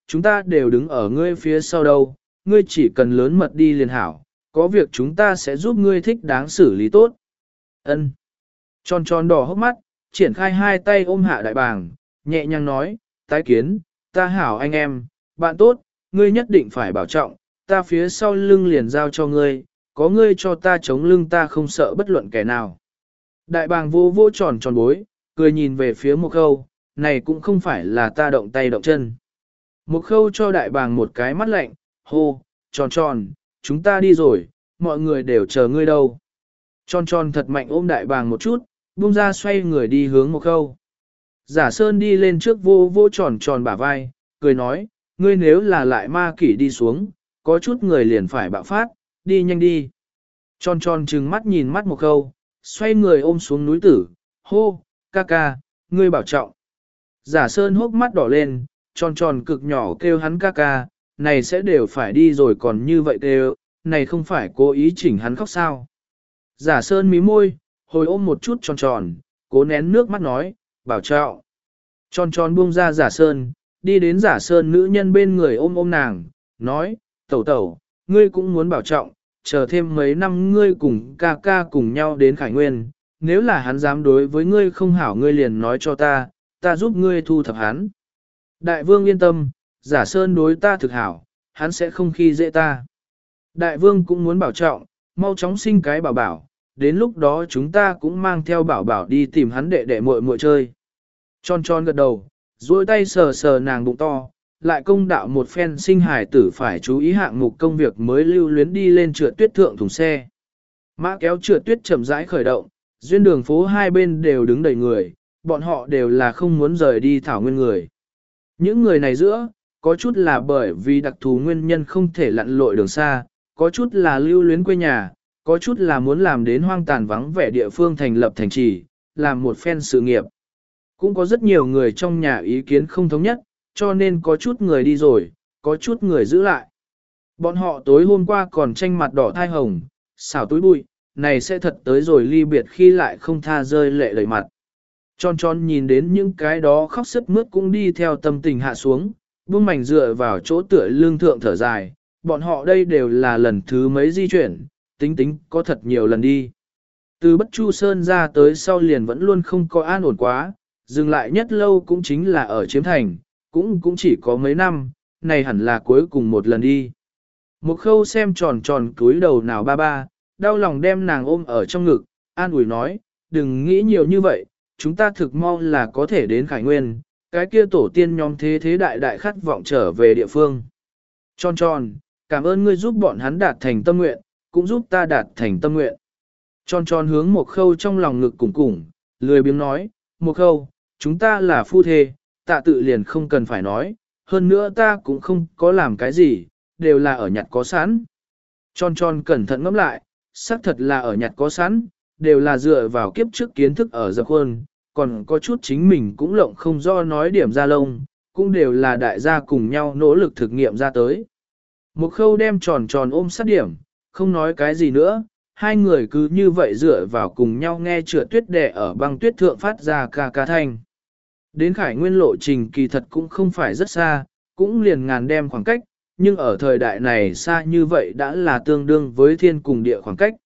Speaker 1: chúng ta đều đứng ở ngươi phía sau đâu, ngươi chỉ cần lớn mật đi liền hảo, có việc chúng ta sẽ giúp ngươi thích đáng xử lý tốt. Ân. Tròn tròn đỏ hốc mắt, triển khai hai tay ôm hạ đại bàng, nhẹ nhàng nói, tái kiến, ta hảo anh em, bạn tốt, ngươi nhất định phải bảo trọng, ta phía sau lưng liền giao cho ngươi, có ngươi cho ta chống lưng ta không sợ bất luận kẻ nào. Đại bàng vô vô tròn tròn bối, cười nhìn về phía một khâu, này cũng không phải là ta động tay động chân. Một khâu cho đại bàng một cái mắt lạnh, hô, tròn tròn, chúng ta đi rồi, mọi người đều chờ ngươi đâu. Tròn tròn thật mạnh ôm đại bàng một chút, buông ra xoay người đi hướng một khâu. Giả Sơn đi lên trước vô vô tròn tròn bả vai, cười nói, ngươi nếu là lại ma kỷ đi xuống, có chút người liền phải bạo phát, đi nhanh đi. Tròn tròn trừng mắt nhìn mắt một khâu, xoay người ôm xuống núi tử, hô, ca ca, ngươi bảo trọng. Giả Sơn hốc mắt đỏ lên, tròn tròn cực nhỏ kêu hắn ca ca, này sẽ đều phải đi rồi còn như vậy kêu, này không phải cố ý chỉnh hắn khóc sao. Giả Sơn mí môi, hồi ôm một chút tròn tròn, cố nén nước mắt nói, bảo trọng. Tròn tròn buông ra Giả Sơn, đi đến Giả Sơn nữ nhân bên người ôm ôm nàng, nói, tẩu tẩu, ngươi cũng muốn bảo trọng, chờ thêm mấy năm ngươi cùng ca ca cùng nhau đến Khải Nguyên, nếu là hắn dám đối với ngươi không hảo ngươi liền nói cho ta, ta giúp ngươi thu thập hắn. Đại vương yên tâm, Giả Sơn đối ta thực hảo, hắn sẽ không khi dễ ta. Đại vương cũng muốn bảo trọng, mau chóng sinh cái bảo bảo, đến lúc đó chúng ta cũng mang theo bảo bảo đi tìm hắn đệ đệ muội muội chơi. Tròn tròn gật đầu, duỗi tay sờ sờ nàng bụng to, lại công đạo một phen sinh hài tử phải chú ý hạng mục công việc mới lưu luyến đi lên trượt tuyết thượng thùng xe. Mã kéo trượt tuyết chậm rãi khởi động, duyên đường phố hai bên đều đứng đầy người, bọn họ đều là không muốn rời đi thảo nguyên người. Những người này giữa, có chút là bởi vì đặc thù nguyên nhân không thể lặn lội đường xa, có chút là lưu luyến quê nhà, có chút là muốn làm đến hoang tàn vắng vẻ địa phương thành lập thành trì, làm một phen sự nghiệp. Cũng có rất nhiều người trong nhà ý kiến không thống nhất, cho nên có chút người đi rồi, có chút người giữ lại. Bọn họ tối hôm qua còn tranh mặt đỏ thai hồng, xảo túi bụi, này sẽ thật tới rồi ly biệt khi lại không tha rơi lệ đầy mặt. Tròn tròn nhìn đến những cái đó khóc sức mướt cũng đi theo tâm tình hạ xuống, buông mảnh dựa vào chỗ tựa lương thượng thở dài, bọn họ đây đều là lần thứ mấy di chuyển, tính tính có thật nhiều lần đi. Từ Bất Chu Sơn ra tới sau liền vẫn luôn không có an ổn quá, dừng lại nhất lâu cũng chính là ở Chiếm Thành, cũng cũng chỉ có mấy năm, này hẳn là cuối cùng một lần đi. Một khâu xem tròn tròn cúi đầu nào ba ba, đau lòng đem nàng ôm ở trong ngực, an ủi nói, đừng nghĩ nhiều như vậy, chúng ta thực mau là có thể đến Khải Nguyên, cái kia tổ tiên nhóm thế thế đại đại khát vọng trở về địa phương. Tròn tròn, cảm ơn ngươi giúp bọn hắn đạt thành tâm nguyện, cũng giúp ta đạt thành tâm nguyện. Tròn tròn hướng một khâu trong lòng ngực cùng cùng, lười biếng nói, một khâu, chúng ta là phu thê, tạ tự liền không cần phải nói, hơn nữa ta cũng không có làm cái gì, đều là ở nhặt có sẵn. Tròn tròn cẩn thận ngẫm lại, xác thật là ở nhặt có sẵn, đều là dựa vào kiếp trước kiến thức ở dập khuôn, còn có chút chính mình cũng lộng không do nói điểm ra lông, cũng đều là đại gia cùng nhau nỗ lực thực nghiệm ra tới. Một khâu đem tròn tròn ôm sát điểm, không nói cái gì nữa, hai người cứ như vậy dựa vào cùng nhau nghe trượt tuyết đẻ ở băng tuyết thượng phát ra ca ca thanh. Đến Khải Nguyên lộ trình kỳ thật cũng không phải rất xa, cũng liền ngàn đem khoảng cách, nhưng ở thời đại này xa như vậy đã là tương đương với thiên cùng địa khoảng cách.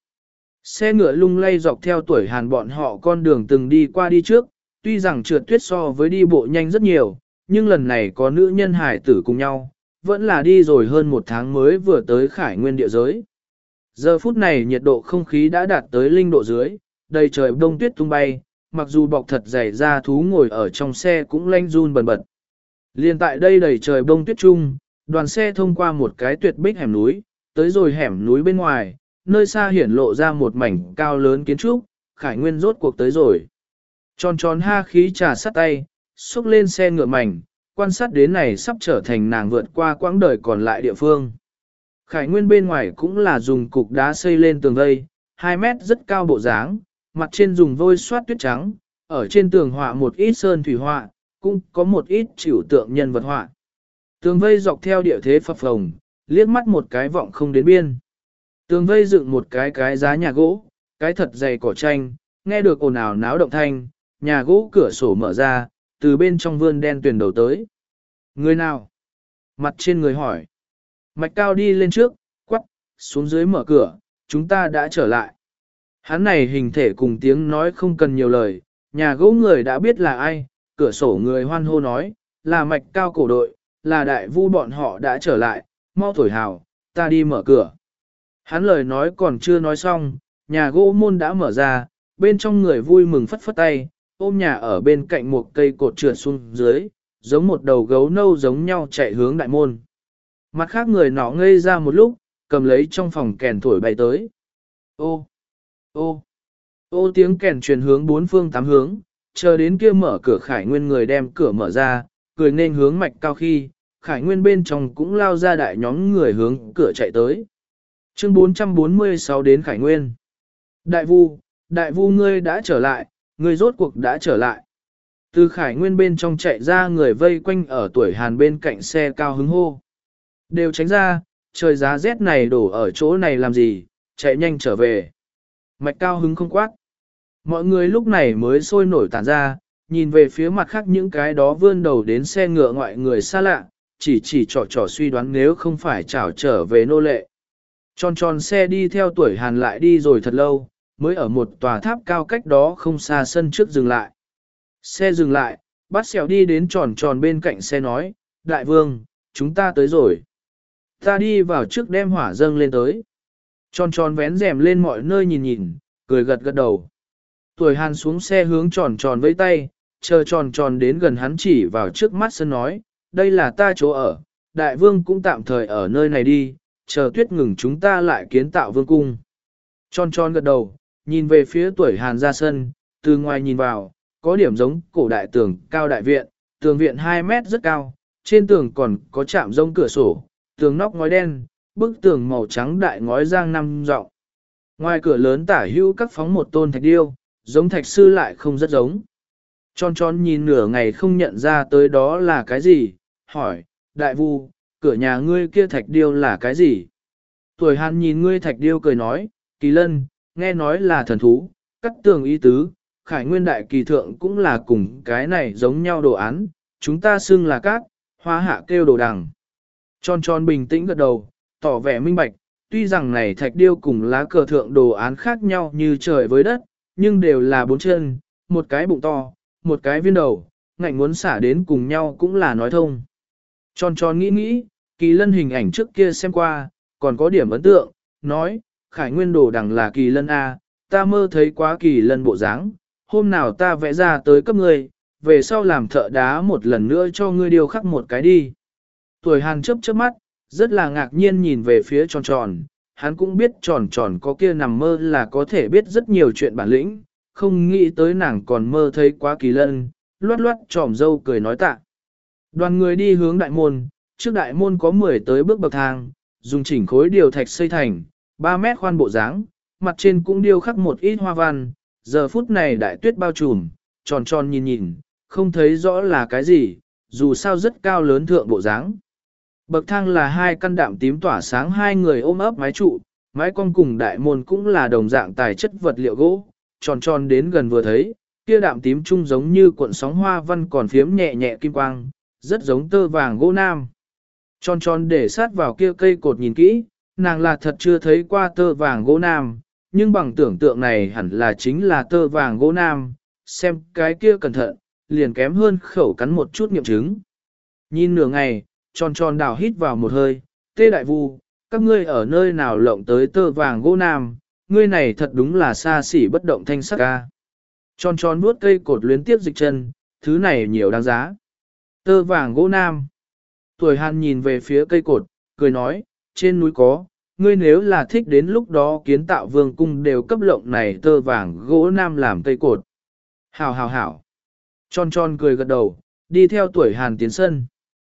Speaker 1: Xe ngựa lung lay dọc theo tuổi hàn bọn họ con đường từng đi qua đi trước, tuy rằng trượt tuyết so với đi bộ nhanh rất nhiều, nhưng lần này có nữ nhân hải tử cùng nhau, vẫn là đi rồi hơn một tháng mới vừa tới Khải Nguyên địa giới. Giờ phút này nhiệt độ không khí đã đạt tới linh độ dưới, đầy trời đông tuyết tung bay, mặc dù bọc thật dày ra thú ngồi ở trong xe cũng lanh run bần bật. Liên tại đây đầy trời đông tuyết trung, đoàn xe thông qua một cái tuyệt bích hẻm núi, tới rồi hẻm núi bên ngoài, nơi xa hiển lộ ra một mảnh cao lớn kiến trúc, Khải Nguyên rốt cuộc tới rồi. Tròn tròn ha khí trà sắt tay, xúc lên xe ngựa mảnh, quan sát đến này sắp trở thành nàng vượt qua quãng đời còn lại địa phương. Khải Nguyên bên ngoài cũng là dùng cục đá xây lên tường vây, hai mét rất cao bộ dáng, mặt trên dùng vôi xoát tuyết trắng, ở trên tường họa một ít sơn thủy họa, cũng có một ít chịu tượng nhân vật họa. Tường vây dọc theo địa thế phập phồng, liếc mắt một cái vọng không đến biên. Tường vây dựng một cái cái giá nhà gỗ, cái thật dày cỏ tranh, nghe được ồn ào náo động thanh, nhà gỗ cửa sổ mở ra, từ bên trong vươn đen tuyển đầu tới. Người nào? Mặt trên người hỏi. Mạch Cao đi lên trước, quắc, xuống dưới mở cửa, chúng ta đã trở lại. Hắn này hình thể cùng tiếng nói không cần nhiều lời, nhà gỗ người đã biết là ai, cửa sổ người hoan hô nói, là Mạch Cao cổ đội, là đại vu bọn họ đã trở lại, mau thổi hào, ta đi mở cửa. Hắn lời nói còn chưa nói xong, nhà gỗ môn đã mở ra, bên trong người vui mừng phất phất tay, ôm nhà ở bên cạnh một cây cột trượt xuống dưới, giống một đầu gấu nâu giống nhau chạy hướng đại môn. Mặt khác người nọ ngây ra một lúc, cầm lấy trong phòng kèn thổi bay tới. Ô, ô, ô tiếng kèn truyền hướng bốn phương tám hướng, chờ đến kia mở cửa Khải Nguyên người đem cửa mở ra, cười nên hướng Mạch Cao khi, Khải Nguyên bên trong cũng lao ra đại nhóm người hướng cửa chạy tới. Chương bốn trăm bốn mươi sáu đến Khải Nguyên. Đại vu, đại vu ngươi đã trở lại, ngươi rốt cuộc đã trở lại. Từ Khải Nguyên bên trong chạy ra người vây quanh ở tuổi Hàn bên cạnh xe cao hứng hô. Đều tránh ra, trời giá rét này đổ ở chỗ này làm gì, chạy nhanh trở về. Mạch Cao hứng không quát. Mọi người lúc này mới sôi nổi tản ra, nhìn về phía mặt khác những cái đó vươn đầu đến xe ngựa ngoại người xa lạ, chỉ chỉ trò trò suy đoán nếu không phải trảo trở về nô lệ. Tròn tròn xe đi theo tuổi Hàn lại đi rồi thật lâu, mới ở một tòa tháp cao cách đó không xa sân trước dừng lại. Xe dừng lại, bát xẻo đi đến tròn tròn bên cạnh xe nói, đại vương, chúng ta tới rồi. Ta đi vào trước đem hỏa dâng lên tới. Tròn tròn vén rèm lên mọi nơi nhìn nhìn, cười gật gật đầu. Tuổi Hàn xuống xe hướng tròn tròn vẫy tay, chờ tròn tròn đến gần hắn chỉ vào trước mắt sân nói, đây là ta chỗ ở, đại vương cũng tạm thời ở nơi này đi, chờ tuyết ngừng chúng ta lại kiến tạo vương cung. Tròn tròn gật đầu, nhìn về phía tuổi Hàn ra sân, từ ngoài nhìn vào, có điểm giống cổ đại tường cao đại viện, tường viện hai mét rất cao, trên tường còn có chạm rông cửa sổ, tường nóc ngói đen, bức tường màu trắng đại ngói giang năm rộng. Ngoài cửa lớn tả hữu các phóng một tôn thạch điêu, giống thạch sư lại không rất giống. Tròn tròn nhìn nửa ngày không nhận ra tới đó là cái gì, hỏi, đại vu, cửa nhà ngươi kia thạch điêu là cái gì? Tuổi Hàn nhìn ngươi thạch điêu cười nói, kỳ lân, nghe nói là thần thú, cắt tường ý tứ, Khải Nguyên đại kỳ thượng cũng là cùng cái này giống nhau đồ án, chúng ta xưng là cát, hoa hạ kêu đồ đằng. Tròn tròn bình tĩnh gật đầu, tỏ vẻ minh bạch, tuy rằng này thạch điêu cùng lá cờ thượng đồ án khác nhau như trời với đất, nhưng đều là bốn chân, một cái bụng to, một cái viên đầu, ngạnh muốn xả đến cùng nhau cũng là nói thông. Tròn tròn nghĩ nghĩ, kỳ lân hình ảnh trước kia xem qua, còn có điểm ấn tượng, nói, Khải Nguyên đồ đằng là kỳ lân A, ta mơ thấy quá kỳ lân bộ dáng, hôm nào ta vẽ ra tới cấp ngươi, về sau làm thợ đá một lần nữa cho ngươi điều khắc một cái đi. Tuổi Hàn chớp chớp mắt, rất là ngạc nhiên nhìn về phía tròn tròn, hắn cũng biết tròn tròn có kia nằm mơ là có thể biết rất nhiều chuyện bản lĩnh, không nghĩ tới nàng còn mơ thấy quá kỳ lân, loát loát tròm dâu cười nói tạ. Đoàn người đi hướng đại môn, trước đại môn có mười tới bước bậc thang, dùng chỉnh khối điều thạch xây thành, ba mét khoan bộ dáng, mặt trên cũng điêu khắc một ít hoa văn, giờ phút này đại tuyết bao trùm, tròn tròn nhìn nhìn, không thấy rõ là cái gì, dù sao rất cao lớn thượng bộ dáng. Bậc thang là hai căn đạm tím tỏa sáng hai người ôm ấp mái trụ, mái cong cùng đại môn cũng là đồng dạng tài chất vật liệu gỗ, tròn tròn đến gần vừa thấy, kia đạm tím trung giống như cuộn sóng hoa văn còn phiếm nhẹ nhẹ kim quang, rất giống tơ vàng gỗ nam. Tròn tròn để sát vào kia cây cột nhìn kỹ, nàng là thật chưa thấy qua tơ vàng gỗ nam, nhưng bằng tưởng tượng này hẳn là chính là tơ vàng gỗ nam, xem cái kia cẩn thận, liền kém hơn khẩu cắn một chút nghiệm chứng. Nhìn nửa ngày, tròn tròn đào hít vào một hơi, tê đại vu, các ngươi ở nơi nào lộng tới tơ vàng gỗ nam, ngươi này thật đúng là xa xỉ bất động thanh sắc ca. Tròn tròn nuốt cây cột luyến tiếp dịch chân, thứ này nhiều đáng giá. Tơ vàng gỗ nam. Tuổi Hàn nhìn về phía cây cột, cười nói, trên núi có, ngươi nếu là thích đến lúc đó kiến tạo vương cung đều cấp lộng này tơ vàng gỗ nam làm cây cột. Hảo hảo hảo. Tròn tròn cười gật đầu, đi theo tuổi Hàn tiến sân.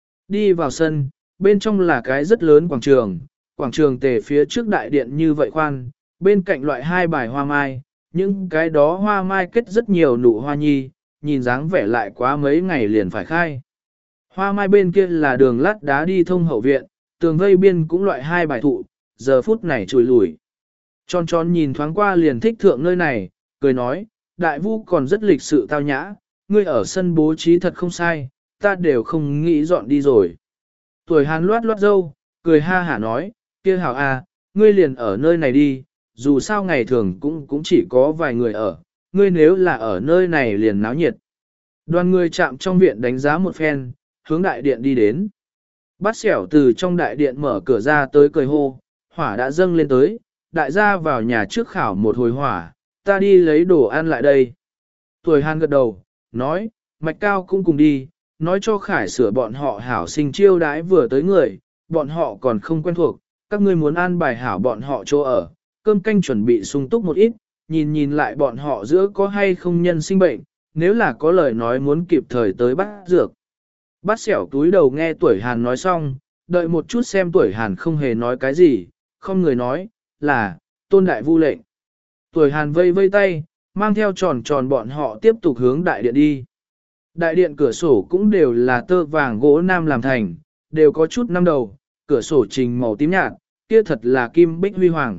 Speaker 1: Đi vào sân, bên trong là cái rất lớn quảng trường, quảng trường tề phía trước đại điện như vậy khoan, bên cạnh loại hai bài hoa mai, những cái đó hoa mai kết rất nhiều nụ hoa nhi, nhìn dáng vẻ lại quá mấy ngày liền phải khai. Hoa mai bên kia là đường lát đá đi thông hậu viện, tường vây biên cũng loại hai bài thụ, giờ phút này chùi lùi. Tròn tròn nhìn thoáng qua liền thích thượng nơi này, cười nói, đại vu còn rất lịch sự tao nhã, ngươi ở sân bố trí thật không sai, ta đều không nghĩ dọn đi rồi. Tuổi Hàn loát loát dâu, cười ha hả nói, kia hảo à, ngươi liền ở nơi này đi, dù sao ngày thường cũng cũng chỉ có vài người ở, ngươi nếu là ở nơi này liền náo nhiệt. Đoàn người chạm trong viện đánh giá một phen, hướng đại điện đi đến. Bát xẻo từ trong đại điện mở cửa ra tới cười hô, hỏa đã dâng lên tới, đại gia vào nhà trước khảo một hồi hỏa, ta đi lấy đồ ăn lại đây. Tuổi Hàn gật đầu, nói, Mạch Cao cũng cùng đi, nói cho Khải sửa bọn họ hảo sinh chiêu đãi vừa tới người, bọn họ còn không quen thuộc, các ngươi muốn an bài hảo bọn họ chỗ ở, cơm canh chuẩn bị sung túc một ít, nhìn nhìn lại bọn họ giữa có hay không nhân sinh bệnh, nếu là có lời nói muốn kịp thời tới bắt dược. Bát xẻo túi đầu nghe tuổi Hàn nói xong, đợi một chút xem tuổi Hàn không hề nói cái gì, không người nói, là, tôn đại vu lệnh. Tuổi Hàn vây vây tay, mang theo tròn tròn bọn họ tiếp tục hướng đại điện đi. Đại điện cửa sổ cũng đều là tơ vàng gỗ nam làm thành, đều có chút năm đầu, cửa sổ trình màu tím nhạt, kia thật là kim bích huy hoàng.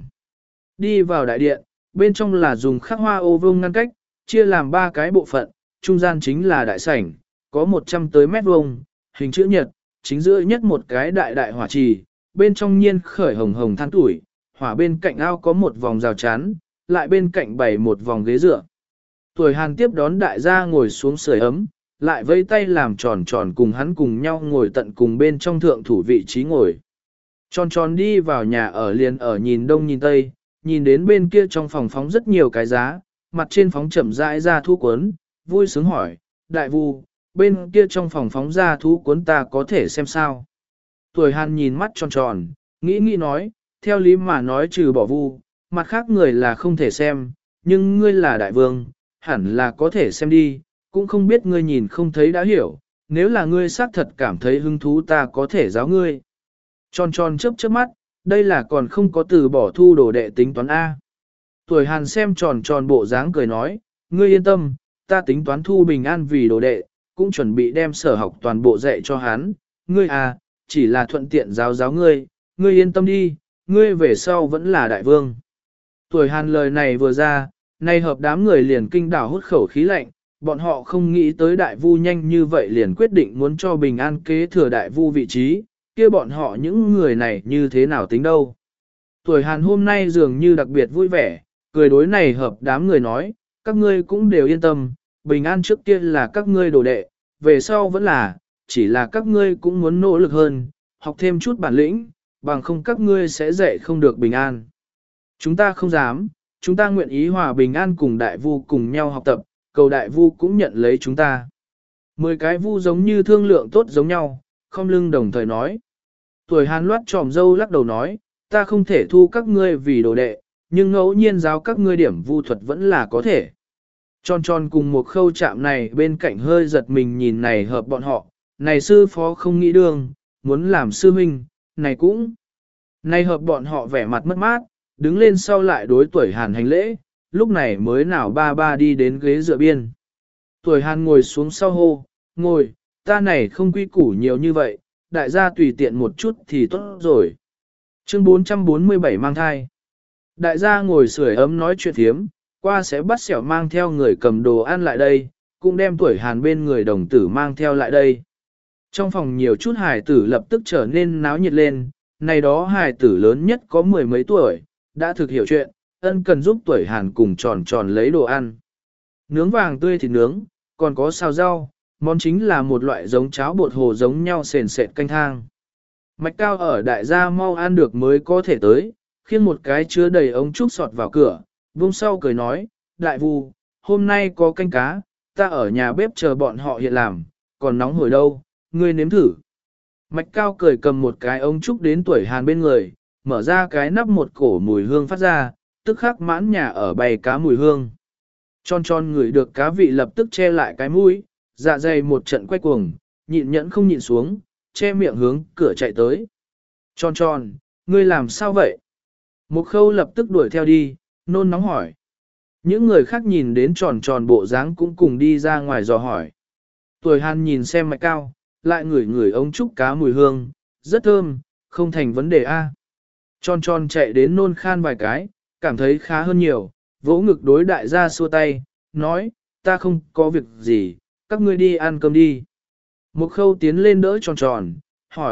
Speaker 1: Đi vào đại điện, bên trong là dùng khắc hoa ô vuông ngăn cách, chia làm ba cái bộ phận, trung gian chính là đại sảnh, có một trăm tới mét vuông, hình chữ nhật, chính giữa nhất một cái đại đại hỏa trì, bên trong nhiên khởi hồng hồng than tuổi, hỏa bên cạnh ao có một vòng rào chắn, lại bên cạnh bày một vòng ghế dựa. Tuổi Hàn tiếp đón đại gia ngồi xuống sưởi ấm, lại vây tay làm tròn tròn cùng hắn cùng nhau ngồi tận cùng bên trong thượng thủ vị trí ngồi. Tròn tròn đi vào nhà ở liền ở nhìn đông nhìn tây, nhìn đến bên kia trong phòng phóng rất nhiều cái giá, mặt trên phóng chậm rãi ra thu cuốn, vui sướng hỏi, đại vu, bên kia trong phòng phóng ra thu cuốn ta có thể xem sao. Tuổi Hàn nhìn mắt tròn tròn, nghĩ nghĩ nói, theo lý mà nói trừ bỏ vu, mặt khác người là không thể xem, nhưng ngươi là đại vương, hẳn là có thể xem đi, cũng không biết ngươi nhìn không thấy đã hiểu, nếu là ngươi xác thật cảm thấy hứng thú ta có thể giáo ngươi. Tròn tròn chớp chớp mắt, đây là còn không có từ bỏ thu đồ đệ tính toán A. Tuổi Hàn xem tròn tròn bộ dáng cười nói, ngươi yên tâm, ta tính toán thu bình an vì đồ đệ, cũng chuẩn bị đem sở học toàn bộ dạy cho hắn, ngươi à, chỉ là thuận tiện giáo giáo ngươi, ngươi yên tâm đi, ngươi về sau vẫn là đại vương. Tuổi Hàn lời này vừa ra, nay hợp đám người liền kinh đảo hút khẩu khí lạnh, bọn họ không nghĩ tới đại vu nhanh như vậy liền quyết định muốn cho bình an kế thừa đại vu vị trí, kia bọn họ những người này như thế nào tính đâu. Tuổi Hàn hôm nay dường như đặc biệt vui vẻ, cười đối này hợp đám người nói, các ngươi cũng đều yên tâm, bình an trước kia là các ngươi đồ đệ, về sau vẫn là, chỉ là các ngươi cũng muốn nỗ lực hơn, học thêm chút bản lĩnh, bằng không các ngươi sẽ dạy không được bình an. Chúng ta không dám, chúng ta nguyện ý hòa bình an cùng đại vu cùng nhau học tập, cầu đại vu cũng nhận lấy chúng ta. Mười cái vu giống như thương lượng tốt giống nhau, không lưng đồng thời nói. Tuổi Hàn loát tròm dâu lắc đầu nói, ta không thể thu các ngươi vì đồ đệ, nhưng ngẫu nhiên giáo các ngươi điểm vu thuật vẫn là có thể. Tròn tròn cùng một khâu chạm này bên cạnh hơi giật mình nhìn này hợp bọn họ, này sư phó không nghĩ đường, muốn làm sư huynh, này cũng. Này hợp bọn họ vẻ mặt mất mát, đứng lên sau lại đối tuổi Hàn hành lễ, lúc này mới nào ba ba đi đến ghế dựa biên. Tuổi Hàn ngồi xuống sau hô, ngồi, ta này không quy củ nhiều như vậy, đại gia tùy tiện một chút thì tốt rồi. Chương bốn trăm bốn mươi bảy mang thai. Đại gia ngồi sưởi ấm nói chuyện thiếm, qua sẽ bắt xẻo mang theo người cầm đồ ăn lại đây, cũng đem tuổi Hàn bên người đồng tử mang theo lại đây. Trong phòng nhiều chút hài tử lập tức trở nên náo nhiệt lên, này đó hài tử lớn nhất có mười mấy tuổi, đã thực hiểu chuyện, ân cần giúp tuổi Hàn cùng tròn tròn lấy đồ ăn. Nướng vàng tươi thịt nướng, còn có xào rau, món chính là một loại giống cháo bột hồ giống nhau sền sệt canh thang. Mạch Cao ở đại gia mau ăn được mới có thể tới, khiêng một cái chứa đầy ống trúc sọt vào cửa, vung sau cười nói, đại vu, hôm nay có canh cá, ta ở nhà bếp chờ bọn họ hiện làm, còn nóng hổi đâu, ngươi nếm thử. Mạch Cao cười cầm một cái ống trúc đến tuổi Hàn bên người, mở ra cái nắp một cổ mùi hương phát ra, tức khắc mãn nhà ở bày cá mùi hương. Tròn tròn ngửi được cá vị lập tức che lại cái mũi, dạ dày một trận quay cuồng, nhịn nhẫn không nhịn xuống, che miệng hướng cửa chạy tới. Tròn tròn, ngươi làm sao vậy? Một khâu lập tức đuổi theo đi, nôn nóng hỏi. Những người khác nhìn đến tròn tròn bộ dáng cũng cùng đi ra ngoài dò hỏi. Tuổi Hàn nhìn xem Mạch Cao, lại ngửi ngửi ống trúc cá mùi hương, rất thơm, không thành vấn đề a. Tròn tròn chạy đến nôn khan vài cái, cảm thấy khá hơn nhiều, vỗ ngực đối đại gia xua tay, nói, ta không có việc gì, các ngươi đi ăn cơm đi. Một khâu tiến lên đỡ tròn tròn, hỏi,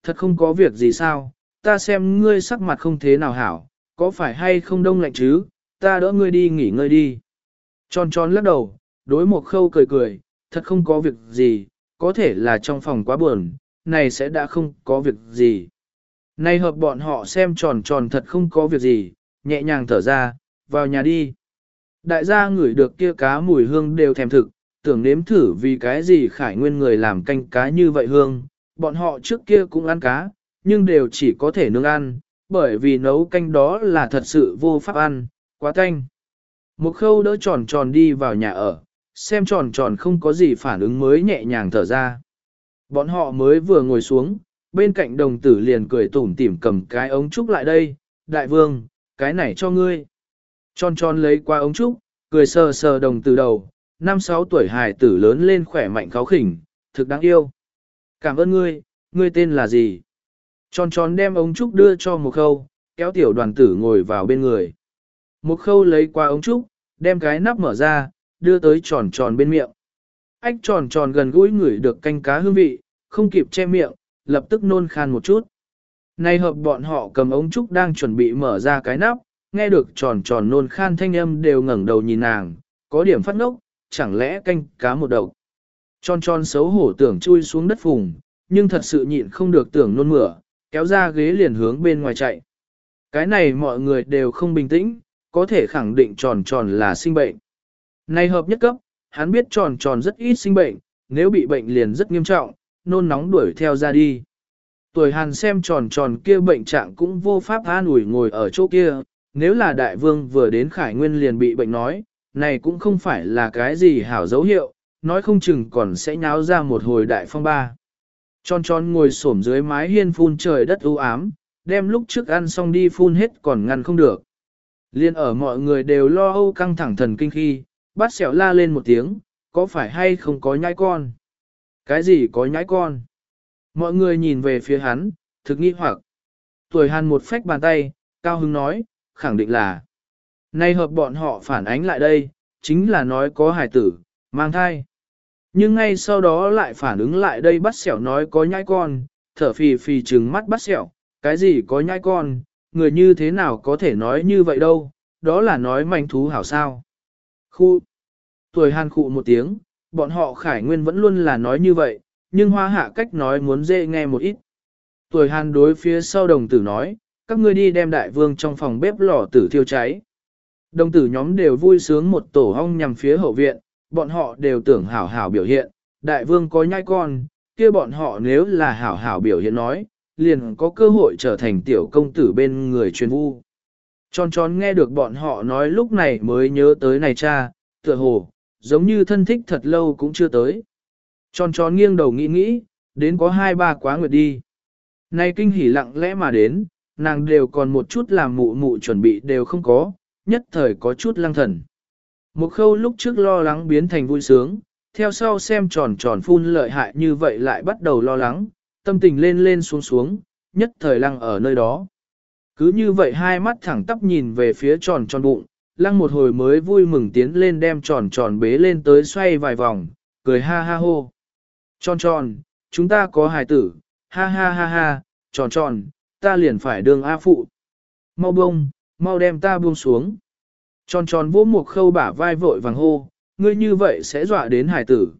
Speaker 1: Thật không có việc gì sao, ta xem ngươi sắc mặt không thế nào hảo, có phải hay không đông lạnh chứ, ta đỡ ngươi đi nghỉ ngơi đi. Tròn tròn lắc đầu, đối một khâu cười cười, thật không có việc gì, có thể là trong phòng quá buồn, này sẽ đã không có việc gì. Này hợp bọn họ xem tròn tròn thật không có việc gì, nhẹ nhàng thở ra, vào nhà đi. Đại gia ngửi được kia cá mùi hương đều thèm thực, tưởng nếm thử vì cái gì Khải Nguyên người làm canh cá như vậy hương, bọn họ trước kia cũng ăn cá, nhưng đều chỉ có thể nướng ăn, bởi vì nấu canh đó là thật sự vô pháp ăn, quá canh. Một khâu đỡ tròn tròn đi vào nhà ở, xem tròn tròn không có gì phản ứng mới nhẹ nhàng thở ra. Bọn họ mới vừa ngồi xuống, bên cạnh đồng tử liền cười tủm tỉm cầm cái ống trúc lại đây, đại vương, cái này cho ngươi. Tròn tròn lấy qua ống trúc, cười sờ sờ đồng tử đầu, năm sáu tuổi hài tử lớn lên khỏe mạnh kháo khỉnh, thực đáng yêu. Cảm ơn ngươi, ngươi tên là gì? Tròn tròn đem ống trúc đưa cho một khâu, kéo tiểu đoàn tử ngồi vào bên người. Một khâu lấy qua ống trúc, đem cái nắp mở ra, đưa tới tròn tròn bên miệng. Ách tròn tròn gần gũi ngửi được canh cá hương vị, không kịp che miệng, lập tức nôn khan một chút. Nay hợp bọn họ cầm ống trúc đang chuẩn bị mở ra cái nắp, nghe được tròn tròn nôn khan thanh âm đều ngẩng đầu nhìn nàng, có điểm phát ngốc, chẳng lẽ canh cá một đậu. Tròn tròn xấu hổ tưởng chui xuống đất phùng, nhưng thật sự nhịn không được tưởng nôn mửa, kéo ra ghế liền hướng bên ngoài chạy. Cái này mọi người đều không bình tĩnh, có thể khẳng định tròn tròn là sinh bệnh. Nay hợp nhất cấp, hắn biết tròn tròn rất ít sinh bệnh, nếu bị bệnh liền rất nghiêm trọng, nôn nóng đuổi theo ra đi. Tuổi Hàn xem tròn tròn kia bệnh trạng cũng vô pháp an ủi ngồi ở chỗ kia, nếu là đại vương vừa đến Khải Nguyên liền bị bệnh nói, này cũng không phải là cái gì hảo dấu hiệu, nói không chừng còn sẽ nháo ra một hồi đại phong ba. Tròn tròn ngồi xổm dưới mái hiên phun trời đất u ám, đem lúc trước ăn xong đi phun hết còn ngăn không được. Liên ở mọi người đều lo âu căng thẳng thần kinh khi, bát xẻo la lên một tiếng, có phải hay không có nhãi con? Cái gì có nhãi con? Mọi người nhìn về phía hắn, thực nghi hoặc. Tuổi Hàn một phách bàn tay, cao hứng nói, khẳng định là. Nay hợp bọn họ phản ánh lại đây, chính là nói có hài tử, mang thai. Nhưng ngay sau đó lại phản ứng lại đây bắt xẻo nói có nhãi con, thở phì phì trừng mắt bắt xẻo, cái gì có nhãi con, người như thế nào có thể nói như vậy đâu, đó là nói manh thú hảo sao. Khu, tuổi Hàn khụ một tiếng, bọn họ Khải Nguyên vẫn luôn là nói như vậy, nhưng hoa hạ cách nói muốn dễ nghe một ít. Tuổi Hàn đối phía sau đồng tử nói, các ngươi đi đem đại vương trong phòng bếp lò tử thiêu cháy. Đồng tử nhóm đều vui sướng một tổ hong nhằm phía hậu viện, bọn họ đều tưởng hảo hảo biểu hiện, đại vương có nhai con, kia bọn họ nếu là hảo hảo biểu hiện nói, liền có cơ hội trở thành tiểu công tử bên người truyền vu. Tròn tròn nghe được bọn họ nói lúc này mới nhớ tới này cha, tựa hồ, giống như thân thích thật lâu cũng chưa tới. Tròn tròn nghiêng đầu nghĩ nghĩ, đến có hai ba quá nguyệt đi. Nay kinh hỉ lặng lẽ mà đến, nàng đều còn một chút làm mụ mụ chuẩn bị đều không có, nhất thời có chút lăng thần. Một khâu lúc trước lo lắng biến thành vui sướng, theo sau xem tròn tròn phun lợi hại như vậy lại bắt đầu lo lắng, tâm tình lên lên xuống xuống, nhất thời lăng ở nơi đó. Cứ như vậy hai mắt thẳng tắp nhìn về phía tròn tròn bụng, lăng một hồi mới vui mừng tiến lên đem tròn tròn bế lên tới xoay vài vòng, cười ha ha hô. Tròn tròn, chúng ta có hài tử, ha ha ha ha, tròn tròn, ta liền phải đường A phụ. Mau bông, mau đem ta buông xuống. Tròn tròn vỗ một khâu bả vai vội vàng hô, ngươi như vậy sẽ dọa đến hải tử.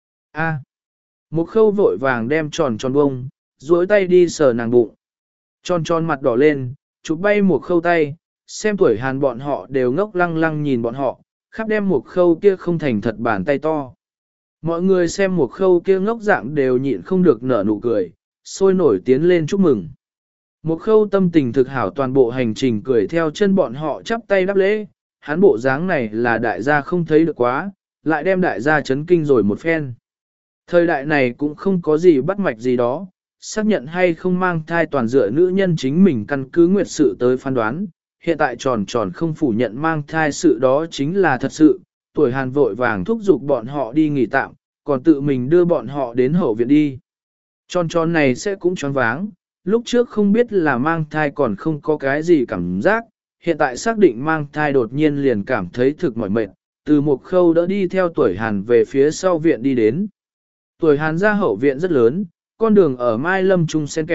Speaker 1: A. Một khâu vội vàng đem tròn tròn bông, duỗi tay đi sờ nàng bụng. Tròn tròn mặt đỏ lên, chụp bay một khâu tay, xem tuổi Hàn bọn họ đều ngốc lăng lăng nhìn bọn họ, khắp đem một khâu kia không thành thật bàn tay to. Mọi người xem một khâu kia ngốc dạng đều nhịn không được nở nụ cười, sôi nổi tiến lên chúc mừng. Một khâu tâm tình thực hảo toàn bộ hành trình cười theo chân bọn họ chắp tay đáp lễ, hắn bộ dáng này là đại gia không thấy được quá, lại đem đại gia chấn kinh rồi một phen. Thời đại này cũng không có gì bắt mạch gì đó, xác nhận hay không mang thai toàn dựa nữ nhân chính mình căn cứ nguyệt sự tới phán đoán, hiện tại tròn tròn không phủ nhận mang thai sự đó chính là thật sự, tuổi Hàn vội vàng thúc giục bọn họ đi nghỉ tạm, còn tự mình đưa bọn họ đến hậu viện đi. Tròn tròn này sẽ cũng choáng váng, lúc trước không biết là mang thai còn không có cái gì cảm giác, hiện tại xác định mang thai đột nhiên liền cảm thấy thực mỏi mệt, từ một khâu đỡ đi theo tuổi Hàn về phía sau viện đi đến. Tuổi Hàn ra hậu viện rất lớn, con đường ở Mai Lâm Trung xen kẽ,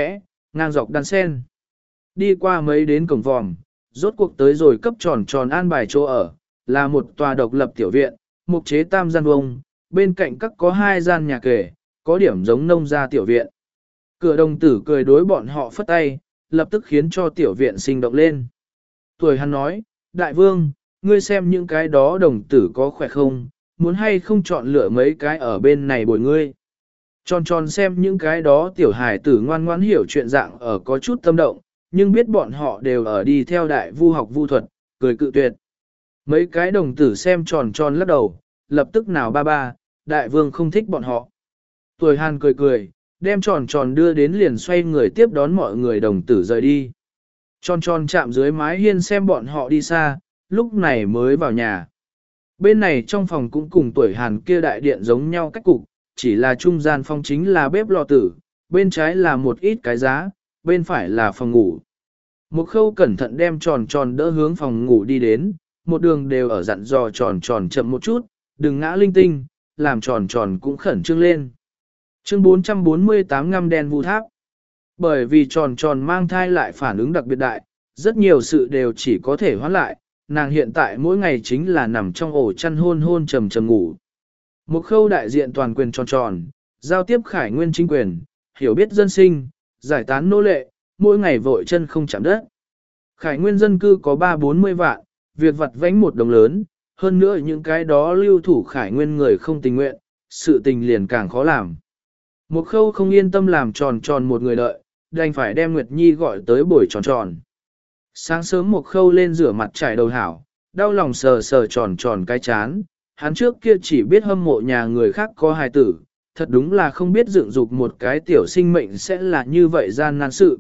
Speaker 1: ngang dọc đan sen. Đi qua mấy đến cổng vòm, rốt cuộc tới rồi cấp tròn tròn an bài chỗ ở, là một tòa độc lập tiểu viện, mục chế tam gian vuông, bên cạnh các có hai gian nhà kề, có điểm giống nông gia tiểu viện. Cửa đồng tử cười đối bọn họ phất tay, lập tức khiến cho tiểu viện sinh động lên. Tuổi hắn nói, đại vương, ngươi xem những cái đó đồng tử có khỏe không, muốn hay không chọn lựa mấy cái ở bên này bồi ngươi. Tròn tròn xem những cái đó tiểu hài tử ngoan ngoãn hiểu chuyện dạng ở có chút tâm động, nhưng biết bọn họ đều ở đi theo đại vu học vu thuật, cười cự tuyệt. Mấy cái đồng tử xem tròn tròn lắc đầu, lập tức nào ba ba, đại vương không thích bọn họ. Tuổi hàn cười cười, đem tròn tròn đưa đến liền xoay người tiếp đón mọi người đồng tử rời đi. Tròn tròn chạm dưới mái hiên xem bọn họ đi xa, lúc này mới vào nhà. Bên này trong phòng cũng cùng tuổi hàn kia đại điện giống nhau cách cục, chỉ là trung gian phòng chính là bếp lò tử, bên trái là một ít cái giá, bên phải là phòng ngủ. Một khâu cẩn thận đem tròn tròn đỡ hướng phòng ngủ đi đến, một đường đều ở dặn dò tròn tròn chậm một chút, đừng ngã linh tinh, làm tròn tròn cũng khẩn trương lên. Chương bốn trăm bốn mươi tám ngăm đen vu tháp. Bởi vì tròn tròn mang thai lại phản ứng đặc biệt đại, rất nhiều sự đều chỉ có thể hoãn lại, nàng hiện tại mỗi ngày chính là nằm trong ổ chăn hôn hôn trầm trầm ngủ. Một khâu đại diện toàn quyền tròn tròn, giao tiếp khải nguyên chính quyền, hiểu biết dân sinh, giải tán nô lệ, mỗi ngày vội chân không chạm đất. Khải nguyên dân cư có ba bốn mươi vạn, việc vặt vãnh một đồng lớn, hơn nữa những cái đó lưu thủ khải nguyên người không tình nguyện, sự tình liền càng khó làm. Một khâu không yên tâm làm tròn tròn một người đợi, đành phải đem Nguyệt Nhi gọi tới buổi tròn tròn. Sáng sớm một khâu lên rửa mặt trải đầu hảo, đau lòng sờ sờ tròn tròn cái chán, hắn trước kia chỉ biết hâm mộ nhà người khác có hài tử, thật đúng là không biết dựng dục một cái tiểu sinh mệnh sẽ là như vậy gian nan sự.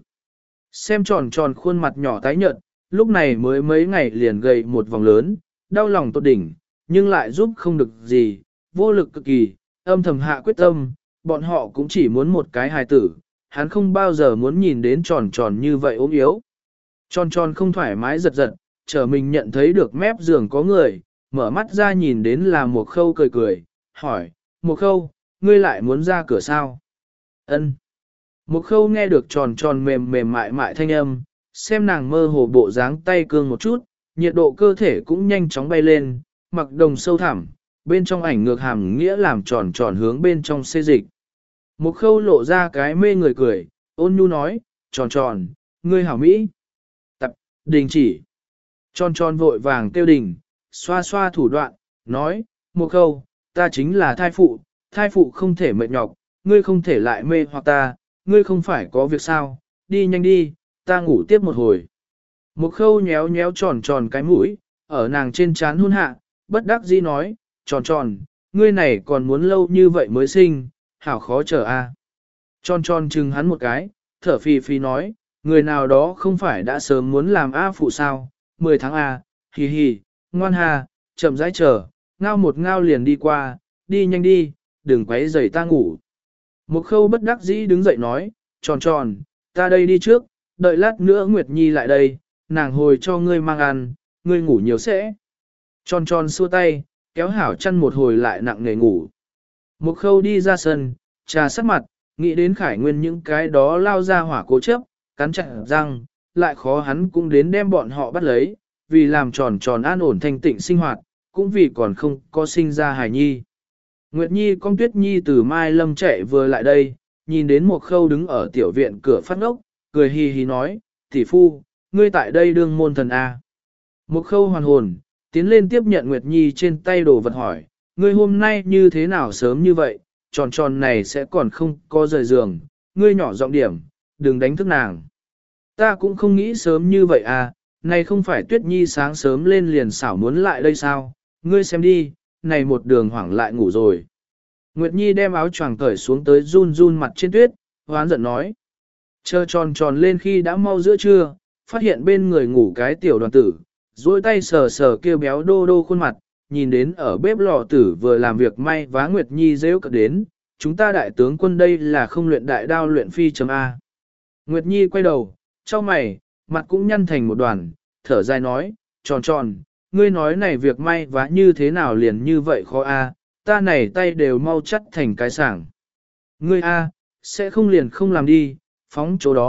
Speaker 1: Xem tròn tròn khuôn mặt nhỏ tái nhợt, lúc này mới mấy ngày liền gầy một vòng lớn, đau lòng tột đỉnh, nhưng lại giúp không được gì, vô lực cực kỳ, âm thầm hạ quyết tâm, bọn họ cũng chỉ muốn một cái hài tử, hắn không bao giờ muốn nhìn đến tròn tròn như vậy ốm yếu. Tròn tròn không thoải mái giật giật, chờ mình nhận thấy được mép giường có người, mở mắt ra nhìn đến là một khâu cười cười, hỏi, một khâu, ngươi lại muốn ra cửa sao? Ân. Một khâu nghe được tròn tròn mềm mềm mại mại thanh âm, xem nàng mơ hồ bộ dáng tay cương một chút, nhiệt độ cơ thể cũng nhanh chóng bay lên, mặc đồng sâu thẳm, bên trong ảnh ngược hàm nghĩa làm tròn tròn hướng bên trong xê dịch. Một khâu lộ ra cái mê người cười, ôn nhu nói, tròn tròn, ngươi hảo Mỹ. Tập, đình chỉ. Tròn tròn vội vàng kêu đình, xoa xoa thủ đoạn, nói, một khâu, ta chính là thai phụ, thai phụ không thể mệt nhọc, ngươi không thể lại mê hoặc ta, ngươi không phải có việc sao, đi nhanh đi, ta ngủ tiếp một hồi. Một khâu nhéo nhéo tròn tròn cái mũi, ở nàng trên trán hôn hạ, bất đắc dĩ nói, tròn tròn, ngươi này còn muốn lâu như vậy mới sinh, hảo khó chờ a. Tròn tròn chừng hắn một cái, thở phì phì nói, người nào đó không phải đã sớm muốn làm A phụ sao, mười tháng A, hì hì, ngoan hà, chậm rãi chờ, ngao một ngao liền đi qua, đi nhanh đi, đừng quấy rầy ta ngủ. Một khâu bất đắc dĩ đứng dậy nói, tròn tròn, ta đây đi trước, đợi lát nữa Nguyệt Nhi lại đây, nàng hồi cho ngươi mang ăn, ngươi ngủ nhiều sẽ. Tròn tròn xua tay, kéo hảo chăn một hồi lại nặng nề ngủ. Một khâu đi ra sân, trà sắc mặt, nghĩ đến khải nguyên những cái đó lao ra hỏa cố chấp, cắn chặt răng, lại khó hắn cũng đến đem bọn họ bắt lấy, vì làm tròn tròn an ổn thanh tịnh sinh hoạt, cũng vì còn không có sinh ra hài nhi. Nguyệt Nhi con Tuyết Nhi từ Mai Lâm chạy vừa lại đây, nhìn đến một khâu đứng ở tiểu viện cửa phát ngốc, cười hì hì nói, tỷ phu, ngươi tại đây đương môn thần A. Một khâu hoàn hồn, tiến lên tiếp nhận Nguyệt Nhi trên tay đồ vật hỏi, ngươi hôm nay như thế nào sớm như vậy, tròn tròn này sẽ còn không có rời giường, ngươi nhỏ giọng điểm, đừng đánh thức nàng. Ta cũng không nghĩ sớm như vậy à, này không phải Tuyết Nhi sáng sớm lên liền xảo muốn lại đây sao, ngươi xem đi, này một đường hoảng lại ngủ rồi. Nguyệt Nhi đem áo choàng cởi xuống tới run run mặt trên tuyết, hoán giận nói. Chờ tròn tròn lên khi đã mau giữa trưa, phát hiện bên người ngủ cái tiểu đoàn tử, duỗi tay sờ sờ kêu béo đô đô khuôn mặt, nhìn đến ở bếp lò tử vừa làm việc may vá Nguyệt Nhi rêu cợt đến, chúng ta đại tướng quân đây là không luyện đại đao luyện phi chấm A. Nguyệt Nhi quay đầu, cho mày, mặt cũng nhăn thành một đoàn, thở dài nói, tròn tròn, ngươi nói này việc may vá như thế nào liền như vậy khó A, ta này tay đều mau chắt thành cái sảng. Ngươi A, sẽ không liền không làm đi, phóng chỗ đó,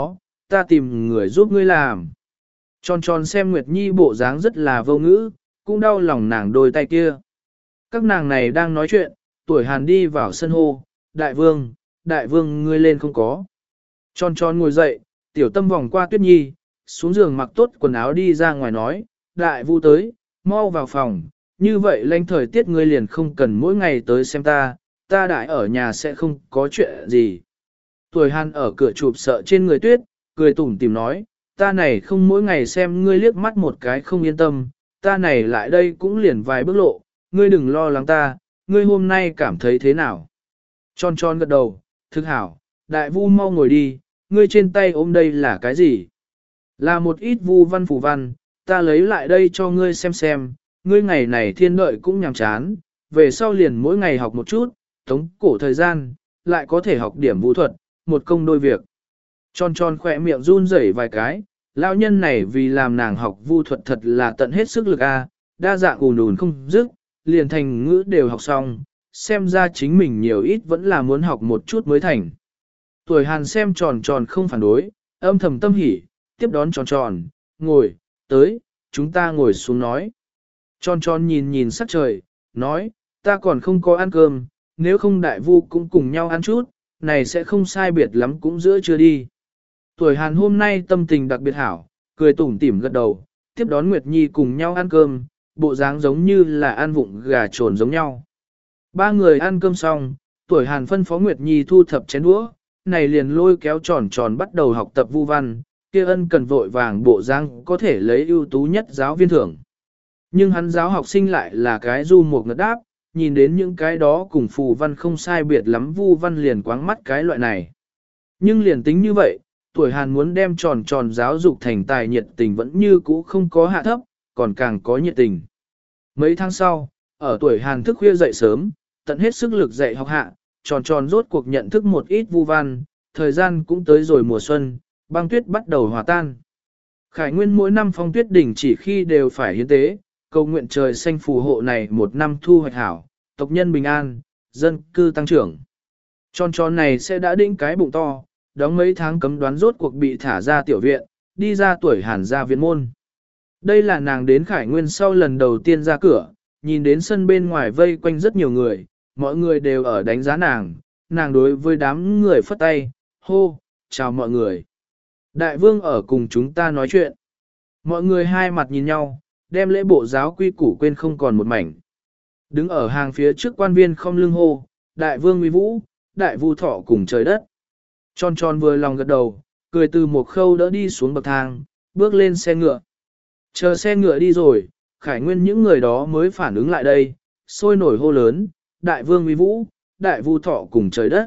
Speaker 1: ta tìm người giúp ngươi làm. Tròn tròn xem Nguyệt Nhi bộ dáng rất là vô ngữ, cũng đau lòng nàng đôi tay kia. Các nàng này đang nói chuyện, tuổi Hàn đi vào sân hô, đại vương, đại vương ngươi lên không có. Tròn tròn ngồi dậy, tiểu tâm vòng qua Tuyết Nhi, xuống giường mặc tốt quần áo đi ra ngoài nói, đại vu tới, mau vào phòng, như vậy lanh thời tiết ngươi liền không cần mỗi ngày tới xem ta, ta đại ở nhà sẽ không có chuyện gì. Tuổi Hàn ở cửa chụp sợ trên người Tuyết, cười tủm tìm nói, ta này không mỗi ngày xem ngươi liếc mắt một cái không yên tâm, ta này lại đây cũng liền vài bước lộ, ngươi đừng lo lắng ta, ngươi hôm nay cảm thấy thế nào? Tròn tròn gật đầu, thực hảo, đại vu mau ngồi đi, ngươi trên tay ôm đây là cái gì? Là một ít vu văn phù văn, ta lấy lại đây cho ngươi xem xem, ngươi ngày này thiên đợi cũng nhàm chán, về sau liền mỗi ngày học một chút, tống cổ thời gian, lại có thể học điểm vũ thuật, một công đôi việc. Tròn tròn khỏe miệng run rẩy vài cái, lão nhân này vì làm nàng học vu thuật thật là tận hết sức lực a, đa dạng ùn ùn không dứt, liền thành ngữ đều học xong, xem ra chính mình nhiều ít vẫn là muốn học một chút mới thành. Tuổi Hàn xem tròn tròn không phản đối, âm thầm tâm hỉ, tiếp đón tròn tròn, ngồi, tới, chúng ta ngồi xuống nói. Tròn tròn nhìn nhìn sắc trời, nói, ta còn không có ăn cơm, nếu không đại vu cũng cùng nhau ăn chút, này sẽ không sai biệt lắm cũng giữa trưa đi. Tuổi Hàn hôm nay tâm tình đặc biệt hảo, cười tủm tỉm gật đầu, tiếp đón Nguyệt Nhi cùng nhau ăn cơm, bộ dáng giống như là ăn vụng gà trồn giống nhau. Ba người ăn cơm xong, Tuổi Hàn phân phó Nguyệt Nhi thu thập chén đũa, này liền lôi kéo tròn tròn bắt đầu học tập vu văn, kia ân cần vội vàng bộ dáng có thể lấy ưu tú nhất giáo viên thưởng. Nhưng hắn giáo học sinh lại là cái du một ngật đáp, nhìn đến những cái đó cùng phù văn không sai biệt lắm vu văn liền quáng mắt cái loại này. Nhưng liền tính như vậy, Tuổi Hàn muốn đem tròn tròn giáo dục thành tài nhiệt tình vẫn như cũ không có hạ thấp, còn càng có nhiệt tình. Mấy tháng sau, ở Tuổi Hàn thức khuya dậy sớm, tận hết sức lực dạy học hạ, tròn tròn rốt cuộc nhận thức một ít vu văn, thời gian cũng tới rồi mùa xuân, băng tuyết bắt đầu hòa tan. Khải Nguyên mỗi năm phong tuyết đỉnh chỉ khi đều phải hiến tế, cầu nguyện trời xanh phù hộ này một năm thu hoạch hảo, tộc nhân bình an, dân cư tăng trưởng. Tròn tròn này sẽ đã đĩnh cái bụng to, đóng mấy tháng cấm đoán rốt cuộc bị thả ra tiểu viện, đi ra Tuổi Hàn ra viện môn. Đây là nàng đến Khải Nguyên sau lần đầu tiên ra cửa, nhìn đến sân bên ngoài vây quanh rất nhiều người, mọi người đều ở đánh giá nàng, nàng đối với đám người phất tay, hô, chào mọi người. Đại vương ở cùng chúng ta nói chuyện. Mọi người hai mặt nhìn nhau, đem lễ bộ giáo quy củ quên không còn một mảnh. Đứng ở hàng phía trước quan viên không lưng hô, đại vương uy vũ, đại vu thọ cùng trời đất. Tròn tròn vừa lòng gật đầu, cười từ một khâu đỡ đi xuống bậc thang, bước lên xe ngựa. Chờ xe ngựa đi rồi, Khải Nguyên những người đó mới phản ứng lại đây, sôi nổi hô lớn, đại vương uy vũ, đại vu thọ cùng trời đất.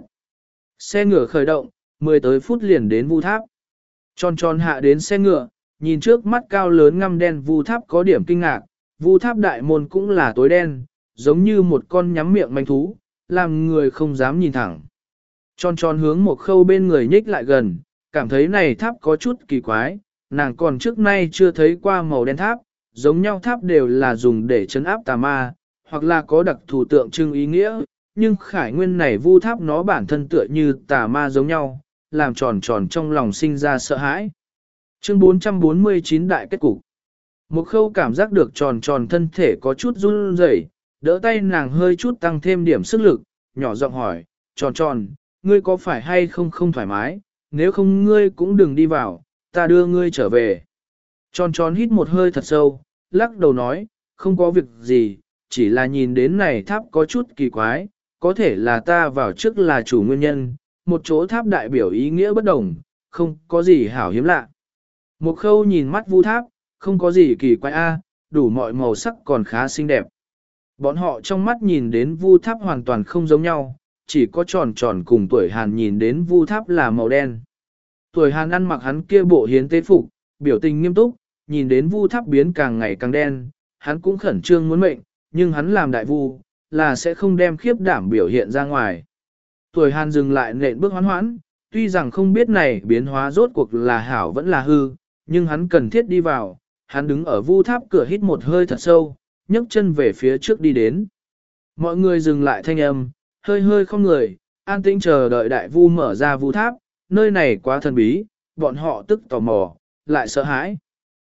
Speaker 1: Xe ngựa khởi động, mười tới phút liền đến vu tháp. Tròn tròn hạ đến xe ngựa, nhìn trước mắt cao lớn ngăm đen vu tháp có điểm kinh ngạc, vu tháp đại môn cũng là tối đen, giống như một con nhắm miệng manh thú, làm người không dám nhìn thẳng. Tròn tròn hướng một khâu bên người nhích lại gần, cảm thấy này tháp có chút kỳ quái, nàng còn trước nay chưa thấy qua màu đen tháp, giống nhau tháp đều là dùng để trấn áp tà ma, hoặc là có đặc thù tượng trưng ý nghĩa, nhưng Khải Nguyên này vu tháp nó bản thân tựa như tà ma giống nhau, làm tròn tròn trong lòng sinh ra sợ hãi. Chương bốn trăm bốn mươi chín đại kết cục. Một khâu cảm giác được tròn tròn thân thể có chút run rẩy, đỡ tay nàng hơi chút tăng thêm điểm sức lực, nhỏ giọng hỏi, tròn tròn, ngươi có phải hay không không thoải mái, nếu không ngươi cũng đừng đi vào, ta đưa ngươi trở về. Tròn tròn hít một hơi thật sâu, lắc đầu nói, không có việc gì, chỉ là nhìn đến này tháp có chút kỳ quái, có thể là ta vào trước là chủ nguyên nhân, một chỗ tháp đại biểu ý nghĩa bất đồng, không có gì hảo hiếm lạ. Một khâu nhìn mắt vu tháp, không có gì kỳ quái a, đủ mọi màu sắc còn khá xinh đẹp. Bọn họ trong mắt nhìn đến vu tháp hoàn toàn không giống nhau, chỉ có tròn tròn cùng Tuổi Hàn nhìn đến vu tháp là màu đen. Tuổi Hàn ăn mặc hắn kia bộ hiến tế phục, biểu tình nghiêm túc, nhìn đến vu tháp biến càng ngày càng đen, hắn cũng khẩn trương muốn mệnh, nhưng hắn làm đại vu, là sẽ không đem khiếp đảm biểu hiện ra ngoài. Tuổi Hàn dừng lại nện bước hoán hoãn, tuy rằng không biết này biến hóa rốt cuộc là hảo vẫn là hư, nhưng hắn cần thiết đi vào, hắn đứng ở vu tháp cửa hít một hơi thật sâu, nhấc chân về phía trước đi đến. Mọi người dừng lại thanh âm, hơi hơi không người, an tĩnh chờ đợi đại vu mở ra vu tháp, nơi này quá thần bí, bọn họ tức tò mò, lại sợ hãi.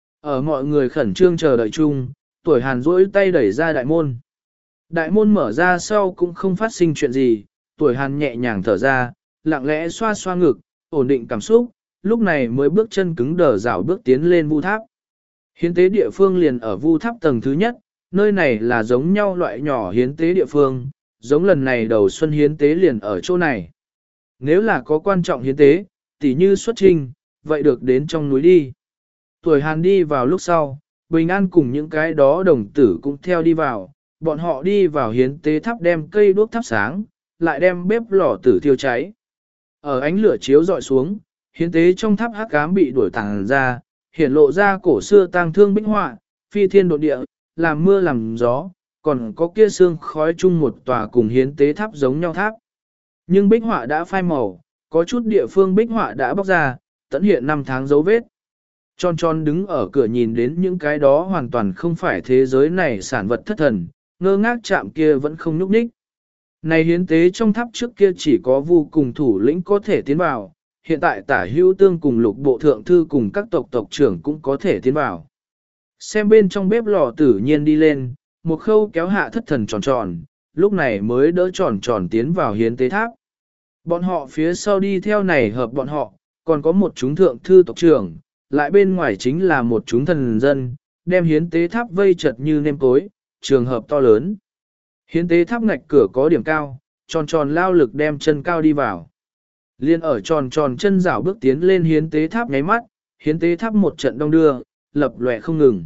Speaker 1: Ở mọi người khẩn trương chờ đợi chung, tuổi Hàn duỗi tay đẩy ra đại môn. Đại môn mở ra sau cũng không phát sinh chuyện gì, tuổi Hàn nhẹ nhàng thở ra, lặng lẽ xoa xoa ngực, ổn định cảm xúc, lúc này mới bước chân cứng đờ dạo bước tiến lên vu tháp. Hiến tế địa phương liền ở vu tháp tầng thứ nhất, nơi này là giống nhau loại nhỏ hiến tế địa phương, giống lần này đầu xuân hiến tế liền ở chỗ này. Nếu là có quan trọng hiến tế, tỉ như xuất trinh, vậy được đến trong núi đi. Tuổi Hàn đi vào lúc sau, Bình An cùng những cái đó đồng tử cũng theo đi vào, bọn họ đi vào hiến tế tháp đem cây đuốc thắp sáng, lại đem bếp lò tử thiêu cháy. Ở ánh lửa chiếu dọi xuống, hiến tế trong tháp hắc ám bị đuổi tàng ra, hiển lộ ra cổ xưa tang thương bích họa, phi thiên độ địa, làm mưa làm gió, còn có kia sương khói chung một tòa cùng hiến tế tháp giống nhau tháp. Nhưng bích họa đã phai màu, có chút địa phương bích họa đã bóc ra, tận hiện năm tháng dấu vết. Tròn tròn đứng ở cửa nhìn đến những cái đó hoàn toàn không phải thế giới này sản vật thất thần, ngơ ngác chạm kia vẫn không nhúc nhích. Này hiến tế trong tháp trước kia chỉ có vu cùng thủ lĩnh có thể tiến vào, hiện tại tả hữu tương cùng lục bộ thượng thư cùng các tộc tộc trưởng cũng có thể tiến vào. Xem bên trong bếp lò tự nhiên đi lên, một khâu kéo hạ thất thần tròn tròn, lúc này mới đỡ tròn tròn tiến vào hiến tế tháp. Bọn họ phía sau đi theo này hợp bọn họ, còn có một chúng thượng thư tộc trưởng, lại bên ngoài chính là một chúng thần dân, đem hiến tế tháp vây chật như nêm cối, trường hợp to lớn. Hiến tế tháp ngạch cửa có điểm cao, tròn tròn lao lực đem chân cao đi vào. Liên ở tròn tròn chân rảo bước tiến lên hiến tế tháp nháy mắt, hiến tế tháp một trận đông đưa, lập lòe không ngừng.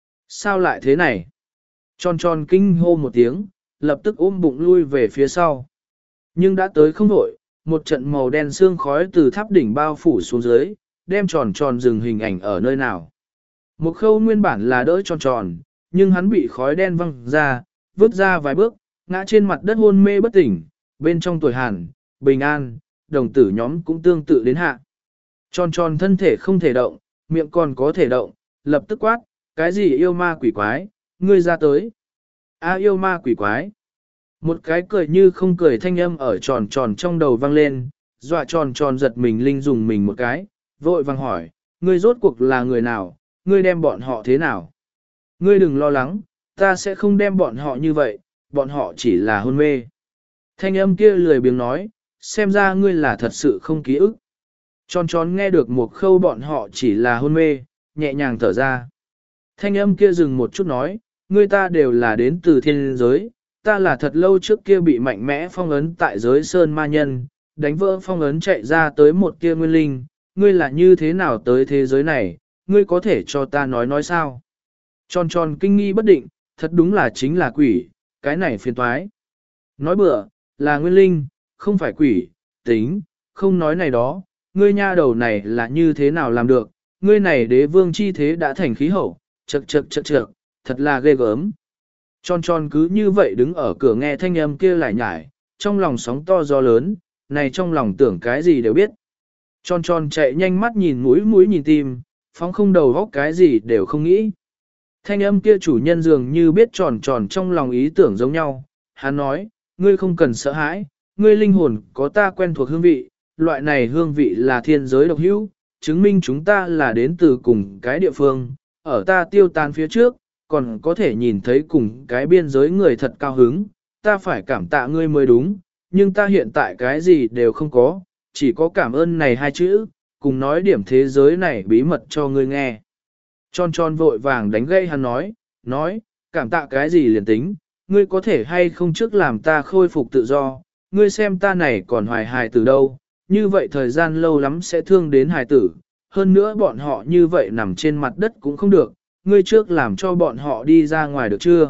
Speaker 1: Sao lại thế này? Tròn tròn kinh hô một tiếng, lập tức ôm bụng lui về phía sau. Nhưng đã tới không đổi, một trận màu đen sương khói từ tháp đỉnh bao phủ xuống dưới, đem tròn tròn dừng hình ảnh ở nơi nào. Một khâu nguyên bản là đỡ tròn tròn, nhưng hắn bị khói đen văng ra, vứt ra vài bước, ngã trên mặt đất hôn mê bất tỉnh, bên trong tuổi Hàn, Bình An, đồng tử nhóm cũng tương tự đến hạ. Tròn tròn thân thể không thể động, miệng còn có thể động, lập tức quát, cái gì yêu ma quỷ quái, ngươi ra tới. A yêu ma quỷ quái. Một cái cười như không cười thanh âm ở tròn tròn trong đầu vang lên, dọa tròn tròn giật mình linh dùng mình một cái, vội vang hỏi, ngươi rốt cuộc là người nào, ngươi đem bọn họ thế nào? Ngươi đừng lo lắng, ta sẽ không đem bọn họ như vậy, bọn họ chỉ là hôn mê. Thanh âm kia lười biếng nói, xem ra ngươi là thật sự không ký ức. Tròn tròn nghe được một khâu bọn họ chỉ là hôn mê, nhẹ nhàng thở ra. Thanh âm kia dừng một chút nói, ngươi ta đều là đến từ thiên giới, ta là thật lâu trước kia bị mạnh mẽ phong ấn tại giới sơn ma nhân, đánh vỡ phong ấn chạy ra tới một kia nguyên linh, ngươi là như thế nào tới thế giới này, ngươi có thể cho ta nói nói sao? Tròn tròn kinh nghi bất định, thật đúng là chính là quỷ, cái này phiền toái. Nói bừa, là nguyên linh, không phải quỷ, tính, không nói này đó, ngươi nha đầu này là như thế nào làm được, ngươi này đế vương chi thế đã thành khí hậu, chật chật chật chật, thật là ghê gớm. Tròn tròn cứ như vậy đứng ở cửa nghe thanh âm kia lại nhải, trong lòng sóng to gió lớn, này trong lòng tưởng cái gì đều biết. Tròn tròn chạy nhanh mắt nhìn mũi mũi nhìn tim, phóng không đầu góc cái gì đều không nghĩ. Thanh âm kia chủ nhân dường như biết tròn tròn trong lòng ý tưởng giống nhau, hắn nói, ngươi không cần sợ hãi, ngươi linh hồn có ta quen thuộc hương vị, loại này hương vị là thiên giới độc hữu, chứng minh chúng ta là đến từ cùng cái địa phương, ở ta tiêu tan phía trước, còn có thể nhìn thấy cùng cái biên giới người thật cao hứng, ta phải cảm tạ ngươi mới đúng, nhưng ta hiện tại cái gì đều không có, chỉ có cảm ơn này hai chữ, cùng nói điểm thế giới này bí mật cho ngươi nghe. Tròn tròn vội vàng đánh gây hắn nói, nói, cảm tạ cái gì liền tính, ngươi có thể hay không trước làm ta khôi phục tự do, ngươi xem ta này còn hoài hài từ đâu, như vậy thời gian lâu lắm sẽ thương đến hài tử, hơn nữa bọn họ như vậy nằm trên mặt đất cũng không được, ngươi trước làm cho bọn họ đi ra ngoài được chưa?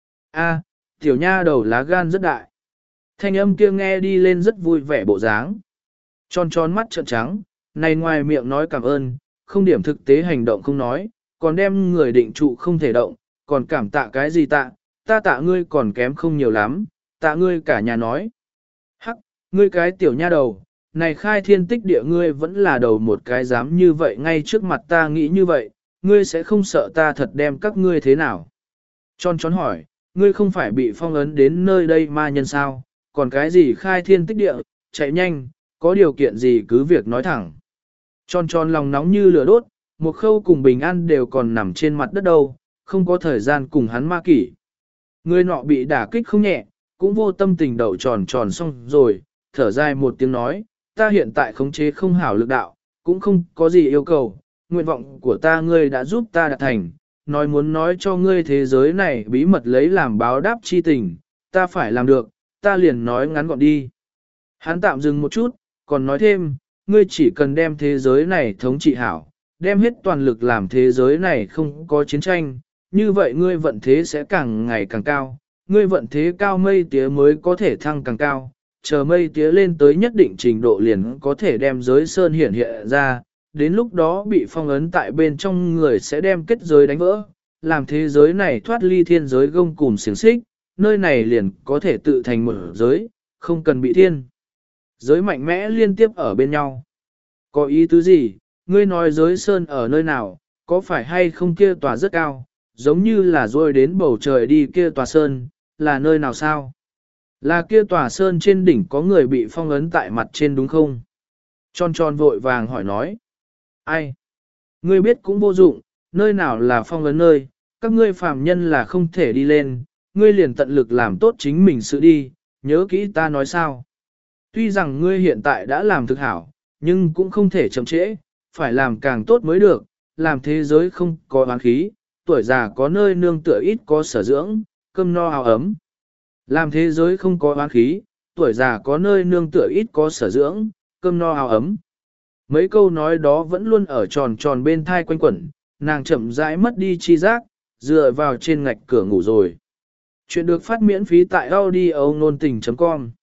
Speaker 1: A, tiểu nha đầu lá gan rất đại. Thanh âm kia nghe đi lên rất vui vẻ bộ dáng. Tròn tròn mắt trợn trắng, này ngoài miệng nói cảm ơn, không điểm thực tế hành động không nói, còn đem người định trụ không thể động, còn cảm tạ cái gì tạ, ta tạ ngươi còn kém không nhiều lắm, tạ ngươi cả nhà nói. Hắc, ngươi cái tiểu nha đầu, này khai thiên tích địa ngươi vẫn là đầu một cái dám như vậy ngay trước mặt ta nghĩ như vậy, ngươi sẽ không sợ ta thật đem các ngươi thế nào. Tròn tròn hỏi, ngươi không phải bị phong ấn đến nơi đây ma nhân sao, còn cái gì khai thiên tích địa, chạy nhanh, có điều kiện gì cứ việc nói thẳng. Tròn tròn lòng nóng như lửa đốt, một khâu cùng bình an đều còn nằm trên mặt đất đâu, không có thời gian cùng hắn ma kỷ. Người nọ bị đả kích không nhẹ, cũng vô tâm tình đậu tròn tròn xong rồi, thở dài một tiếng nói, ta hiện tại khống chế không hảo lực đạo, cũng không có gì yêu cầu, nguyện vọng của ta ngươi đã giúp ta đạt thành, nói muốn nói cho ngươi thế giới này bí mật lấy làm báo đáp chi tình, ta phải làm được, ta liền nói ngắn gọn đi. Hắn tạm dừng một chút, còn nói thêm, ngươi chỉ cần đem thế giới này thống trị hảo, đem hết toàn lực làm thế giới này không có chiến tranh, như vậy ngươi vận thế sẽ càng ngày càng cao, ngươi vận thế cao mây tía mới có thể thăng càng cao, chờ mây tía lên tới nhất định trình độ liền có thể đem giới sơn hiển hiện ra, đến lúc đó bị phong ấn tại bên trong người sẽ đem kết giới đánh vỡ, làm thế giới này thoát ly thiên giới gông cùm xiềng xích, nơi này liền có thể tự thành một giới, không cần bị thiên. Giới mạnh mẽ liên tiếp ở bên nhau. Có ý tứ gì, ngươi nói giới sơn ở nơi nào, có phải hay không kia tòa rất cao, giống như là rồi đến bầu trời đi kia tòa sơn, là nơi nào sao? Là kia tòa sơn trên đỉnh có người bị phong ấn tại mặt trên đúng không? Tròn tròn vội vàng hỏi nói. Ai? Ngươi biết cũng vô dụng, nơi nào là phong ấn nơi, các ngươi phàm nhân là không thể đi lên, ngươi liền tận lực làm tốt chính mình sự đi, nhớ kỹ ta nói sao. Tuy rằng ngươi hiện tại đã làm thực hảo, nhưng cũng không thể chậm trễ, phải làm càng tốt mới được, làm thế giới không có oán khí, tuổi già có nơi nương tựa ít có sở dưỡng, cơm no áo ấm. Làm thế giới không có oán khí, tuổi già có nơi nương tựa ít có sở dưỡng, cơm no áo ấm. Mấy câu nói đó vẫn luôn ở tròn tròn bên thai quanh quẩn, nàng chậm rãi mất đi chi giác, dựa vào trên ngạch cửa ngủ rồi. Chuyện được phát miễn phí tại audio nôn tình chấm com